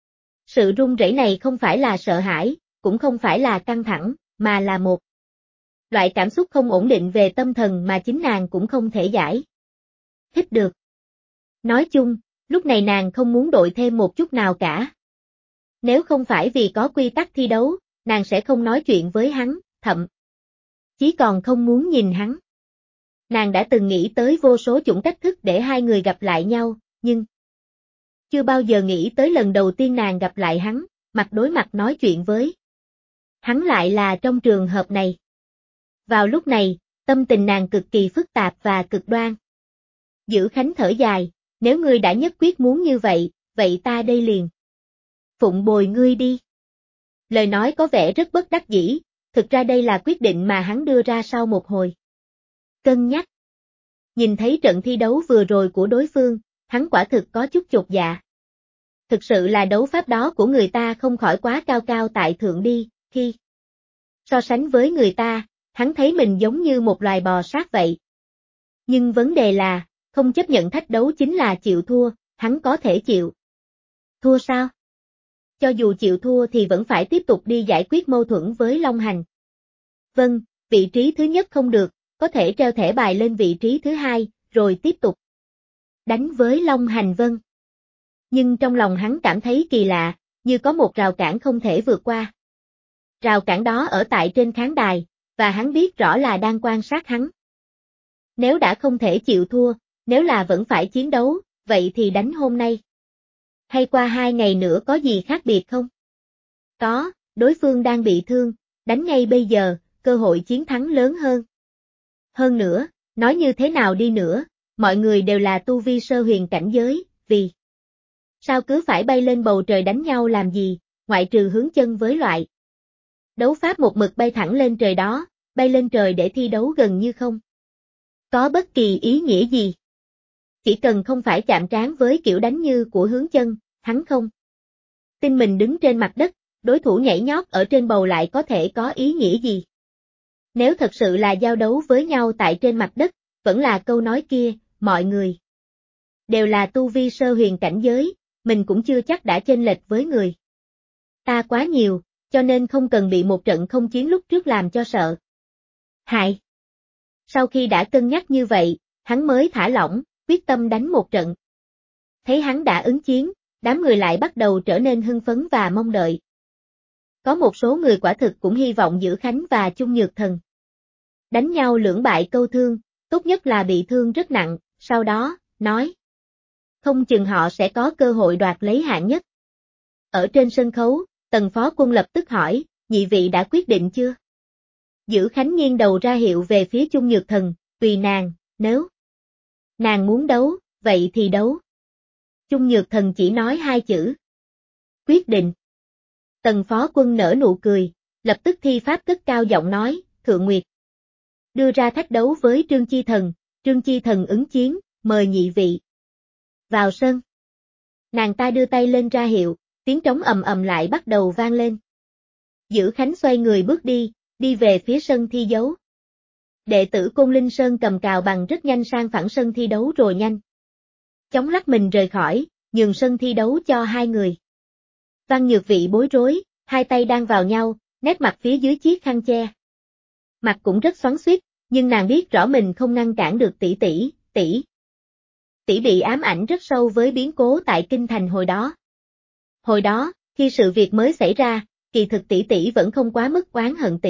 Sự run rẩy này không phải là sợ hãi, cũng không phải là căng thẳng, mà là một loại cảm xúc không ổn định về tâm thần mà chính nàng cũng không thể giải thích được. Nói chung, lúc này nàng không muốn đội thêm một chút nào cả. Nếu không phải vì có quy tắc thi đấu, nàng sẽ không nói chuyện với hắn, thậm chí còn không muốn nhìn hắn. Nàng đã từng nghĩ tới vô số chủng cách thức để hai người gặp lại nhau, nhưng chưa bao giờ nghĩ tới lần đầu tiên nàng gặp lại hắn, mặt đối mặt nói chuyện với hắn lại là trong trường hợp này. Vào lúc này, tâm tình nàng cực kỳ phức tạp và cực đoan. Dữ Khánh thở dài, nếu ngươi đã nhất quyết muốn như vậy, vậy ta đây liền phụng bồi ngươi đi. Lời nói có vẻ rất bất đắc dĩ, thực ra đây là quyết định mà hắn đưa ra sau một hồi cân nhắc. Nhìn thấy trận thi đấu vừa rồi của đối phương, hắn quả thực có chút chột dạ. Thực sự là đấu pháp đó của người ta không khỏi quá cao cao tại thượng đi, khi so sánh với người ta, hắn thấy mình giống như một loài bò sát vậy. Nhưng vấn đề là, không chấp nhận thách đấu chính là chịu thua, hắn có thể chịu thua sao? Cho dù chịu thua thì vẫn phải tiếp tục đi giải quyết mâu thuẫn với Long Hành. Vâng, vị trí thứ nhất không được, có thể treo thẻ bài lên vị trí thứ hai, rồi tiếp tục đánh với Long Hành vâng. Nhưng trong lòng hắn cảm thấy kỳ lạ, như có một rào cản không thể vượt qua. Rào cản đó ở tại trên khán đài, và hắn biết rõ là đang quan sát hắn. Nếu đã không thể chịu thua, nếu là vẫn phải chiến đấu, vậy thì đánh hôm nay. Hay qua 2 ngày nữa có gì khác biệt không? Có, đối phương đang bị thương, đánh ngay bây giờ, cơ hội chiến thắng lớn hơn. Hơn nữa, nói như thế nào đi nữa, mọi người đều là tu vi sơ huyền cảnh giới, vì sao cứ phải bay lên bầu trời đánh nhau làm gì, ngoại trừ hướng chân với loại đấu pháp một mực bay thẳng lên trời đó, bay lên trời để thi đấu gần như không có bất kỳ ý nghĩa gì. Chỉ cần không phải chạm trán với kiểu đánh như của hướng chân, hắn không tin mình đứng trên mặt đất, đối thủ nhảy nhót ở trên bầu lại có thể có ý nghĩa gì. Nếu thật sự là giao đấu với nhau tại trên mặt đất, vẫn là câu nói kia, mọi người đều là tu vi sơ huyền cảnh giới, mình cũng chưa chắc đã chênh lệch với người ta quá nhiều, cho nên không cần bị một trận không chiến lúc trước làm cho sợ hãi. Sau khi đã cân nhắc như vậy, hắn mới thả lỏng, quyết tâm đánh một trận. Thấy hắn đã ứng chiến, đám người lại bắt đầu trở nên hưng phấn và mong đợi. Có một số người quả thực cũng hy vọng Dữ Khánh và Chung Nhược Thần đánh nhau lưỡng bại câu thương, tốt nhất là bị thương rất nặng, sau đó, nói không chừng họ sẽ có cơ hội đoạt lấy hạng nhất. Ở trên sân khấu, Tần Phó Quân lập tức hỏi, nhị vị đã quyết định chưa? Dữ Khánh nghiêng đầu ra hiệu về phía Chung Nhược Thần, tùy nàng, nếu nàng muốn đấu, vậy thì đấu. Chung Nhược Thần chỉ nói 2 chữ. Quyết định. Tần Phó Quân nở nụ cười, lập tức thi pháp cất cao giọng nói, Thượng Nguyệt đưa ra thách đấu với Trương Chi Thần ứng chiến, mời nhị vị vào sân. Nàng ta đưa tay lên ra hiệu, tiếng trống ầm ầm lại bắt đầu vang lên. Dữ Khánh xoay người bước đi về phía sân thi đấu. Đệ tử Côn Linh Sơn cầm cào bằng rất nhanh sang phẳng sân thi đấu rồi nhanh chóng lách mình rời khỏi, nhường sân thi đấu cho hai người. Văn Nhược Vị bối rối, hai tay đang vào nhau, nét mặt phía dưới chiếc khăn che. Mặt cũng rất xoắn xuýt, nhưng nàng biết rõ mình không ngăn cản được tỷ bị ám ảnh rất sâu với biến cố tại Kinh Thành hồi đó. Hồi đó, khi sự việc mới xảy ra, kỳ thực tỷ vẫn không quá mức oán hận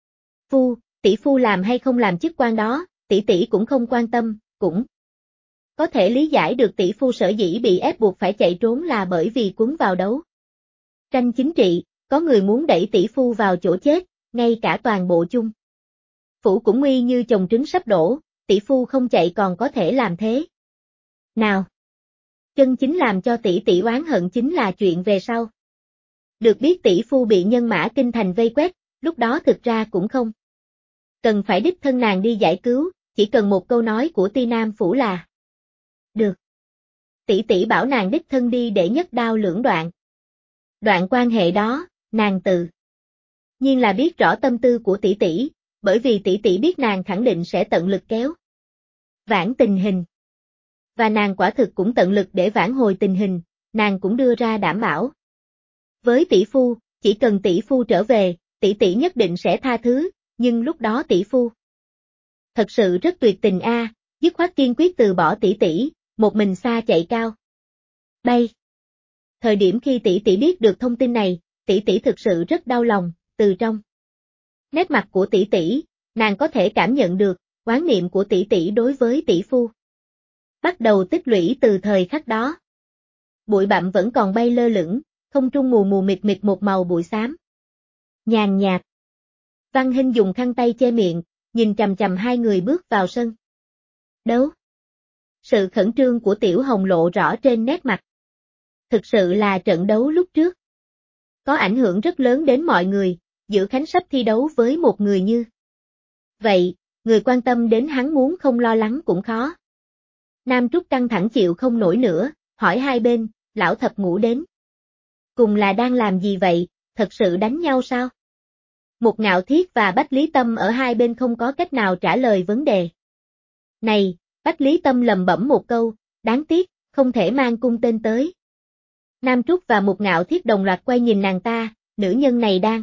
tỷ phu làm hay không làm chức quan đó, tỷ cũng không quan tâm, cũng Có thể lý giải được tỷ phu sở dĩ bị ép buộc phải chạy trốn là bởi vì cuốn vào đấu tranh chính trị, có người muốn đẩy tỷ phu vào chỗ chết, ngay cả toàn bộ chung phủ cũng nguy như chồng trứng sắp đổ, tỷ phu không chạy còn có thể làm thế nào? Chân chính làm cho tỷ tỷ oán hận chính là chuyện về sau. Được biết tỷ phu bị nhân mã kinh thành vây quét, lúc đó thực ra cũng không cần phải đích thân nàng đi giải cứu, chỉ cần một câu nói của Ti Nam Phủ là được. Tỷ tỷ bảo nàng đích thân đi để nhất đao lưỡng đoạn. Đoạn quan hệ đó, nàng tự nhiên là biết rõ tâm tư của tỷ tỷ, bởi vì tỷ tỷ biết nàng khẳng định sẽ tận lực kéo vãn tình hình. Và nàng quả thực cũng tận lực để vãn hồi tình hình, nàng cũng đưa ra đảm bảo. Với tỷ phu, chỉ cần tỷ phu trở về, tỷ tỷ nhất định sẽ tha thứ, nhưng lúc đó tỷ phu thật sự rất tuyệt tình a, dứt khoát kiên quyết từ bỏ tỷ tỷ, một mình xa chạy cao bay. Thời điểm khi tỷ tỷ biết được thông tin này, tỷ tỷ thực sự rất đau lòng, từ trong nét mặt của tỷ tỷ, nàng có thể cảm nhận được oán niệm của tỷ tỷ đối với tỷ phu. Bắt đầu tích lũy từ thời khắc đó. Bụi bặm vẫn còn bay lơ lửng, không trung mù mù mịt mịt một màu bụi xám nhàn nhạt. Văn Hinh dùng khăn tay che miệng, nhìn chằm chằm hai người bước vào sân đấu. Sự khẩn trương của Tiểu Hồng lộ rõ trên nét mặt. Thực sự là trận đấu lúc trước có ảnh hưởng rất lớn đến mọi người, Dữ Khánh sắp thi đấu với một người như vậy, người quan tâm đến hắn muốn không lo lắng cũng khó. Nam Trúc căng thẳng chịu không nổi nữa, hỏi hai bên, lão thập ngũ đến cùng là đang làm gì vậy, thật sự đánh nhau sao? Một Ngạo Thiết và Bách Lý Tâm ở hai bên không có cách nào trả lời vấn đề này, Bách Lý Tâm lầm bẩm một câu, đáng tiếc, không thể mang cung tên tới. Nam Trúc và Một Ngạo Thiết đồng loạt quay nhìn nàng ta, nữ nhân này đang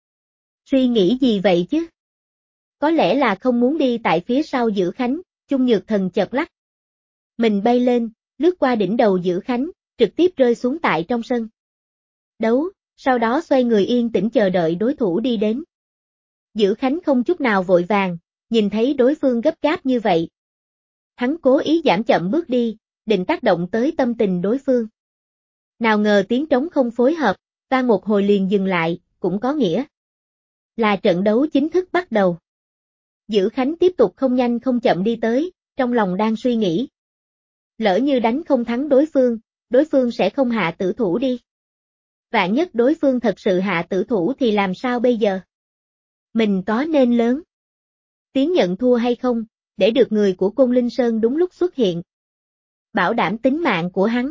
suy nghĩ gì vậy chứ? Có lẽ là không muốn đi tại phía sau Dữ Khánh, Chung Nhược Thần chợt lắc. Mình bay lên, lướt qua đỉnh đầu Dữ Khánh, trực tiếp rơi xuống tại trong sân đấu, sau đó xoay người yên tĩnh chờ đợi đối thủ đi đến. Dữ Khánh không chút nào vội vàng, nhìn thấy đối phương gấp gáp như vậy. Hắn cố ý giảm chậm bước đi, định tác động tới tâm tình đối phương. Nào ngờ tiếng trống không phối hợp, vang một hồi liền dừng lại, cũng có nghĩa là trận đấu chính thức bắt đầu. Dữ Khánh tiếp tục không nhanh không chậm đi tới, trong lòng đang suy nghĩ. Lỡ như đánh không thắng đối phương sẽ không hạ tử thủ đi. Vạn nhất đối phương thật sự hạ tử thủ thì làm sao bây giờ? Mình có nên lớn tiếng nhận thua hay không, để được người của Côn Linh Sơn đúng lúc xuất hiện. Bảo đảm tính mạng của hắn.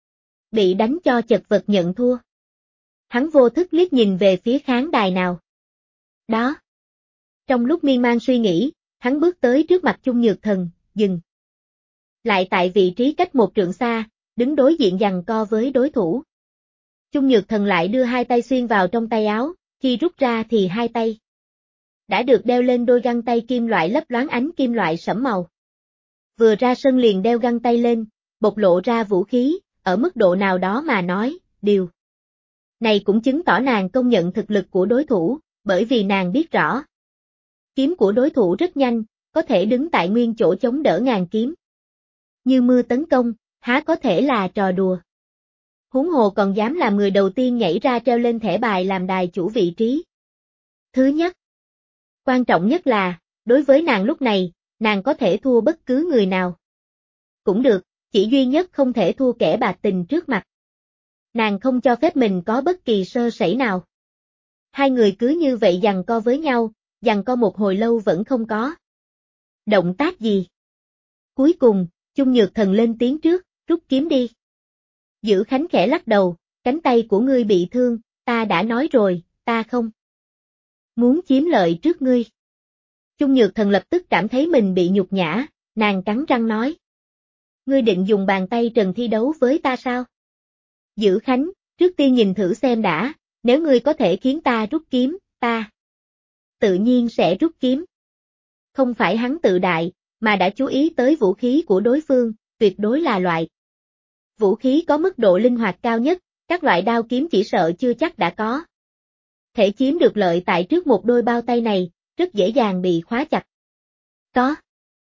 Bị đánh cho chật vật nhận thua. Hắn vô thức liếc nhìn về phía khán đài nào. Đó. Trong lúc miên man suy nghĩ, hắn bước tới trước mặt Chung Nhược Thần, dừng lại tại vị trí cách một trượng xa, đứng đối diện giằng co với đối thủ. Chung Nhược Thần lại đưa hai tay xuyên vào trong tay áo, khi rút ra thì hai tay đã được đeo lên đôi găng tay kim loại lấp loáng ánh kim loại sẫm màu. Vừa ra sân liền đeo găng tay lên, bộc lộ ra vũ khí, ở mức độ nào đó mà nói, điều này cũng chứng tỏ nàng công nhận thực lực của đối thủ, bởi vì nàng biết rõ. Kiếm của đối thủ rất nhanh, có thể đứng tại nguyên chỗ chống đỡ ngàn kiếm. Như mưa tấn công, há có thể là trò đùa. Huống hồ còn dám làm người đầu tiên nhảy ra treo lên thẻ bài làm đài chủ vị trí thứ nhất. Quan trọng nhất là, đối với nàng lúc này, nàng có thể thua bất cứ người nào. Cũng được, chỉ duy nhất không thể thua kẻ bạc tình trước mặt. Nàng không cho phép mình có bất kỳ sơ sẩy nào. Hai người cứ như vậy giằng co với nhau, giằng co một hồi lâu vẫn không có động tác gì. Cuối cùng, Chung Nhược Thần lên tiếng trước, rút kiếm đi. Dữ Khánh khẽ lắc đầu, cánh tay của ngươi bị thương, ta đã nói rồi, ta không muốn chiếm lợi trước ngươi. Chung Nhược Thần lập tức cảm thấy mình bị nhục nhã, nàng cắn răng nói. Ngươi định dùng bàn tay trần thi đấu với ta sao? Dữ Khánh, trước tiên nhìn thử xem đã, nếu ngươi có thể khiến ta rút kiếm, ta tự nhiên sẽ rút kiếm. Không phải hắn tự đại, mà đã chú ý tới vũ khí của đối phương, tuyệt đối là loại vũ khí có mức độ linh hoạt cao nhất, các loại đao kiếm chỉ sợ chưa chắc đã có thể chiếm được lợi tại trước một đôi bao tay này, rất dễ dàng bị khóa chặt. Có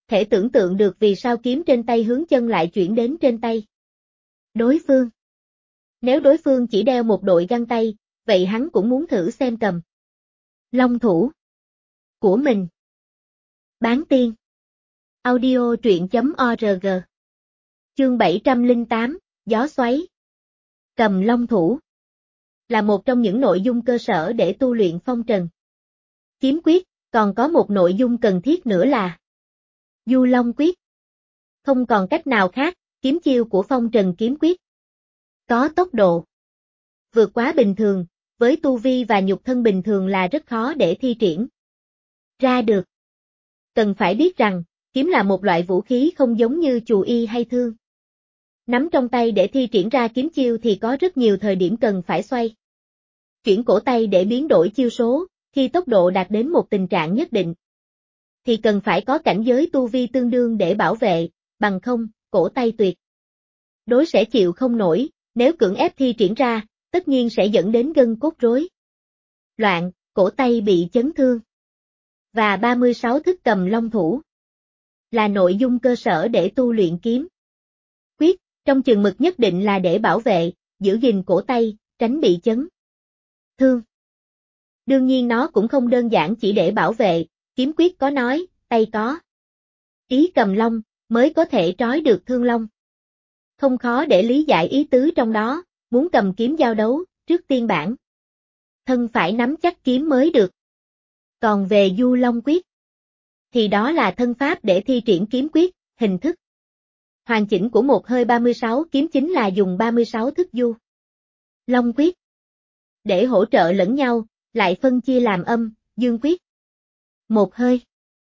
thể tưởng tượng được vì sao kiếm trên tay hướng chân lại chuyển đến trên tay đối phương. Nếu đối phương chỉ đeo một đội găng tay, vậy hắn cũng muốn thử xem cầm long thủ của mình. Bán tiên. Audio truyện.org. Chương 708, Gió xoáy. Cầm long thủ là một trong những nội dung cơ sở để tu luyện phong trần kiếm quyết, còn có một nội dung cần thiết nữa là Du Long quyết. Không còn cách nào khác, kiếm chiêu của phong trần kiếm quyết có tốc độ vượt quá bình thường, với tu vi và nhục thân bình thường là rất khó để thi triển ra được. Cần phải biết rằng, kiếm là một loại vũ khí không giống như chù y hay thương. Nắm trong tay để thi triển ra kiếm chiêu thì có rất nhiều thời điểm cần phải xoay chuyển cổ tay để biến đổi chiêu số, khi tốc độ đạt đến một tình trạng nhất định thì cần phải có cảnh giới tu vi tương đương để bảo vệ, bằng không, cổ tay tuyệt đối sẽ chịu không nổi, nếu cưỡng ép thi triển ra, tất nhiên sẽ dẫn đến gân cốt rối loạn, cổ tay bị chấn thương. Và 36 thức cầm long thủ là nội dung cơ sở để tu luyện kiếm quyết, trong chừng mực nhất định là để bảo vệ, giữ gìn cổ tay, tránh bị chấn thương. Đương nhiên nó cũng không đơn giản chỉ để bảo vệ, kiếm quyết có nói, tay có ý cầm long, mới có thể trói được thương long. Không khó để lý giải ý tứ trong đó, muốn cầm kiếm giao đấu, trước tiên bản thân phải nắm chắc kiếm mới được. Còn về Du Long quyết, thì đó là thân pháp để thi triển kiếm quyết, hình thức hoàn chỉnh của một hơi 36 kiếm chính là dùng 36 thức Du Long quyết để hỗ trợ lẫn nhau, lại phân chia làm âm, dương quyết. Một hơi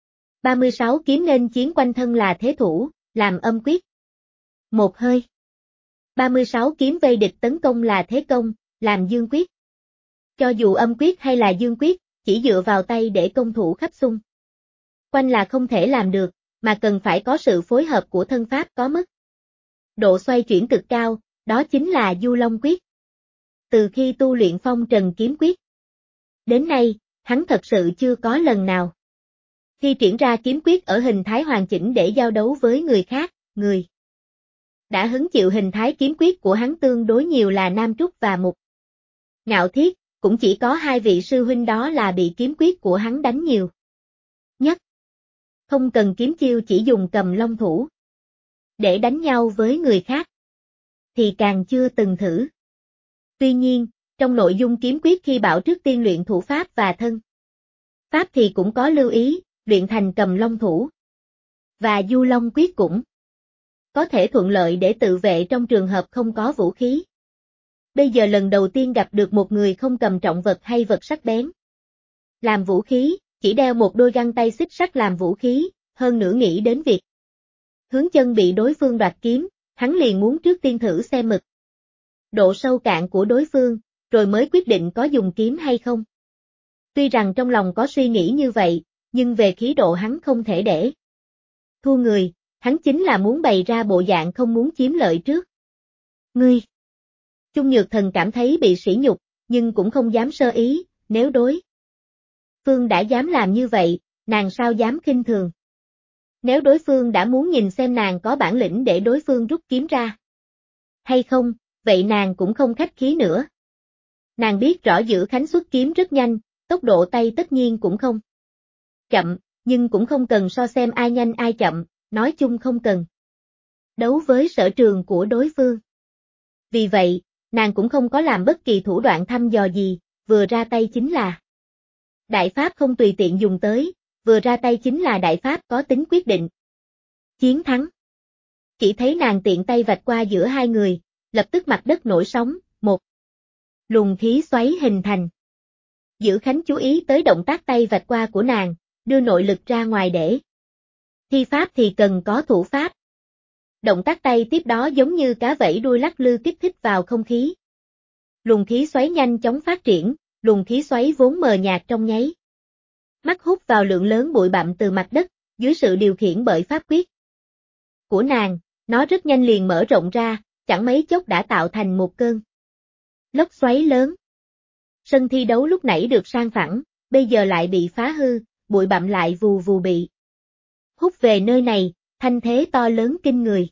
36 kiếm nên chiến quanh thân là thế thủ, làm âm quyết. Một hơi 36 kiếm vây địch tấn công là thế công, làm dương quyết. Cho dù âm quyết hay là dương quyết, chỉ dựa vào tay để công thủ khắp xung quanh là không thể làm được, mà cần phải có sự phối hợp của thân pháp có mức độ xoay chuyển cực cao, đó chính là Du Long quyết. Từ khi tu luyện phong trần kiếm quyết đến nay, hắn thật sự chưa có lần nào thi triển ra kiếm quyết ở hình thái hoàn chỉnh để giao đấu với người khác. Người đã hứng chịu hình thái kiếm quyết của hắn tương đối nhiều là Nam Trúc và Mục Ngạo Thiết, cũng chỉ có hai vị sư huynh đó là bị kiếm quyết của hắn đánh nhiều nhất. Không cần kiếm chiêu, chỉ dùng cầm long thủ để đánh nhau với người khác thì càng chưa từng thử. Tuy nhiên, trong nội dung kiếm quyết khi bảo trước tiên luyện thủ pháp và thân pháp thì cũng có lưu ý, luyện thành cầm long thủ và Du Long quyết cũng có thể thuận lợi để tự vệ trong trường hợp không có vũ khí. Bây giờ lần đầu tiên gặp được một người không cầm trọng vật hay vật sắc bén làm vũ khí, chỉ đeo một đôi găng tay xích sắt làm vũ khí, hơn nữa nghĩ đến việc hướng chân bị đối phương đoạt kiếm, hắn liền muốn trước tiên thử xem mực độ sâu cạn của đối phương, rồi mới quyết định có dùng kiếm hay không. Tuy rằng trong lòng có suy nghĩ như vậy, nhưng về khí độ hắn không thể để thua người, hắn chính là muốn bày ra bộ dạng không muốn chiếm lợi trước. Ngươi! Chung Nhược Thần cảm thấy bị sỉ nhục, nhưng cũng không dám sơ ý, nếu đối phương đã dám làm như vậy, nàng sao dám khinh thường. Nếu đối phương đã muốn nhìn xem nàng có bản lĩnh để đối phương rút kiếm ra hay không, vậy nàng cũng không khách khí nữa. Nàng biết rõ Giữ Khánh xuất kiếm rất nhanh, tốc độ tay tất nhiên cũng không chậm, nhưng cũng không cần so xem ai nhanh ai chậm, nói chung không cần đấu với sở trường của đối phương. Vì vậy, nàng cũng không có làm bất kỳ thủ đoạn thăm dò gì, vừa ra tay chính là đại pháp không tùy tiện dùng tới, vừa ra tay chính là đại pháp có tính quyết định chiến thắng. Chỉ thấy nàng tiện tay vạch qua giữa hai người, lập tức mặt đất nổi sóng, một luồng khí xoáy hình thành. Giữ Khánh chú ý tới động tác tay vạch qua của nàng, đưa nội lực ra ngoài để thi pháp thì cần có thủ pháp. Động tác tay tiếp đó giống như cá vẫy đuôi lắc lư kích thích vào không khí. Luồng khí xoáy nhanh chóng phát triển, luồng khí xoáy vốn mờ nhạt trong nháy mắt hút vào lượng lớn bụi bặm từ mặt đất, dưới sự điều khiển bởi pháp quyết của nàng, nó rất nhanh liền mở rộng ra, chẳng mấy chốc đã tạo thành một cơn lốc xoáy lớn. Sân thi đấu lúc nãy được sang phẳng, bây giờ lại bị phá hư, bụi bặm lại vù vù bị hút về nơi này, thanh thế to lớn kinh người.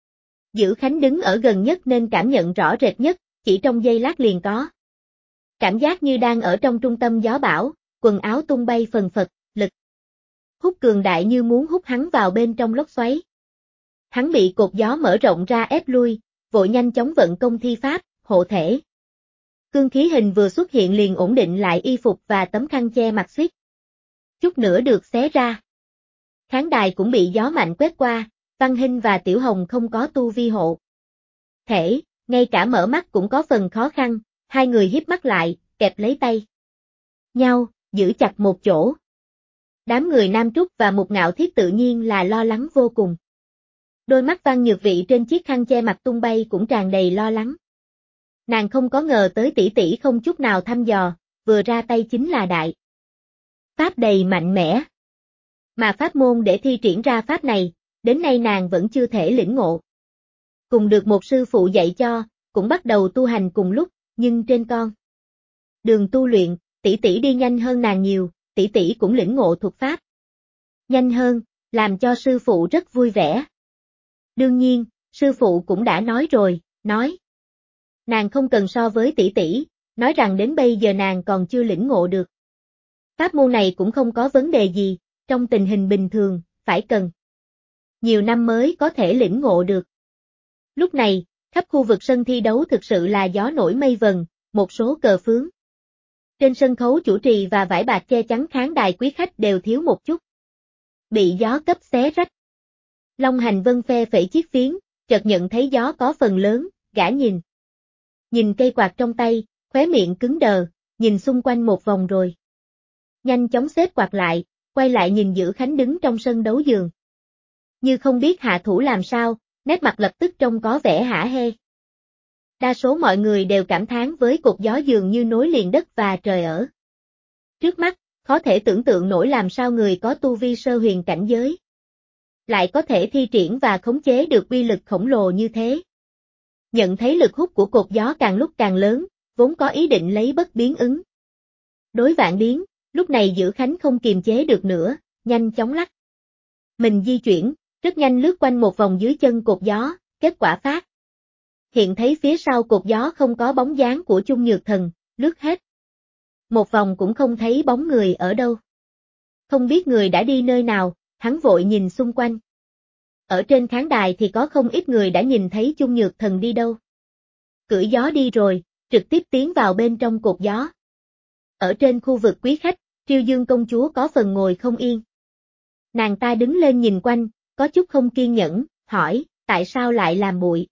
Dữ Khánh đứng ở gần nhất nên cảm nhận rõ rệt nhất, chỉ trong giây lát liền có. Cảm giác như đang ở trong trung tâm gió bão, quần áo tung bay phần phật, lực hút cường đại như muốn hút hắn vào bên trong lốc xoáy. Hắn bị cột gió mở rộng ra ép lui, vội nhanh chóng vận công thi pháp, hộ thể. Cương khí hình vừa xuất hiện liền ổn định lại y phục và tấm khăn che mặt suýt chút nữa được xé ra. Khán đài cũng bị gió mạnh quét qua, Văn Hinh và Tiểu Hồng không có tu vi hộ thể, ngay cả mở mắt cũng có phần khó khăn, hai người híp mắt lại, kẹp lấy tay nhau, giữ chặt một chỗ. Đám người Nam Trúc và Mục Ngạo Thiết tự nhiên là lo lắng vô cùng. Đôi mắt Văn Nhược Vị trên chiếc khăn che mặt tung bay cũng tràn đầy lo lắng. Nàng không có ngờ tới tỷ tỷ không chút nào thăm dò, vừa ra tay chính là đại pháp đầy mạnh mẽ. Mà pháp môn để thi triển ra pháp này, đến nay nàng vẫn chưa thể lĩnh ngộ. Cùng được một sư phụ dạy cho, cũng bắt đầu tu hành cùng lúc, nhưng trên con đường tu luyện, tỷ tỷ đi nhanh hơn nàng nhiều, tỷ tỷ cũng lĩnh ngộ thuật pháp nhanh hơn, làm cho sư phụ rất vui vẻ. Đương nhiên, sư phụ cũng đã nói rồi, nói nàng không cần so với tỷ tỷ, nói rằng đến bây giờ nàng còn chưa lĩnh ngộ được. Pháp môn này cũng không có vấn đề gì, trong tình hình bình thường, phải cần nhiều năm mới có thể lĩnh ngộ được. Lúc này, khắp khu vực sân thi đấu thực sự là gió nổi mây vần, một số cờ phướng trên sân khấu chủ trì và vải bạc che chắn khán đài quý khách đều thiếu một chút bị gió cấp xé rách. Long Hành Vân phe phẩy chiếc phiến, chợt nhận thấy gió có phần lớn, gã nhìn cây quạt trong tay, khóe miệng cứng đờ, nhìn xung quanh một vòng rồi nhanh chóng xếp quạt lại, quay lại nhìn Dữ Khánh đứng trong sân đấu giường. Như không biết hạ thủ làm sao, nét mặt lập tức trông có vẻ hả hê. Đa số mọi người đều cảm thán với cột gió dường như nối liền đất và trời ở trước mắt, khó thể tưởng tượng nổi làm sao người có tu vi sơ huyền cảnh giới lại có thể thi triển và khống chế được uy lực khổng lồ như thế. Nhận thấy lực hút của cột gió càng lúc càng lớn, vốn có ý định lấy bất biến ứng đối vạn biến, lúc này Dữ Khánh không kiềm chế được nữa, nhanh chóng lắc mình di chuyển, rất nhanh lướt quanh một vòng dưới chân cột gió, kết quả phát hiện thấy phía sau cột gió không có bóng dáng của Chung Nhược Thần, lướt hết một vòng cũng không thấy bóng người ở đâu. Không biết người đã đi nơi nào, hắn vội nhìn xung quanh. Ở trên khán đài thì có không ít người đã nhìn thấy Chung Nhược Thần đi đâu. Cưỡi gió đi rồi, trực tiếp tiến vào bên trong cột gió. Ở trên khu vực quý khách, Triêu Dương công chúa có phần ngồi không yên. Nàng ta đứng lên nhìn quanh, có chút không kiên nhẫn, hỏi, tại sao lại làm bụi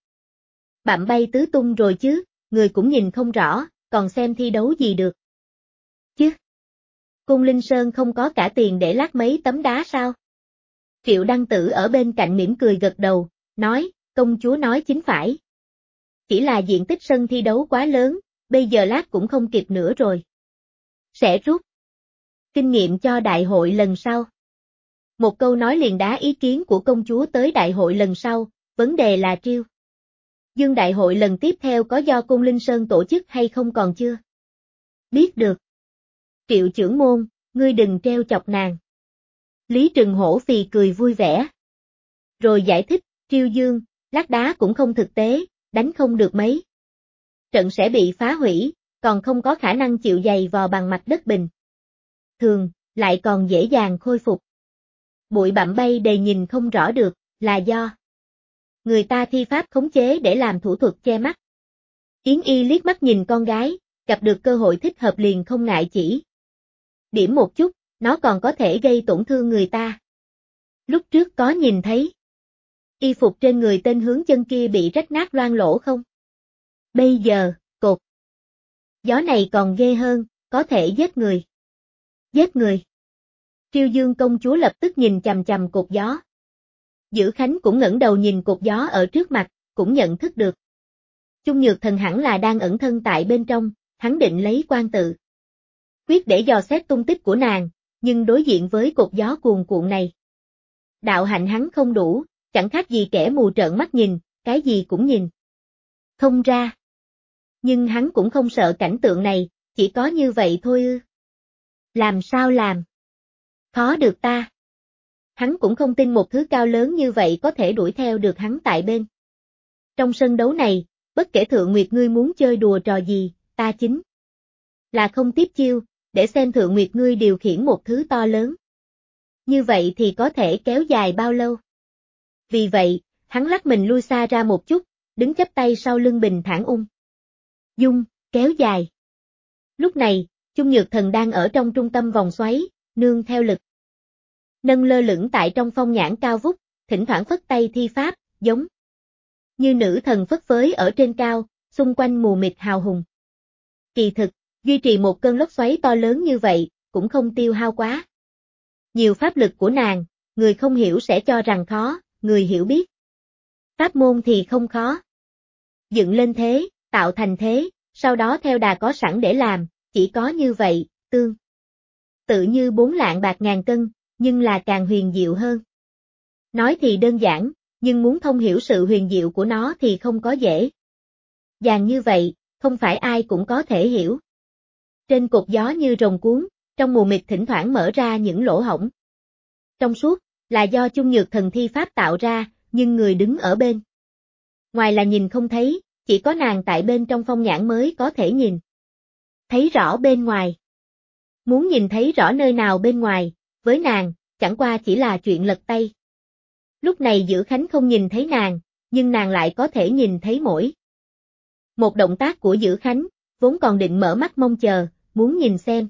bặm bay tứ tung rồi chứ, người cũng nhìn không rõ, còn xem thi đấu gì được chứ. Cung Linh Sơn không có cả tiền để lát mấy tấm đá sao? Triệu Đăng Tử ở bên cạnh mỉm cười gật đầu, nói, công chúa nói chính phải. Chỉ là diện tích sân thi đấu quá lớn, bây giờ lát cũng không kịp nữa rồi. Sẽ rút kinh nghiệm cho đại hội lần sau. Một câu nói liền đá ý kiến của công chúa tới đại hội lần sau, vấn đề là Triêu Dương đại hội lần tiếp theo có do Cung Linh Sơn tổ chức hay không còn chưa biết được. Triệu trưởng môn, ngươi đừng treo chọc nàng. Lý Trừng hổ phì cười vui vẻ. Rồi giải thích, Triêu Dương, lát đá cũng không thực tế, đánh không được mấy trận sẽ bị phá hủy, còn không có khả năng chịu giày vò bằng mặt đất bình thường, lại còn dễ dàng khôi phục. Bụi bặm bay đầy nhìn không rõ được, là do người ta thi pháp khống chế để làm thủ thuật che mắt. Yến Y liếc mắt nhìn con gái, gặp được cơ hội thích hợp liền không ngại chỉ điểm một chút, nó còn có thể gây tổn thương người ta. Lúc trước có nhìn thấy y phục trên người tên hướng chân kia bị rách nát loang lỗ không? Bây giờ, cột gió này còn ghê hơn, có thể giết người. Giết người. Triêu Dương công chúa lập tức nhìn chằm chằm cột gió. Dữ Khánh cũng ngẩng đầu nhìn cột gió ở trước mặt, cũng nhận thức được. Chung Nhược Thần hẳn là đang ẩn thân tại bên trong, hắn định lấy quan tự quyết để dò xét tung tích của nàng, nhưng đối diện với cột gió cuồn cuộn này. Đạo hạnh hắn không đủ, chẳng khác gì kẻ mù trợn mắt nhìn, cái gì cũng nhìn không ra. Nhưng hắn cũng không sợ cảnh tượng này, chỉ có như vậy thôi ư. Làm sao làm? Khó được ta. hắn cũng không tin một thứ cao lớn như vậy có thể đuổi theo được hắn tại bên. Trong sân đấu này, bất kể Thượng Nguyệt ngươi muốn chơi đùa trò gì, ta chính là không tiếp chiêu, để xem Thượng Nguyệt ngươi điều khiển một thứ to lớn. Như vậy thì có thể kéo dài bao lâu? Vì vậy, hắn lắc mình lui xa ra một chút, đứng chắp tay sau lưng bình thản ung dung, kéo dài. Lúc này, Chung Nhược Thần đang ở trong trung tâm vòng xoáy, nương theo lực nâng lơ lửng tại trong phong nhãn cao vút, thỉnh thoảng phất tay thi pháp, giống như nữ thần phất phới ở trên cao, xung quanh mù mịt hào hùng. Kỳ thực, duy trì một cơn lốc xoáy to lớn như vậy, cũng không tiêu hao quá nhiều pháp lực của nàng, người không hiểu sẽ cho rằng khó, người hiểu biết pháp môn thì không khó. Dựng lên thế, tạo thành thế, sau đó theo đà có sẵn để làm, chỉ có như vậy, tương tự như 4 lạng bạc ngàn cân, nhưng là càng huyền diệu hơn. Nói thì đơn giản, nhưng muốn thông hiểu sự huyền diệu của nó thì không có dễ dàng như vậy, không phải ai cũng có thể hiểu. Trên cột gió như rồng cuốn, trong mù mịt thỉnh thoảng mở ra những lỗ hổng. Trong suốt, là do Chung Nhược Thần thi pháp tạo ra, nhưng người đứng ở bên ngoài là nhìn không thấy, chỉ có nàng tại bên trong phong nhãn mới có thể nhìn thấy rõ bên ngoài. Muốn nhìn thấy rõ nơi nào bên ngoài, với nàng, chẳng qua chỉ là chuyện lật tay. Lúc này Dữ Khánh không nhìn thấy nàng, nhưng nàng lại có thể nhìn thấy mỗi một động tác của Dữ Khánh, vốn còn định mở mắt mong chờ, muốn nhìn xem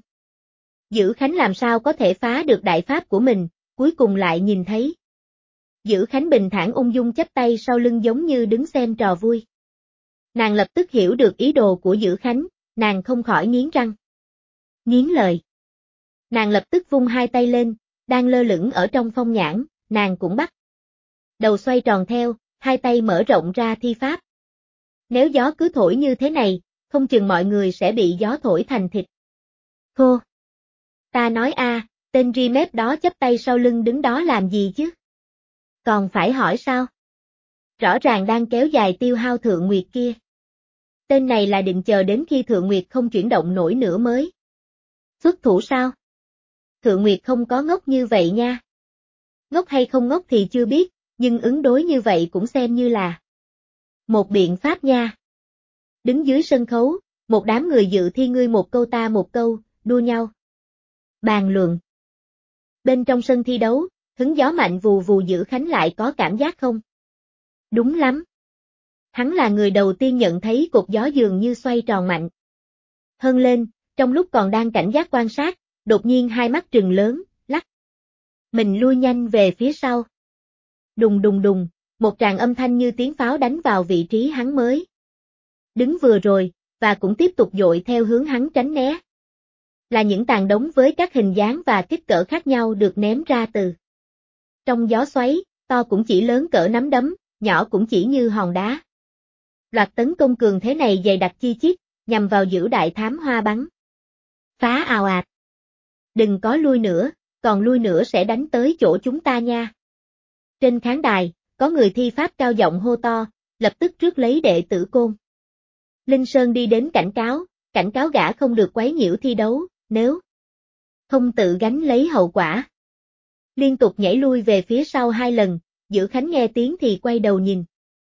Dữ Khánh làm sao có thể phá được đại pháp của mình, cuối cùng lại nhìn thấy Dữ Khánh bình thản ung dung chắp tay sau lưng giống như đứng xem trò vui. Nàng lập tức hiểu được ý đồ của Dữ Khánh, nàng không khỏi nghiến răng nghiến lợi. Nàng lập tức vung hai tay lên, đang lơ lửng ở trong phong nhãn, nàng cũng bắt đầu xoay tròn theo, hai tay mở rộng ra thi pháp. Nếu gió cứ thổi như thế này, không chừng mọi người sẽ bị gió thổi thành thịt khô. Ta nói tên ri mép đó chắp tay sau lưng đứng đó làm gì chứ? Còn phải hỏi sao? Rõ ràng đang kéo dài tiêu hao Thượng Nguyệt kia. Tên này là định chờ đến khi Thượng Nguyệt không chuyển động nổi nữa mới xuất thủ sao? Thượng Nguyệt không có ngốc như vậy nha. Ngốc hay không ngốc thì chưa biết, nhưng ứng đối như vậy cũng xem như là một biện pháp nha. Đứng dưới sân khấu, một đám người dự thi ngươi một câu ta một câu, đua nhau bàn luận. Bên trong sân thi đấu, hứng gió mạnh vù vù Dữ Khánh lại có cảm giác không? Đúng lắm. Hắn là người đầu tiên nhận thấy cột gió dường như xoay tròn mạnh hơn lên, trong lúc còn đang cảnh giác quan sát, đột nhiên hai mắt trừng lớn, lắc mình lui nhanh về phía sau. Đùng đùng đùng, một tràng âm thanh như tiếng pháo đánh vào vị trí hắn mới đứng vừa rồi, và cũng tiếp tục dội theo hướng hắn tránh né. Là những tàn đống với các hình dáng và kích cỡ khác nhau được ném ra từ trong gió xoáy, to cũng chỉ lớn cỡ nắm đấm, nhỏ cũng chỉ như hòn đá. Loạt tấn công cường thế này dày đặc chi chít, nhằm vào Dữ Đại Thám Hoa bắn phá ào ạt. Đừng có lui nữa, còn lui nữa sẽ đánh tới chỗ chúng ta nha. Trên khán đài, có người thi pháp cao giọng hô to, lập tức rước lấy đệ tử Côn Linh Sơn đi đến cảnh cáo gã không được quấy nhiễu thi đấu, nếu không tự gánh lấy hậu quả. Liên tục nhảy lui về phía sau 2 lần, Dữ Khánh nghe tiếng thì quay đầu nhìn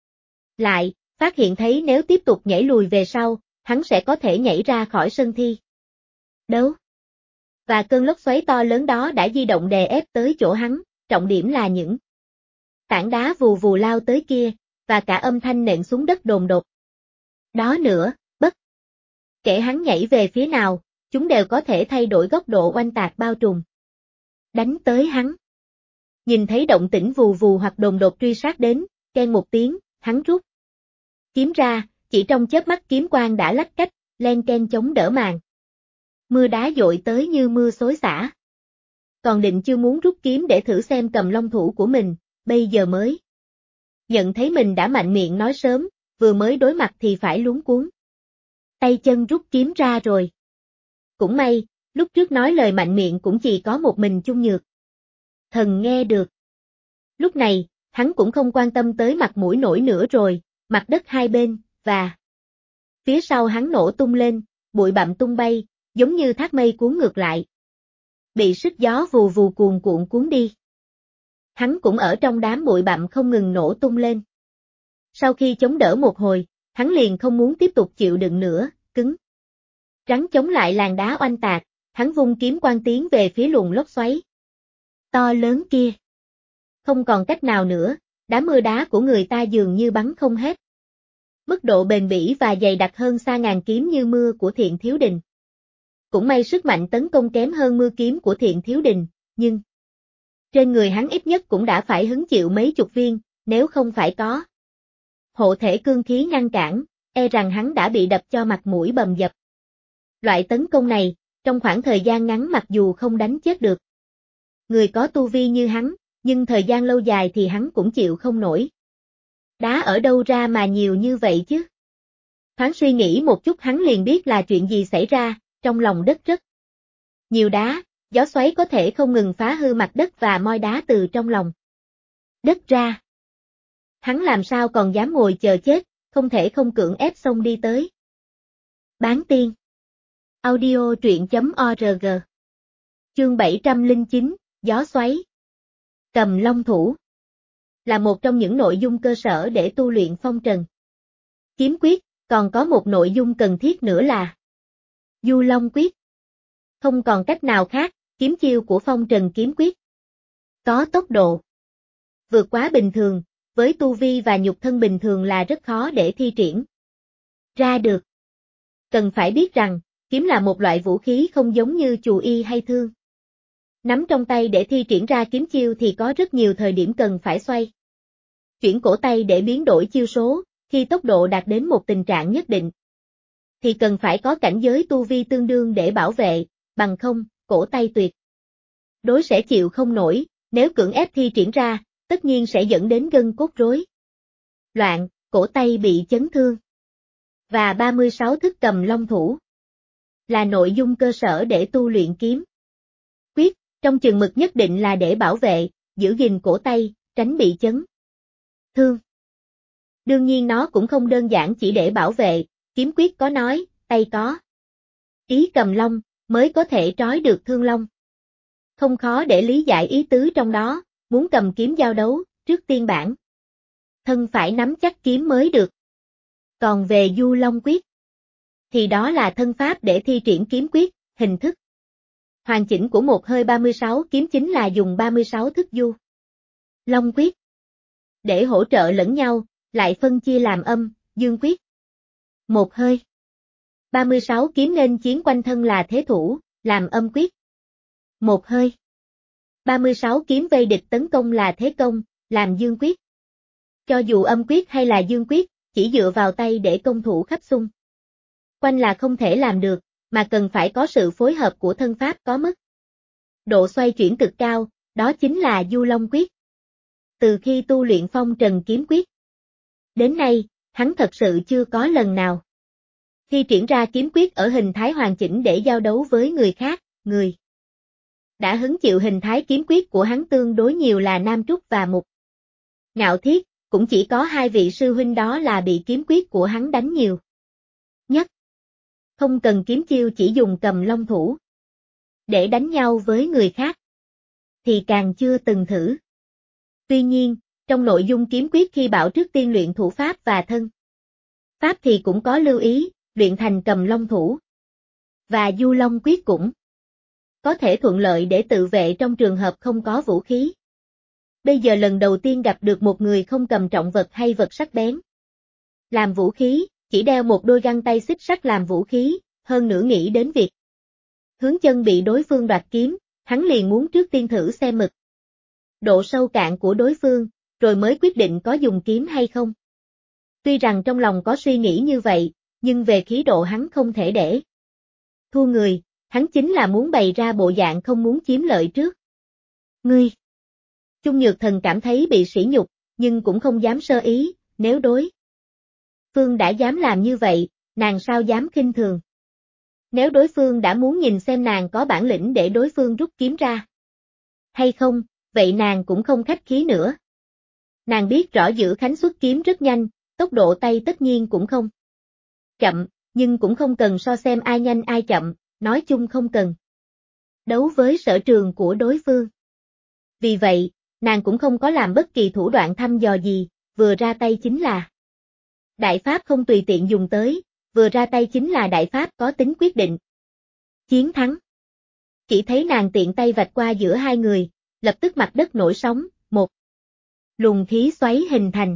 lại, phát hiện thấy nếu tiếp tục nhảy lùi về sau, hắn sẽ có thể nhảy ra khỏi sân thi đấu. Và cơn lốc xoáy to lớn đó đã di động đè ép tới chỗ hắn, trọng điểm là những tảng đá vù vù lao tới kia, và cả âm thanh nện xuống đất đồn đột. Đó nữa, bất kể hắn nhảy về phía nào, chúng đều có thể thay đổi góc độ oanh tạc bao trùm đánh tới hắn. Nhìn thấy động tĩnh vù vù hoặc đồn đột truy sát đến, keng một tiếng, hắn rút kiếm ra, chỉ trong chớp mắt kiếm quang đã lách cách, len keng chống đỡ màn. Mưa đá dội tới như mưa xối xả. Còn định chưa muốn rút kiếm để thử xem cầm long thủ của mình, bây giờ mới nhận thấy mình đã mạnh miệng nói sớm, vừa mới đối mặt thì phải luống cuống. Tay chân rút kiếm ra rồi. Cũng may, lúc trước nói lời mạnh miệng cũng chỉ có một mình Chung Nhược Thần nghe được. Lúc này, hắn cũng không quan tâm tới mặt mũi nổi nữa rồi, mặt đất hai bên, và phía sau hắn nổ tung lên, bụi bặm tung bay, giống như thác mây cuốn ngược lại. Bị sức gió vù vù cuồn cuộn cuốn đi. hắn cũng ở trong đám bụi bặm không ngừng nổ tung lên. Sau khi chống đỡ một hồi, hắn liền không muốn tiếp tục chịu đựng nữa, cứng rắn chống lại làn đá oanh tạc, hắn vung kiếm quang tiến về phía luồng lốc xoáy to lớn kia. Không còn cách nào nữa, đám mưa đá của người ta dường như bắn không hết. Mức độ bền bỉ và dày đặc hơn xa ngàn kiếm như mưa của Thiện Thiếu Đình. Cũng may sức mạnh tấn công kém hơn mưa kiếm của Thiện Thiếu Đình, nhưng trên người hắn ít nhất cũng đã phải hứng chịu mấy chục viên, nếu không phải có hộ thể cương khí ngăn cản, e rằng hắn đã bị đập cho mặt mũi bầm dập. Loại tấn công này, trong khoảng thời gian ngắn mặc dù không đánh chết được người có tu vi như hắn, nhưng thời gian lâu dài thì hắn cũng chịu không nổi. Đá ở đâu ra mà nhiều như vậy chứ? Thoáng suy nghĩ một chút hắn liền biết là chuyện gì xảy ra, trong lòng đất rất nhiều đá, gió xoáy có thể không ngừng phá hư mặt đất và moi đá từ trong lòng đất ra. Hắn làm sao còn dám ngồi chờ chết, không thể không cưỡng ép xông đi tới. Bán tiên. Audio truyện.org. Chương 709, Gió xoáy. Cầm long thủ. Là một trong những nội dung cơ sở để tu luyện phong trần kiếm quyết, còn có một nội dung cần thiết nữa là Du Long quyết. Không còn cách nào khác, kiếm chiêu của phong trần kiếm quyết có tốc độ vượt quá bình thường, với tu vi và nhục thân bình thường là rất khó để thi triển ra được. Cần phải biết rằng, kiếm là một loại vũ khí không giống như chù y hay thương. Nắm trong tay để thi triển ra kiếm chiêu thì có rất nhiều thời điểm cần phải xoay chuyển cổ tay để biến đổi chiêu số, khi tốc độ đạt đến một tình trạng nhất định thì cần phải có cảnh giới tu vi tương đương để bảo vệ, bằng không, cổ tay tuyệt đối sẽ chịu không nổi, nếu cưỡng ép thi triển ra, tất nhiên sẽ dẫn đến gân cốt rối loạn, cổ tay bị chấn thương. Và 36 thức cầm long thủ là nội dung cơ sở để tu luyện kiếm quyết, trong chừng mực nhất định là để bảo vệ, giữ gìn cổ tay, tránh bị chấn thương. Đương nhiên nó cũng không đơn giản chỉ để bảo vệ, kiếm quyết có nói, tay có ý cầm long, mới có thể trói được thương long. Không khó để lý giải ý tứ trong đó, muốn cầm kiếm giao đấu, trước tiên bản thân phải nắm chắc kiếm mới được. Còn về Du Long quyết, thì đó là thân pháp để thi triển kiếm quyết, hình thức hoàn chỉnh của một hơi 36 kiếm chính là dùng 36 thức Du Long quyết để hỗ trợ lẫn nhau, lại phân chia làm âm, dương quyết. Một hơi 36 kiếm nên chiến quanh thân là thế thủ, làm âm quyết. Một hơi 36 kiếm vây địch tấn công là thế công, làm dương quyết. Cho dù âm quyết hay là dương quyết, chỉ dựa vào tay để công thủ khắp xung quanh là không thể làm được, mà cần phải có sự phối hợp của thân pháp có mức độ xoay chuyển cực cao, đó chính là Du Long quyết. Từ khi tu luyện phong trần kiếm quyết đến nay, hắn thật sự chưa có lần nào thi triển ra kiếm quyết ở hình thái hoàn chỉnh để giao đấu với người khác, người đã hứng chịu hình thái kiếm quyết của hắn tương đối nhiều là Nam Trúc và Mục Ngạo Thiết, cũng chỉ có hai vị sư huynh đó là bị kiếm quyết của hắn đánh nhiều nhất. Không cần kiếm chiêu, chỉ dùng cầm long thủ để đánh nhau với người khác thì càng chưa từng thử. Tuy nhiên, trong nội dung kiếm quyết khi bảo trước tiên luyện thủ pháp và thân pháp thì cũng có lưu ý, luyện thành cầm long thủ và Du Long quyết cũng có thể thuận lợi để tự vệ trong trường hợp không có vũ khí. Bây giờ lần đầu tiên gặp được một người không cầm trọng vật hay vật sắc bén làm vũ khí, chỉ đeo một đôi găng tay xích sắt làm vũ khí, hơn nữa nghĩ đến việc hướng chân bị đối phương đoạt kiếm, hắn liền muốn trước tiên thử xem mực độ sâu cạn của đối phương, rồi mới quyết định có dùng kiếm hay không. Tuy rằng trong lòng có suy nghĩ như vậy, nhưng về khí độ hắn không thể để thua người, hắn chính là muốn bày ra bộ dạng không muốn chiếm lợi trước. Ngươi! Chung Nhược Thần cảm thấy bị sỉ nhục, nhưng cũng không dám sơ ý, nếu đối phương đã dám làm như vậy, nàng sao dám khinh thường. Nếu đối phương đã muốn nhìn xem nàng có bản lĩnh để đối phương rút kiếm ra hay không, vậy nàng cũng không khách khí nữa. Nàng biết rõ Giữ Khánh xuất kiếm rất nhanh, tốc độ tay tất nhiên cũng không chậm, nhưng cũng không cần so xem ai nhanh ai chậm, nói chung không cần đấu với sở trường của đối phương. Vì vậy, nàng cũng không có làm bất kỳ thủ đoạn thăm dò gì, vừa ra tay chính là đại pháp không tùy tiện dùng tới, vừa ra tay chính là đại pháp có tính quyết định. Chiến thắng. Chỉ thấy nàng tiện tay vạch qua giữa hai người, lập tức mặt đất nổi sóng, một luồng khí xoáy hình thành.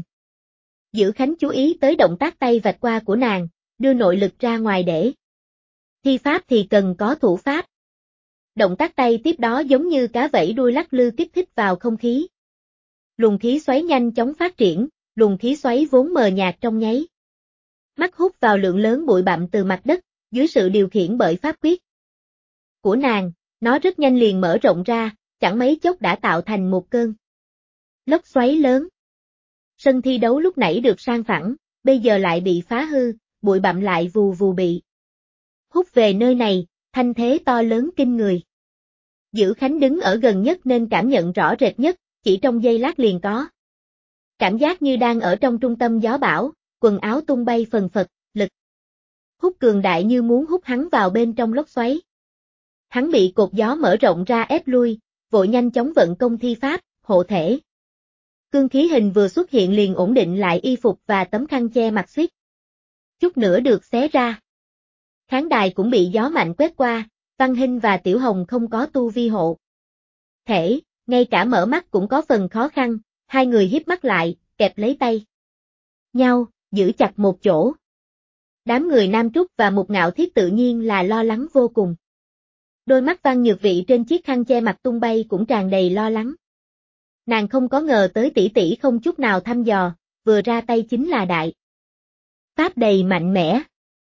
Dữ Khánh chú ý tới động tác tay vạch qua của nàng, đưa nội lực ra ngoài để thi pháp thì cần có thủ pháp. Động tác tay tiếp đó giống như cá vẫy đuôi lắc lư kích thích vào không khí. Luồng khí xoáy nhanh chóng phát triển, luồng khí xoáy vốn mờ nhạt trong nháy mắt hút vào lượng lớn bụi bặm từ mặt đất, dưới sự điều khiển bởi pháp quyết của nàng, nó rất nhanh liền mở rộng ra, chẳng mấy chốc đã tạo thành một cơn lốc xoáy lớn. Sân thi đấu lúc nãy được sang phẳng, bây giờ lại bị phá hư, bụi bặm lại vù vù bị hút về nơi này, thanh thế to lớn kinh người. Dữ Khánh đứng ở gần nhất nên cảm nhận rõ rệt nhất, chỉ trong giây lát liền có cảm giác như đang ở trong trung tâm gió bão, quần áo tung bay phần phật, lực hút cường đại như muốn hút hắn vào bên trong lốc xoáy. Hắn bị cột gió mở rộng ra ép lui, vội nhanh chóng vận công thi pháp, hộ thể. Cương khí hình vừa xuất hiện liền ổn định lại y phục và tấm khăn che mặt suýt chút nữa được xé ra. Khán đài cũng bị gió mạnh quét qua, Văn Hinh và Tiểu Hồng không có tu vi hộ thể, ngay cả mở mắt cũng có phần khó khăn, hai người híp mắt lại, kẹp lấy tay nhau, giữ chặt một chỗ. Đám người Nam Trúc và Mục Ngạo Thiết tự nhiên là lo lắng vô cùng. Đôi mắt Văn Nhược Vị trên chiếc khăn che mặt tung bay cũng tràn đầy lo lắng. Nàng không có ngờ tới tỷ tỷ không chút nào thăm dò, vừa ra tay chính là đại pháp đầy mạnh mẽ.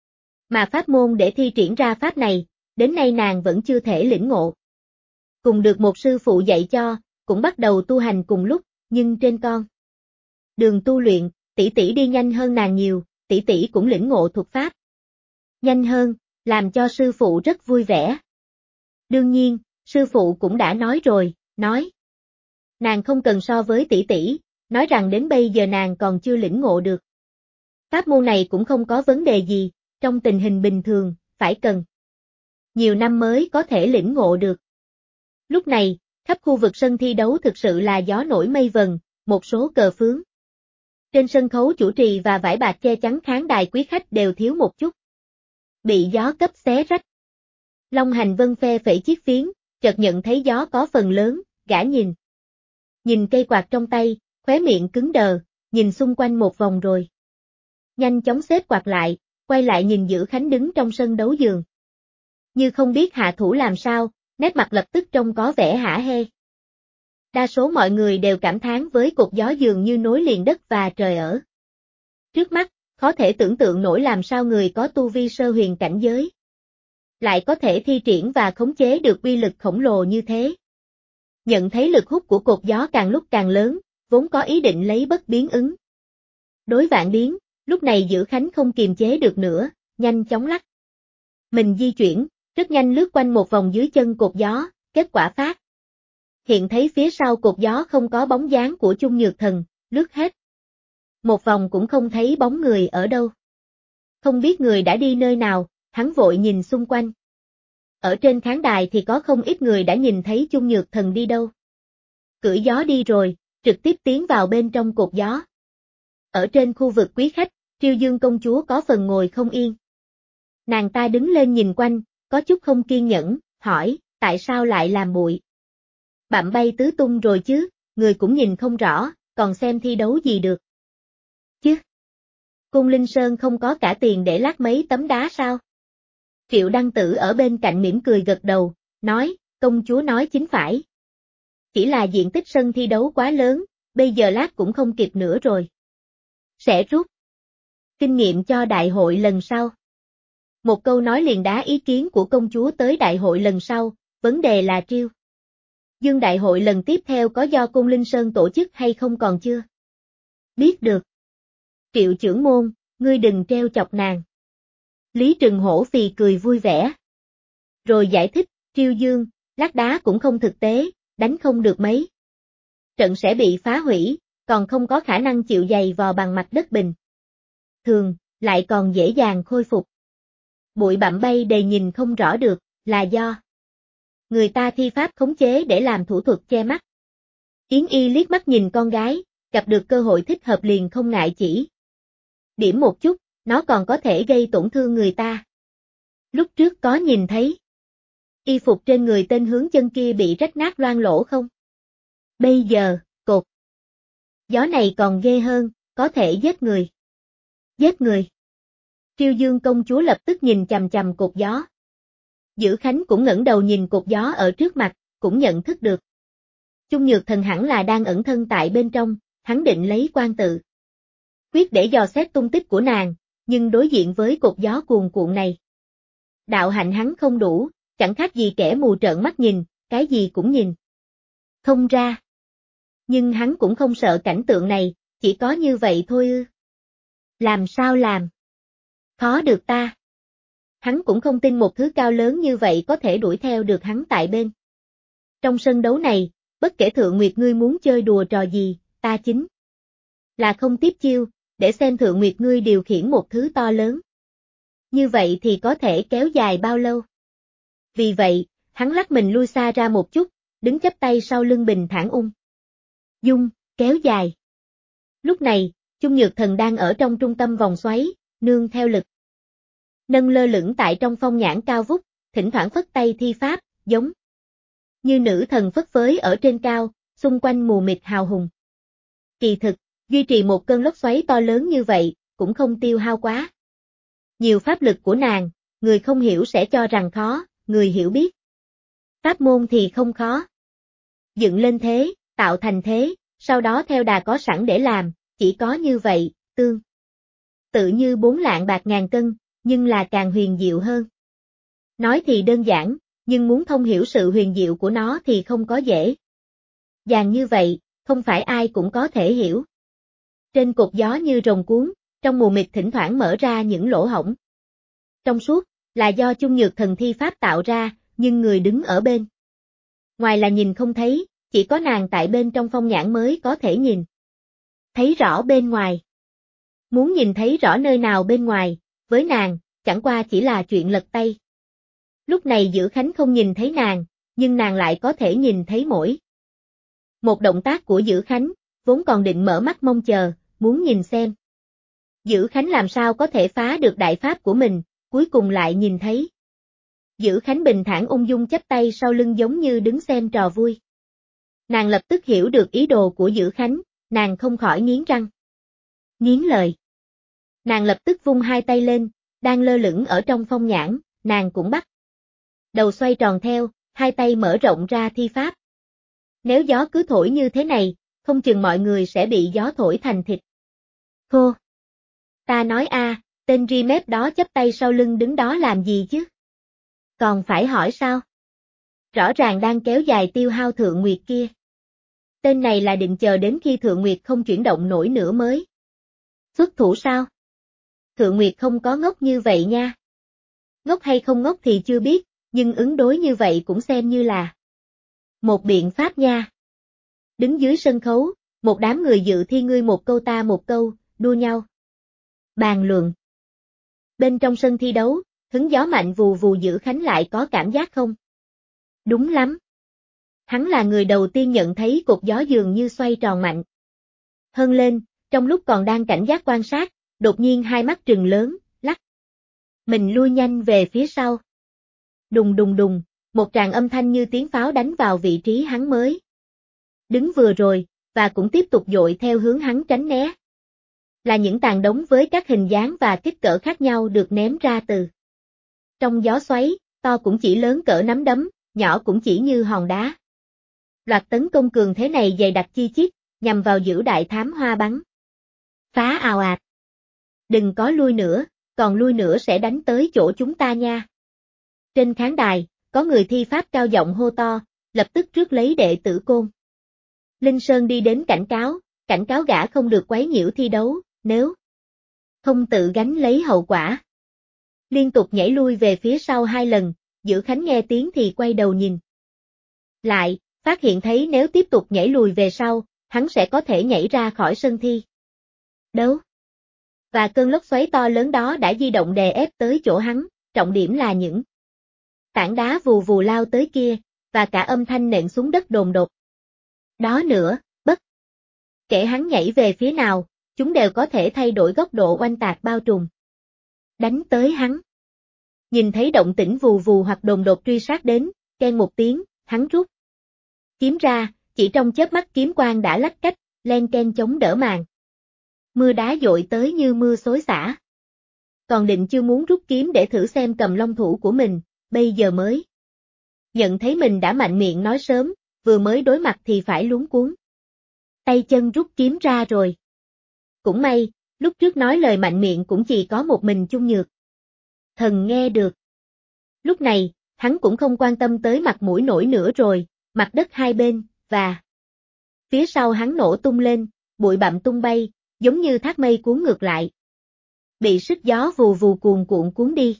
Mà pháp môn để thi triển ra pháp này, đến nay nàng vẫn chưa thể lĩnh ngộ. Cùng được một sư phụ dạy cho, cũng bắt đầu tu hành cùng lúc, nhưng trên con đường tu luyện, tỷ tỷ đi nhanh hơn nàng nhiều, tỷ tỷ cũng lĩnh ngộ thuật pháp nhanh hơn, làm cho sư phụ rất vui vẻ. Đương nhiên, sư phụ cũng đã nói rồi, nói nàng không cần so với tỷ tỷ, nói rằng đến bây giờ nàng còn chưa lĩnh ngộ được. Pháp môn này cũng không có vấn đề gì, trong tình hình bình thường, phải cần nhiều năm mới có thể lĩnh ngộ được. Lúc này, khắp khu vực sân thi đấu thực sự là gió nổi mây vần, một số cờ phướng trên sân khấu chủ trì và vải bạt che chắn khán đài quý khách đều thiếu một chút bị gió cấp xé rách. Long Hành Vân phe phẩy chiếc phiến, chợt nhận thấy gió có phần lớn, gã nhìn cây quạt trong tay, khóe miệng cứng đờ, nhìn xung quanh một vòng rồi nhanh chóng xếp quạt lại, quay lại nhìn Dữ Khánh đứng trong sân đấu dường như không biết hạ thủ làm sao, nét mặt lập tức trông có vẻ hả hê. Đa số mọi người đều cảm thán với cột gió dường như nối liền đất và trời ở trước mắt, khó thể tưởng tượng nổi làm sao người có tu vi sơ huyền cảnh giới lại có thể thi triển và khống chế được uy lực khổng lồ như thế. Nhận thấy lực hút của cột gió càng lúc càng lớn, vốn có ý định lấy bất biến ứng đối vạn biến, lúc này Dữ Khánh không kiềm chế được nữa, nhanh chóng lắc mình di chuyển, rất nhanh lướt quanh một vòng dưới chân cột gió, kết quả phát hiện thấy phía sau cột gió không có bóng dáng của Chung Nhược Thần, lướt hết một vòng cũng không thấy bóng người ở đâu. Không biết người đã đi nơi nào, hắn vội nhìn xung quanh. Ở trên khán đài thì có không ít người đã nhìn thấy Chung Nhược Thần đi đâu. Cưỡi gió đi rồi, trực tiếp tiến vào bên trong cột gió. Ở trên khu vực quý khách, Triêu Dương công chúa có phần ngồi không yên. Nàng ta đứng lên nhìn quanh, có chút không kiên nhẫn, hỏi, tại sao lại làm bụi bặm bay tứ tung rồi chứ, người cũng nhìn không rõ, còn xem thi đấu gì được chứ. Cung Linh Sơn không có cả tiền để lát mấy tấm đá sao? Triệu Đăng Tử ở bên cạnh mỉm cười gật đầu, nói, công chúa nói chính phải. Chỉ là diện tích sân thi đấu quá lớn, bây giờ lát cũng không kịp nữa rồi. Sẽ rút kinh nghiệm cho đại hội lần sau. Một câu nói liền đá ý kiến của công chúa tới đại hội lần sau, vấn đề là Triêu Dương đại hội lần tiếp theo có do Cung Linh Sơn tổ chức hay không còn chưa biết được. Triệu trưởng môn, ngươi đừng treo chọc nàng. Lý Trừng Hổ phì cười vui vẻ. Rồi giải thích, Triêu Dương, lát đá cũng không thực tế, đánh không được mấy trận sẽ bị phá hủy, còn không có khả năng chịu dày vò bằng mặt đất bình thường, lại còn dễ dàng khôi phục. Bụi bặm bay đầy nhìn không rõ được, là do người ta thi pháp khống chế để làm thủ thuật che mắt. Yến Y liếc mắt nhìn con gái, gặp được cơ hội thích hợp liền không ngại chỉ. Điểm một chút, nó còn có thể gây tổn thương người ta. Lúc trước có nhìn thấy y phục trên người tên hướng chân kia bị rách nát loang lỗ không? Bây giờ, cột gió này còn ghê hơn, có thể giết người. Giết người. Triêu Dương công chúa lập tức nhìn chằm chằm cột gió. Dữ Khánh cũng ngẩng đầu nhìn cột gió ở trước mặt, cũng nhận thức được. Chung Nhược Thần hẳn là đang ẩn thân tại bên trong, hắn định lấy quan tự quyết để dò xét tung tích của nàng, nhưng đối diện với cột gió cuồn cuộn này. Đạo hạnh hắn không đủ, chẳng khác gì kẻ mù trợn mắt nhìn, cái gì cũng nhìn không ra. Nhưng hắn cũng không sợ cảnh tượng này, chỉ có như vậy thôi ư. Làm sao làm? Khó được ta. Hắn cũng không tin một thứ cao lớn như vậy có thể đuổi theo được hắn tại bên. Trong sân đấu này, bất kể Thượng Nguyệt ngươi muốn chơi đùa trò gì, ta chính là không tiếp chiêu, để xem Thượng Nguyệt ngươi điều khiển một thứ to lớn. Như vậy thì có thể kéo dài bao lâu? Vì vậy, hắn lắc mình lui xa ra một chút, đứng chắp tay sau lưng bình thản ung dung, kéo dài. Lúc này, Chung Nhược Thần đang ở trong trung tâm vòng xoáy, nương theo lực nâng lơ lửng tại trong phong nhãn cao vút, thỉnh thoảng phất tay thi pháp, giống như nữ thần phất phới ở trên cao, xung quanh mù mịt hào hùng. Kỳ thực, duy trì một cơn lốc xoáy to lớn như vậy, cũng không tiêu hao quá nhiều pháp lực của nàng, người không hiểu sẽ cho rằng khó, người hiểu biết pháp môn thì không khó. Dựng lên thế, tạo thành thế, sau đó theo đà có sẵn để làm, chỉ có như vậy, tương tự như 4 lạng bạc ngàn cân, nhưng là càng huyền diệu hơn. Nói thì đơn giản, nhưng muốn thông hiểu sự huyền diệu của nó thì không có dễ dàng như vậy, không phải ai cũng có thể hiểu. Trên cột gió như rồng cuốn, trong mù mịt thỉnh thoảng mở ra những lỗ hổng. Trong suốt, là do Chung Nhược Thần thi pháp tạo ra, nhưng người đứng ở bên ngoài là nhìn không thấy, chỉ có nàng tại bên trong phong nhãn mới có thể nhìn thấy rõ bên ngoài. Muốn nhìn thấy rõ nơi nào bên ngoài, với nàng, chẳng qua chỉ là chuyện lật tay. Lúc này Dữ Khánh không nhìn thấy nàng, nhưng nàng lại có thể nhìn thấy mỗi một động tác của Dữ Khánh, vốn còn định mở mắt mong chờ, muốn nhìn xem Dữ Khánh làm sao có thể phá được đại pháp của mình, cuối cùng lại nhìn thấy Dữ Khánh bình thản ung dung chắp tay sau lưng giống như đứng xem trò vui. Nàng lập tức hiểu được ý đồ của Dữ Khánh, nàng không khỏi nghiến răng nghiến lợi. Nàng lập tức vung hai tay lên, đang lơ lửng ở trong phong nhãn, nàng cũng bắt đầu xoay tròn theo, hai tay mở rộng ra thi pháp. Nếu gió cứ thổi như thế này, không chừng mọi người sẽ bị gió thổi thành thịt khô. Ta nói tên ri mép đó chắp tay sau lưng đứng đó làm gì chứ? Còn phải hỏi sao? Rõ ràng đang kéo dài tiêu hao Thượng Nguyệt kia. Tên này là định chờ đến khi Thượng Nguyệt không chuyển động nổi nữa mới xuất thủ sao? Thượng Nguyệt không có ngốc như vậy nha. Ngốc hay không ngốc thì chưa biết, nhưng ứng đối như vậy cũng xem như là một biện pháp nha. Đứng dưới sân khấu, một đám người dự thi ngươi một câu ta một câu, đua nhau bàn luận. Bên trong sân thi đấu, hứng gió mạnh vù vù Dữ Khánh lại có cảm giác không? Đúng lắm. Hắn là người đầu tiên nhận thấy cột gió dường như xoay tròn mạnh hơn lên, trong lúc còn đang cảnh giác quan sát, đột nhiên hai mắt trừng lớn, lắc mình lui nhanh về phía sau. Đùng đùng đùng, một tràng âm thanh như tiếng pháo đánh vào vị trí hắn mới đứng vừa rồi, và cũng tiếp tục dội theo hướng hắn tránh né. Là những tàn đống với các hình dáng và kích cỡ khác nhau được ném ra từ trong gió xoáy, to cũng chỉ lớn cỡ nắm đấm, nhỏ cũng chỉ như hòn đá. Loạt tấn công cường thế này dày đặc chi chít, nhằm vào Dữ Đại Thám Hoa bắn phá ào ạt. Đừng có lui nữa, còn lui nữa sẽ đánh tới chỗ chúng ta nha. Trên khán đài, có người thi pháp cao giọng hô to, lập tức rước lấy đệ tử Côn Linh Sơn đi đến cảnh cáo gã không được quấy nhiễu thi đấu, nếu không tự gánh lấy hậu quả. Liên tục nhảy lui về phía sau 2 lần, Dữ Khánh nghe tiếng thì quay đầu nhìn lại, phát hiện thấy nếu tiếp tục nhảy lùi về sau, hắn sẽ có thể nhảy ra khỏi sân thi đấu. Và cơn lốc xoáy to lớn đó đã di động đè ép tới chỗ hắn, trọng điểm là những tảng đá vù vù lao tới kia, và cả âm thanh nện xuống đất đồn đột. Đó nữa, bất kể hắn nhảy về phía nào, chúng đều có thể thay đổi góc độ oanh tạc bao trùm. Đánh tới hắn. Nhìn thấy động tĩnh vù vù hoặc đồn đột truy sát đến, keng một tiếng, hắn rút kiếm ra, chỉ trong chớp mắt kiếm quang đã lách cách, len keng chống đỡ màn. Mưa đá dội tới như mưa xối xả. Còn định chưa muốn rút kiếm để thử xem cầm long thủ của mình, bây giờ mới nhận thấy mình đã mạnh miệng nói sớm, vừa mới đối mặt thì phải luống cuống. Tay chân rút kiếm ra rồi. Cũng may, lúc trước nói lời mạnh miệng cũng chỉ có một mình Chung Nhược Thần nghe được. Lúc này, hắn cũng không quan tâm tới mặt mũi nổi nữa rồi, mặt đất hai bên, và phía sau hắn nổ tung lên, bụi bặm tung bay, giống như thác mây cuốn ngược lại. Bị sức gió vù vù cuồn cuộn cuốn đi.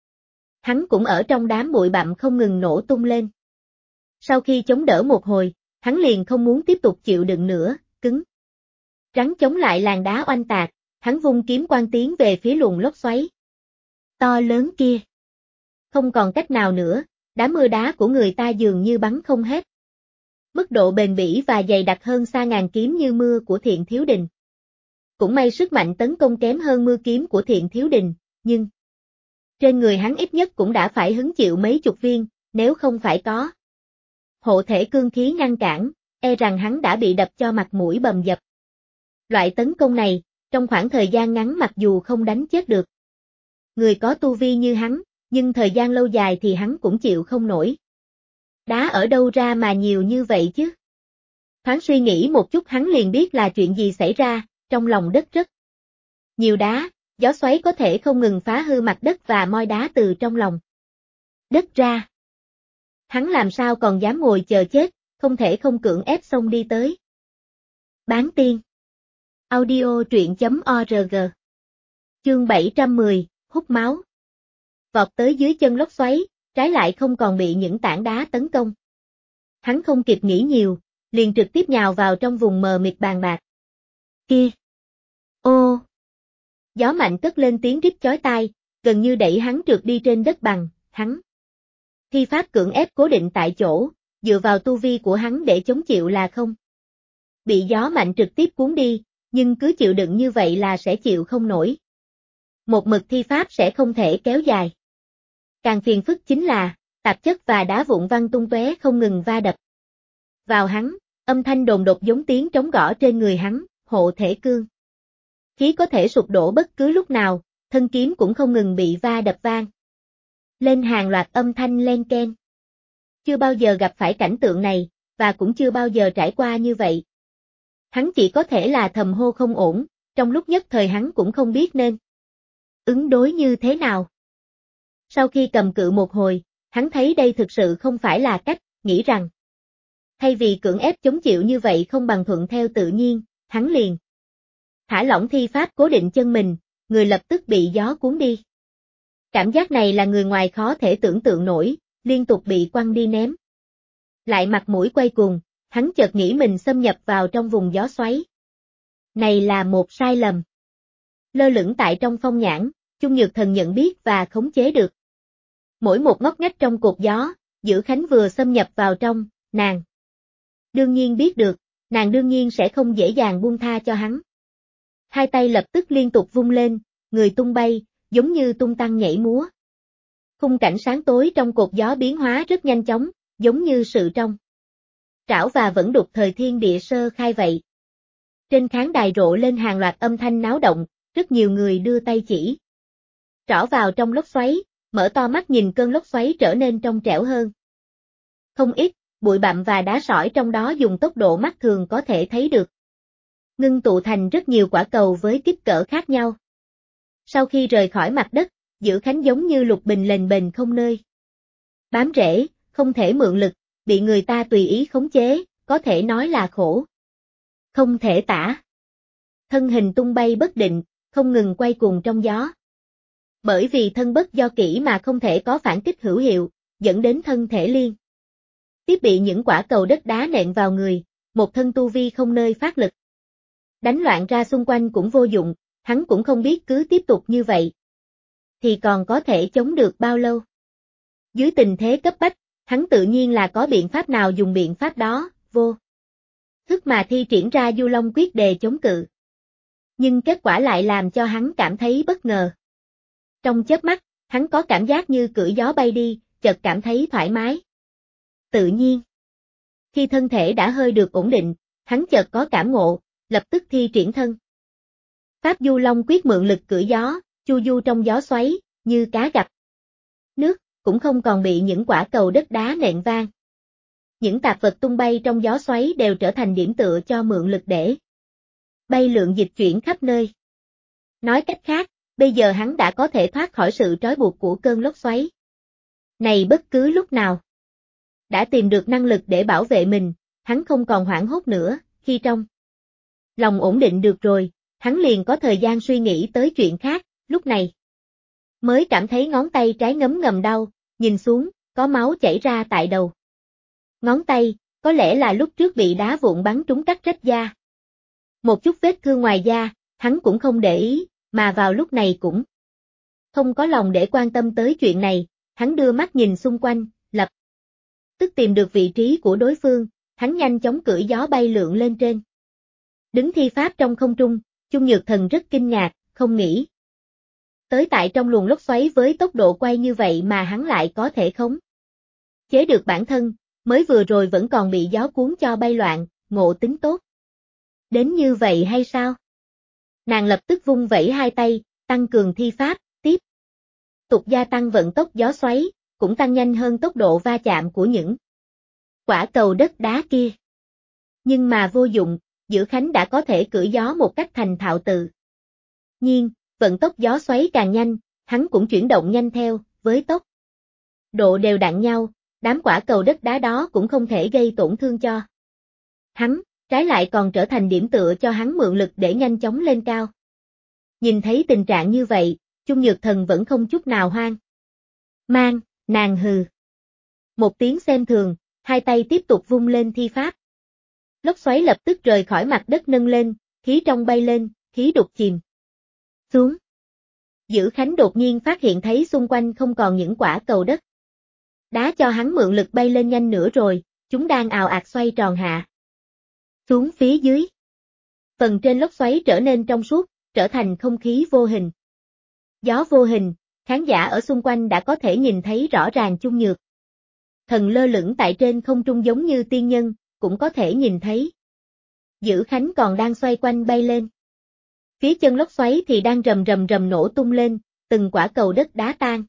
Hắn cũng ở trong đám bụi bặm không ngừng nổ tung lên. Sau khi chống đỡ một hồi, hắn liền không muốn tiếp tục chịu đựng nữa, cứng rắn chống lại làn đá oanh tạc, hắn vung kiếm quang tiến về phía luồng lốc xoáy to lớn kia. Không còn cách nào nữa, đám mưa đá của người ta dường như bắn không hết. Mức độ bền bỉ và dày đặc hơn xa ngàn kiếm như mưa của Thiện Thiếu Đình. Cũng may sức mạnh tấn công kém hơn mưa kiếm của Thiện Thiếu Đình, nhưng trên người hắn ít nhất cũng đã phải hứng chịu mấy chục viên, nếu không phải có hộ thể cương khí ngăn cản, e rằng hắn đã bị đập cho mặt mũi bầm dập. Loại tấn công này, trong khoảng thời gian ngắn mặc dù không đánh chết được người có tu vi như hắn, nhưng thời gian lâu dài thì hắn cũng chịu không nổi. Đá ở đâu ra mà nhiều như vậy chứ? Thoáng suy nghĩ một chút hắn liền biết là chuyện gì xảy ra, trong lòng đất rất nhiều đá, gió xoáy có thể không ngừng phá hư mặt đất và moi đá từ trong lòng đất ra. Hắn làm sao còn dám ngồi chờ chết, không thể không cưỡng ép xông đi tới. Bán tiên. Audio truyện.org. Chương 710, hút máu. Vọt tới dưới chân lốc xoáy, trái lại không còn bị những tảng đá tấn công. Hắn không kịp nghĩ nhiều, liền trực tiếp nhào vào trong vùng mờ mịt bàn bạc. Kia! Ô! Gió mạnh cất lên tiếng rít chói tai, gần như đẩy hắn trượt đi trên đất bằng, hắn thi pháp cưỡng ép cố định tại chỗ, dựa vào tu vi của hắn để chống chịu là không bị gió mạnh trực tiếp cuốn đi, nhưng cứ chịu đựng như vậy là sẽ chịu không nổi. Một mực thi pháp sẽ không thể kéo dài. Càng phiền phức chính là, tạp chất và đá vụn văng tung tóe không ngừng va đập vào hắn, âm thanh đồn đột giống tiếng trống gõ trên người hắn, hộ thể cương khí có thể sụp đổ bất cứ lúc nào, thân kiếm cũng không ngừng bị va đập vang lên hàng loạt âm thanh len keng. Chưa bao giờ gặp phải cảnh tượng này, và cũng chưa bao giờ trải qua như vậy. Hắn chỉ có thể là thầm hô không ổn, trong lúc nhất thời hắn cũng không biết nên ứng đối như thế nào. Sau khi cầm cự một hồi, hắn thấy đây thực sự không phải là cách, nghĩ rằng thay vì cưỡng ép chống chịu như vậy không bằng thuận theo tự nhiên, hắn liền thả lỏng thi pháp cố định chân mình, người lập tức bị gió cuốn đi. Cảm giác này là người ngoài khó thể tưởng tượng nổi, liên tục bị quăng đi ném. Lại mặt mũi quay cuồng, hắn chợt nghĩ mình xâm nhập vào trong vùng gió xoáy. Này là một sai lầm. Lơ lửng tại trong phong nhãn, Chung Nhược Thần nhận biết và khống chế được. Mỗi một ngóc ngách trong cột gió, Dữ Khánh vừa xâm nhập vào trong, nàng đương nhiên biết được, nàng đương nhiên sẽ không dễ dàng buông tha cho hắn. Hai tay lập tức liên tục vung lên, người tung bay, giống như tung tăng nhảy múa. Khung cảnh sáng tối trong cột gió biến hóa rất nhanh chóng, giống như sự trong trảo và vẫn đục thời thiên địa sơ khai vậy. Trên khán đài rộ lên hàng loạt âm thanh náo động, rất nhiều người đưa tay chỉ trỏ vào trong lốc xoáy, mở to mắt nhìn cơn lốc xoáy trở nên trong trẻo hơn. Không ít, bụi bặm và đá sỏi trong đó dùng tốc độ mắt thường có thể thấy được ngưng tụ thành rất nhiều quả cầu với kích cỡ khác nhau. Sau khi rời khỏi mặt đất, Dữ Khánh giống như lục bình lềnh bềnh không nơi bám rễ, không thể mượn lực, bị người ta tùy ý khống chế, có thể nói là khổ không thể tả. Thân hình tung bay bất định, không ngừng quay cuồng trong gió. Bởi vì thân bất do kỹ mà không thể có phản kích hữu hiệu, dẫn đến thân thể liên tiếp bị những quả cầu đất đá nện vào người, một thân tu vi không nơi phát lực. Đánh loạn ra xung quanh cũng vô dụng, hắn cũng không biết cứ tiếp tục như vậy thì còn có thể chống được bao lâu. Dưới tình thế cấp bách, hắn tự nhiên là có biện pháp nào dùng biện pháp đó, vô thức mà thi triển ra Du Long Quyết để chống cự. Nhưng kết quả lại làm cho hắn cảm thấy bất ngờ. Trong chớp mắt, hắn có cảm giác như cưỡi gió bay đi, chợt cảm thấy thoải mái. Tự nhiên. Khi thân thể đã hơi được ổn định, hắn chợt có cảm ngộ, lập tức thi triển thân. Pháp Du Long Quyết mượn lực cưỡi gió, chu du trong gió xoáy, như cá gặp nước, cũng không còn bị những quả cầu đất đá nện vang. Những tạp vật tung bay trong gió xoáy đều trở thành điểm tựa cho mượn lực để bay lượn dịch chuyển khắp nơi. Nói cách khác, bây giờ hắn đã có thể thoát khỏi sự trói buộc của cơn lốc xoáy này bất cứ lúc nào. Đã tìm được năng lực để bảo vệ mình, hắn không còn hoảng hốt nữa, khi trong lòng ổn định được rồi, hắn liền có thời gian suy nghĩ tới chuyện khác, lúc này mới cảm thấy ngón tay trái ngấm ngầm đau, nhìn xuống, có máu chảy ra tại đầu ngón tay, có lẽ là lúc trước bị đá vụn bắn trúng cắt rách da. Một chút vết thương ngoài da, hắn cũng không để ý, mà vào lúc này cũng không có lòng để quan tâm tới chuyện này, hắn đưa mắt nhìn xung quanh, lập tức tìm được vị trí của đối phương, hắn nhanh chóng cưỡi gió bay lượn lên trên. Đứng thi pháp trong không trung, Chung Nhược Thần rất kinh ngạc, không nghĩ tới tại trong luồng lốc xoáy với tốc độ quay như vậy mà hắn lại có thể khống chế được bản thân, mới vừa rồi vẫn còn bị gió cuốn cho bay loạn, ngộ tính tốt đến như vậy hay sao? Nàng lập tức vung vẩy hai tay, tăng cường thi pháp, tiếp tục gia tăng vận tốc gió xoáy, cũng tăng nhanh hơn tốc độ va chạm của những quả cầu đất đá kia. Nhưng mà vô dụng, Dữ Khánh đã có thể cưỡi gió một cách thành thạo tự nhiên, vận tốc gió xoáy càng nhanh, hắn cũng chuyển động nhanh theo, với tốc độ đều đặn nhau, đám quả cầu đất đá đó cũng không thể gây tổn thương cho hắn, trái lại còn trở thành điểm tựa cho hắn mượn lực để nhanh chóng lên cao. Nhìn thấy tình trạng như vậy, Chung Nhược Thần vẫn không chút nào hoang mang, nàng hừ một tiếng xem thường, hai tay tiếp tục vung lên thi pháp. Lốc xoáy lập tức rời khỏi mặt đất nâng lên, khí trong bay lên, khí đục chìm xuống. Dữ Khánh đột nhiên phát hiện thấy xung quanh không còn những quả cầu đất đá cho hắn mượn lực bay lên nhanh nữa rồi, chúng đang ào ạt xoay tròn hạ xuống phía dưới. Phần trên lốc xoáy trở nên trong suốt, trở thành không khí vô hình. Gió vô hình, khán giả ở xung quanh đã có thể nhìn thấy rõ ràng Chung Nhược Thần lơ lửng tại trên không trung giống như tiên nhân, cũng có thể nhìn thấy Dữ Khánh còn đang xoay quanh bay lên. Phía chân lốc xoáy thì đang rầm rầm rầm nổ tung lên, từng quả cầu đất đá tan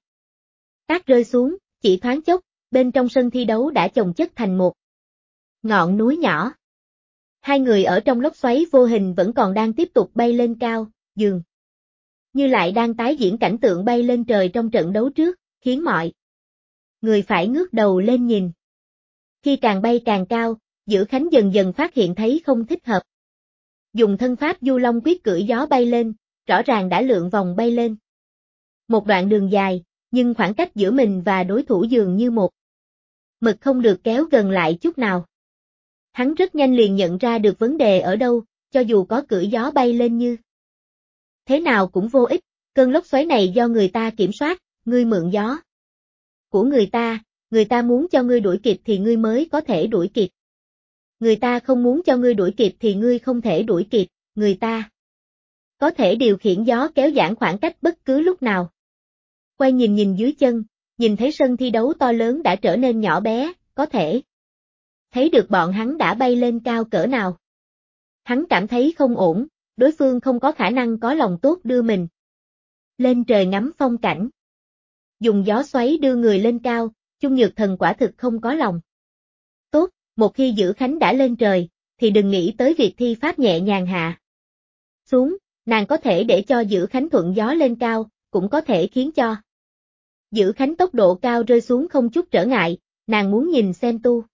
tác rơi xuống, chỉ thoáng chốc, bên trong sân thi đấu đã chồng chất thành một ngọn núi nhỏ. Hai người ở trong lốc xoáy vô hình vẫn còn đang tiếp tục bay lên cao, dường như lại đang tái diễn cảnh tượng bay lên trời trong trận đấu trước, khiến mọi người phải ngước đầu lên nhìn. Khi càng bay càng cao, Dữ Khánh dần dần phát hiện thấy không thích hợp. Dùng thân pháp Du Long Quyết cưỡi gió bay lên, rõ ràng đã lượn vòng bay lên một đoạn đường dài, nhưng khoảng cách giữa mình và đối thủ dường như một mực không được kéo gần lại chút nào. Hắn rất nhanh liền nhận ra được vấn đề ở đâu, cho dù có cưỡi gió bay lên như thế nào cũng vô ích, cơn lốc xoáy này do người ta kiểm soát, ngươi mượn gió của người ta muốn cho ngươi đuổi kịp thì ngươi mới có thể đuổi kịp. Người ta không muốn cho ngươi đuổi kịp thì ngươi không thể đuổi kịp, người ta có thể điều khiển gió kéo giãn khoảng cách bất cứ lúc nào. Quay nhìn nhìn dưới chân, nhìn thấy sân thi đấu to lớn đã trở nên nhỏ bé, có thể thấy được bọn hắn đã bay lên cao cỡ nào. Hắn cảm thấy không ổn, đối phương không có khả năng có lòng tốt đưa mình lên trời ngắm phong cảnh. Dùng gió xoáy đưa người lên cao, Chung Nhược Thần quả thực không có lòng tốt, một khi Dữ Khánh đã lên trời, thì đừng nghĩ tới việc thi pháp nhẹ nhàng hạ xuống, nàng có thể để cho Dữ Khánh thuận gió lên cao, cũng có thể khiến cho Dữ Khánh tốc độ cao rơi xuống không chút trở ngại, nàng muốn nhìn xem tu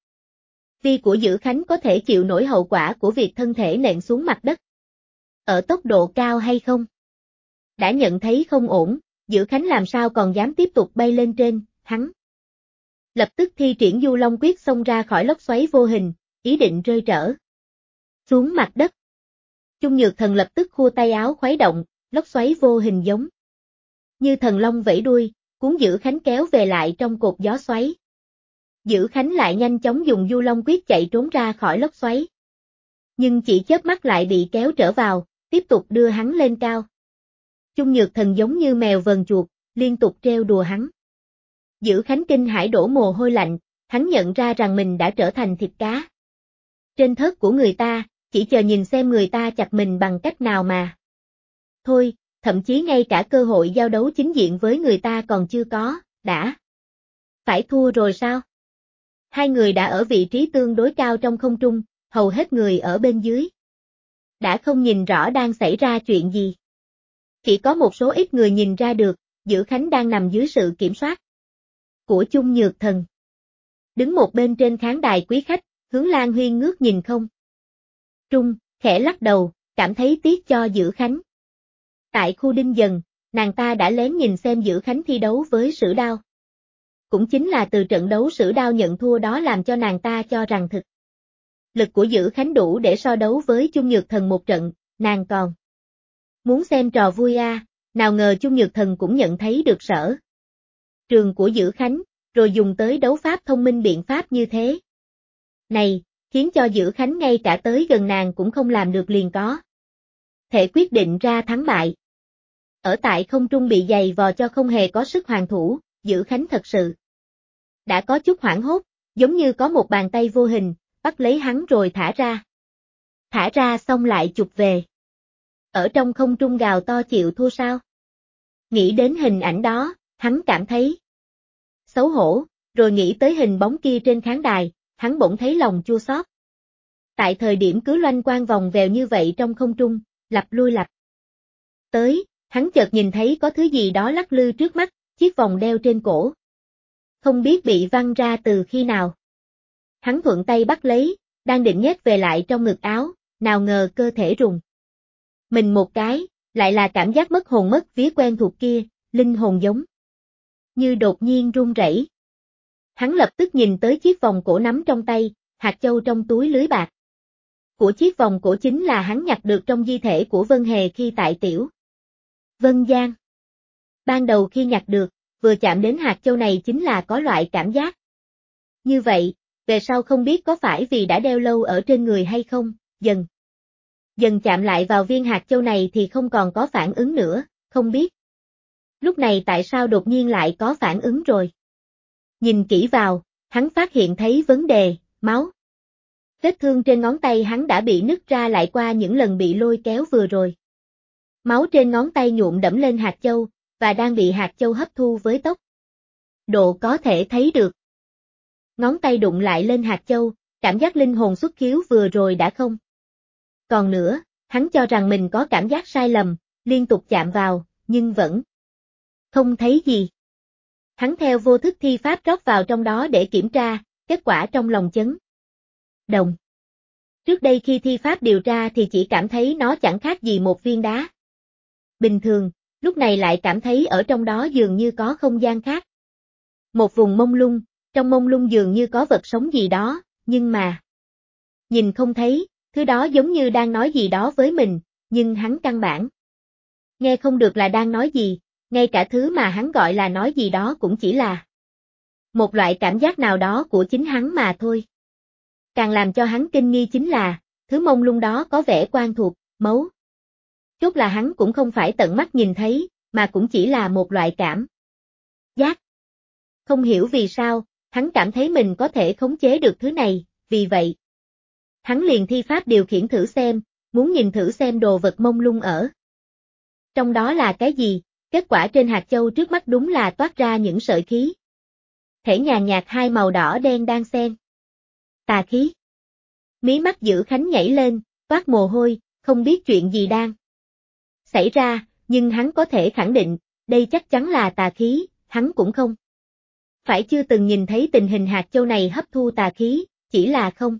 vi của Dữ Khánh có thể chịu nổi hậu quả của việc thân thể nện xuống mặt đất ở tốc độ cao hay không. Đã nhận thấy không ổn, Dữ Khánh làm sao còn dám tiếp tục bay lên trên, hắn lập tức thi triển Du Long Quyết xông ra khỏi lốc xoáy vô hình, ý định rơi trở xuống mặt đất. Chung Nhược Thần lập tức khua tay áo khuấy động, lốc xoáy vô hình giống như thần long vẫy đuôi, cuốn Dữ Khánh kéo về lại trong cột gió xoáy. Dữ Khánh lại nhanh chóng dùng Du Long Quyết chạy trốn ra khỏi lốc xoáy. Nhưng chỉ chớp mắt lại bị kéo trở vào, tiếp tục đưa hắn lên cao. Chung Nhược Thần giống như mèo vờn chuột, liên tục trêu đùa hắn. Dữ Khánh kinh hãi đổ mồ hôi lạnh, hắn nhận ra rằng mình đã trở thành thịt cá trên thớt của người ta, chỉ chờ nhìn xem người ta chặt mình bằng cách nào mà. Thôi, thậm chí ngay cả cơ hội giao đấu chính diện với người ta còn chưa có, đã phải thua rồi sao? Hai người đã ở vị trí tương đối cao trong không trung, hầu hết người ở bên dưới đã không nhìn rõ đang xảy ra chuyện gì. Chỉ có một số ít người nhìn ra được, Dữ Khánh đang nằm dưới sự kiểm soát của Chung Nhược Thần. Đứng một bên trên khán đài quý khách, Hướng Lan Huyên ngước nhìn không trung, khẽ lắc đầu, cảm thấy tiếc cho Dữ Khánh. Tại khu Đinh Dần, nàng ta đã lén nhìn xem Dữ Khánh thi đấu với Sử Đao. Cũng chính là từ trận đấu Sử Đao nhận thua đó làm cho nàng ta cho rằng thực lực của Dữ Khánh đủ để so đấu với Chung Nhược Thần một trận, nàng còn muốn xem trò vui nào ngờ Chung Nhược Thần cũng nhận thấy được sở trường của Dữ Khánh, rồi dùng tới đấu pháp thông minh biện pháp như thế này, khiến cho Dữ Khánh ngay cả tới gần nàng cũng không làm được liền có thể quyết định ra thắng bại. Ở tại không trung bị giày vò cho không hề có sức hoàn thủ, Dữ Khánh thật sự đã có chút hoảng hốt, giống như có một bàn tay vô hình, bắt lấy hắn rồi thả ra. Thả ra xong lại chụp về. Ở trong không trung gào to chịu thua sao? Nghĩ đến hình ảnh đó, hắn cảm thấy xấu hổ, rồi nghĩ tới hình bóng kia trên khán đài, hắn bỗng thấy lòng chua xót. Tại thời điểm cứ loanh quang vòng vèo như vậy trong không trung, lặp lui lặp tới, hắn chợt nhìn thấy có thứ gì đó lắc lư trước mắt, chiếc vòng đeo trên cổ. Không biết bị văng ra từ khi nào. Hắn thuận tay bắt lấy, đang định nhét về lại trong ngực áo, nào ngờ cơ thể rùng mình một cái, lại là cảm giác mất hồn mất vía quen thuộc kia, linh hồn giống như đột nhiên run rẩy. Hắn lập tức nhìn tới chiếc vòng cổ nắm trong tay, hạt châu trong túi lưới bạc của chiếc vòng cổ chính là hắn nhặt được trong di thể của Vân Hề khi tại Tiểu Vân Giang. Ban đầu khi nhặt được, vừa chạm đến hạt châu này chính là có loại cảm giác như vậy, về sau không biết có phải vì đã đeo lâu ở trên người hay không, dần chạm lại vào viên hạt châu này thì không còn có phản ứng nữa, không biết lúc này tại sao đột nhiên lại có phản ứng rồi. Nhìn kỹ vào, hắn phát hiện thấy vấn đề, máu. Vết thương trên ngón tay hắn đã bị nứt ra lại qua những lần bị lôi kéo vừa rồi. Máu trên ngón tay nhuộm đẫm lên hạt châu, và đang bị hạt châu hấp thu với tốc độ có thể thấy được. Ngón tay đụng lại lên hạt châu, cảm giác linh hồn xuất khiếu vừa rồi đã không còn nữa, hắn cho rằng mình có cảm giác sai lầm, liên tục chạm vào, nhưng vẫn không thấy gì. Hắn theo vô thức thi pháp rót vào trong đó để kiểm tra, kết quả trong lòng chấn động. Trước đây khi thi pháp điều tra thì chỉ cảm thấy nó chẳng khác gì một viên đá bình thường, lúc này lại cảm thấy ở trong đó dường như có không gian khác. Một vùng mông lung, trong mông lung dường như có vật sống gì đó, nhưng mà nhìn không thấy, thứ đó giống như đang nói gì đó với mình, nhưng hắn căn bản nghe không được là đang nói gì, ngay cả thứ mà hắn gọi là nói gì đó cũng chỉ là một loại cảm giác nào đó của chính hắn mà thôi. Càng làm cho hắn kinh nghi chính là, thứ mông lung đó có vẻ quen thuộc, mấu chốt là hắn cũng không phải tận mắt nhìn thấy, mà cũng chỉ là một loại cảm giác. Không hiểu vì sao, hắn cảm thấy mình có thể khống chế được thứ này, vì vậy hắn liền thi pháp điều khiển thử xem, muốn nhìn thử xem đồ vật mông lung ở trong đó là cái gì, kết quả trên hạt châu trước mắt đúng là toát ra những sợi khí thể nhàn nhạt hai màu đỏ đen đang xen. Tà khí. Mí mắt Dữ Khánh nhảy lên, toát mồ hôi, không biết chuyện gì đang xảy ra, nhưng hắn có thể khẳng định, đây chắc chắn là tà khí, hắn cũng không phải chưa từng nhìn thấy tình hình hạt châu này hấp thu tà khí, chỉ là không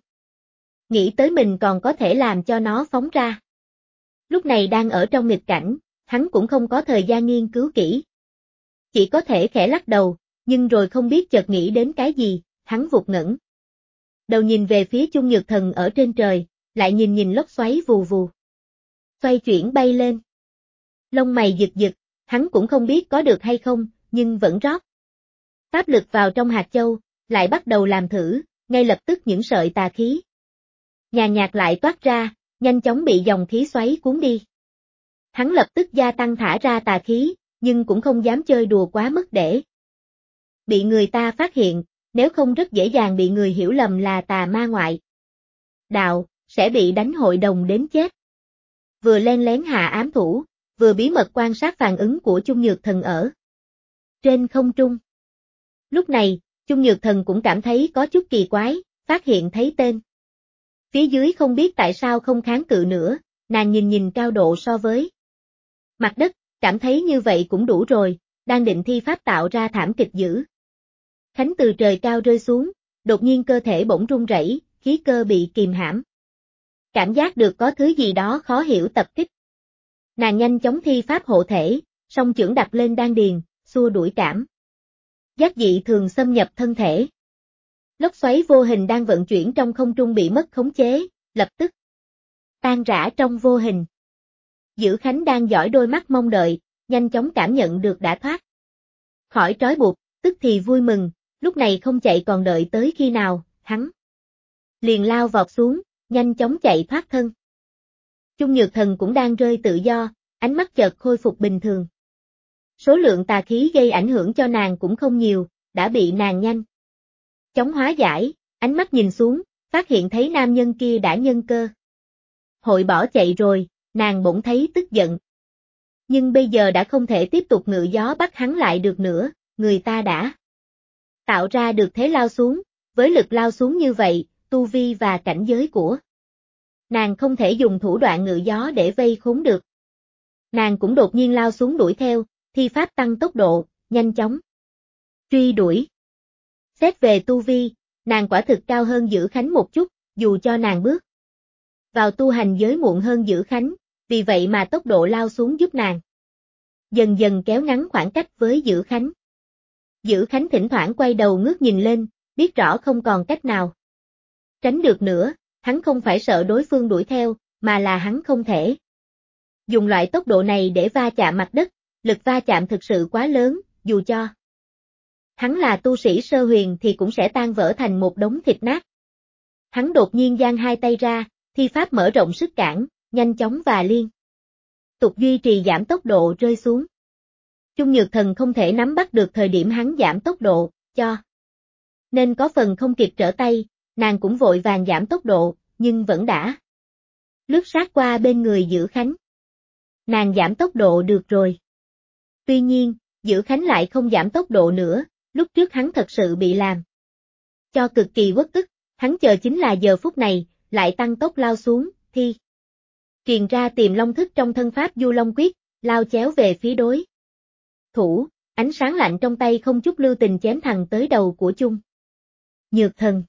nghĩ tới mình còn có thể làm cho nó phóng ra. Lúc này đang ở trong nghịch cảnh, hắn cũng không có thời gian nghiên cứu kỹ. Chỉ có thể khẽ lắc đầu, nhưng rồi không biết chợt nghĩ đến cái gì, hắn vụt ngẩng đầu nhìn về phía Chung Nhược Thần ở trên trời, lại nhìn lốc xoáy vù vù xoay chuyển bay lên. Lông mày giật giật, hắn cũng không biết có được hay không, nhưng vẫn rót pháp lực vào trong hạt châu, lại bắt đầu làm thử, ngay lập tức những sợi tà khí Nhàn nhạt lại toát ra, nhanh chóng bị dòng khí xoáy cuốn đi. Hắn lập tức gia tăng thả ra tà khí, nhưng cũng không dám chơi đùa quá mức để bị người ta phát hiện, nếu không rất dễ dàng bị người hiểu lầm là tà ma ngoại đạo, sẽ bị đánh hội đồng đến chết. Vừa len lén hạ ám thủ, vừa bí mật quan sát phản ứng của Chung Nhược Thần ở trên không trung. Lúc này, Chung Nhược Thần cũng cảm thấy có chút kỳ quái, phát hiện thấy tên phía dưới không biết tại sao không kháng cự nữa, nàng nhìn cao độ so với mặt đất, cảm thấy như vậy cũng đủ rồi, đang định thi pháp tạo ra thảm kịch dữ. Khánh từ trời cao rơi xuống, đột nhiên cơ thể bỗng run rẩy, khí cơ bị kìm hãm. Cảm giác được có thứ gì đó khó hiểu tập kích. Nàng nhanh chóng thi pháp hộ thể, song chưởng đặt lên đan điền, xua đuổi cảm giác dị thường xâm nhập thân thể. Lốc xoáy vô hình đang vận chuyển trong không trung bị mất khống chế, lập tức tan rã trong vô hình. Dữ Khánh đang dõi đôi mắt mong đợi, nhanh chóng cảm nhận được đã thoát khỏi trói buộc, tức thì vui mừng, lúc này không chạy còn đợi tới khi nào, hắn liền lao vọt xuống, nhanh chóng chạy thoát thân. Chung Nhược Thần cũng đang rơi tự do, ánh mắt chợt khôi phục bình thường. Số lượng tà khí gây ảnh hưởng cho nàng cũng không nhiều, đã bị nàng nhanh chóng hóa giải, ánh mắt nhìn xuống, phát hiện thấy nam nhân kia đã nhân cơ hội bỏ chạy rồi, nàng bỗng thấy tức giận. Nhưng bây giờ đã không thể tiếp tục ngự gió bắt hắn lại được nữa, người ta đã tạo ra được thế lao xuống, với lực lao xuống như vậy, tu vi và cảnh giới của nàng không thể dùng thủ đoạn ngự gió để vây khốn được. Nàng cũng đột nhiên lao xuống đuổi theo, thi pháp tăng tốc độ, nhanh chóng truy đuổi. Xét về tu vi, nàng quả thực cao hơn Dữ Khánh một chút, dù cho nàng bước vào tu hành giới muộn hơn Dữ Khánh, vì vậy mà tốc độ lao xuống giúp nàng dần dần kéo ngắn khoảng cách với Dữ Khánh. Dữ Khánh thỉnh thoảng quay đầu ngước nhìn lên, biết rõ không còn cách nào tránh được nữa, hắn không phải sợ đối phương đuổi theo, mà là hắn không thể dùng loại tốc độ này để va chạm mặt đất, lực va chạm thực sự quá lớn, dù cho hắn là tu sĩ sơ huyền thì cũng sẽ tan vỡ thành một đống thịt nát. Hắn đột nhiên giang hai tay ra, thi pháp mở rộng sức cản, nhanh chóng và liên tục duy trì giảm tốc độ rơi xuống. Chung Nhược Thần không thể nắm bắt được thời điểm hắn giảm tốc độ, cho nên có phần không kịp trở tay, nàng cũng vội vàng giảm tốc độ, nhưng vẫn đã lướt sát qua bên người Dữ Khánh. Nàng giảm tốc độ được rồi. Tuy nhiên, Dữ Khánh lại không giảm tốc độ nữa, lúc trước hắn thật sự bị làm cho cực kỳ uất ức, hắn chờ chính là giờ phút này, lại tăng tốc lao xuống, thi truyền ra Tiềm Long thức trong thân pháp Du Long Quyết, lao chéo về phía đối thủ, ánh sáng lạnh trong tay không chút lưu tình chém thẳng tới đầu của Chung Nhược Thần.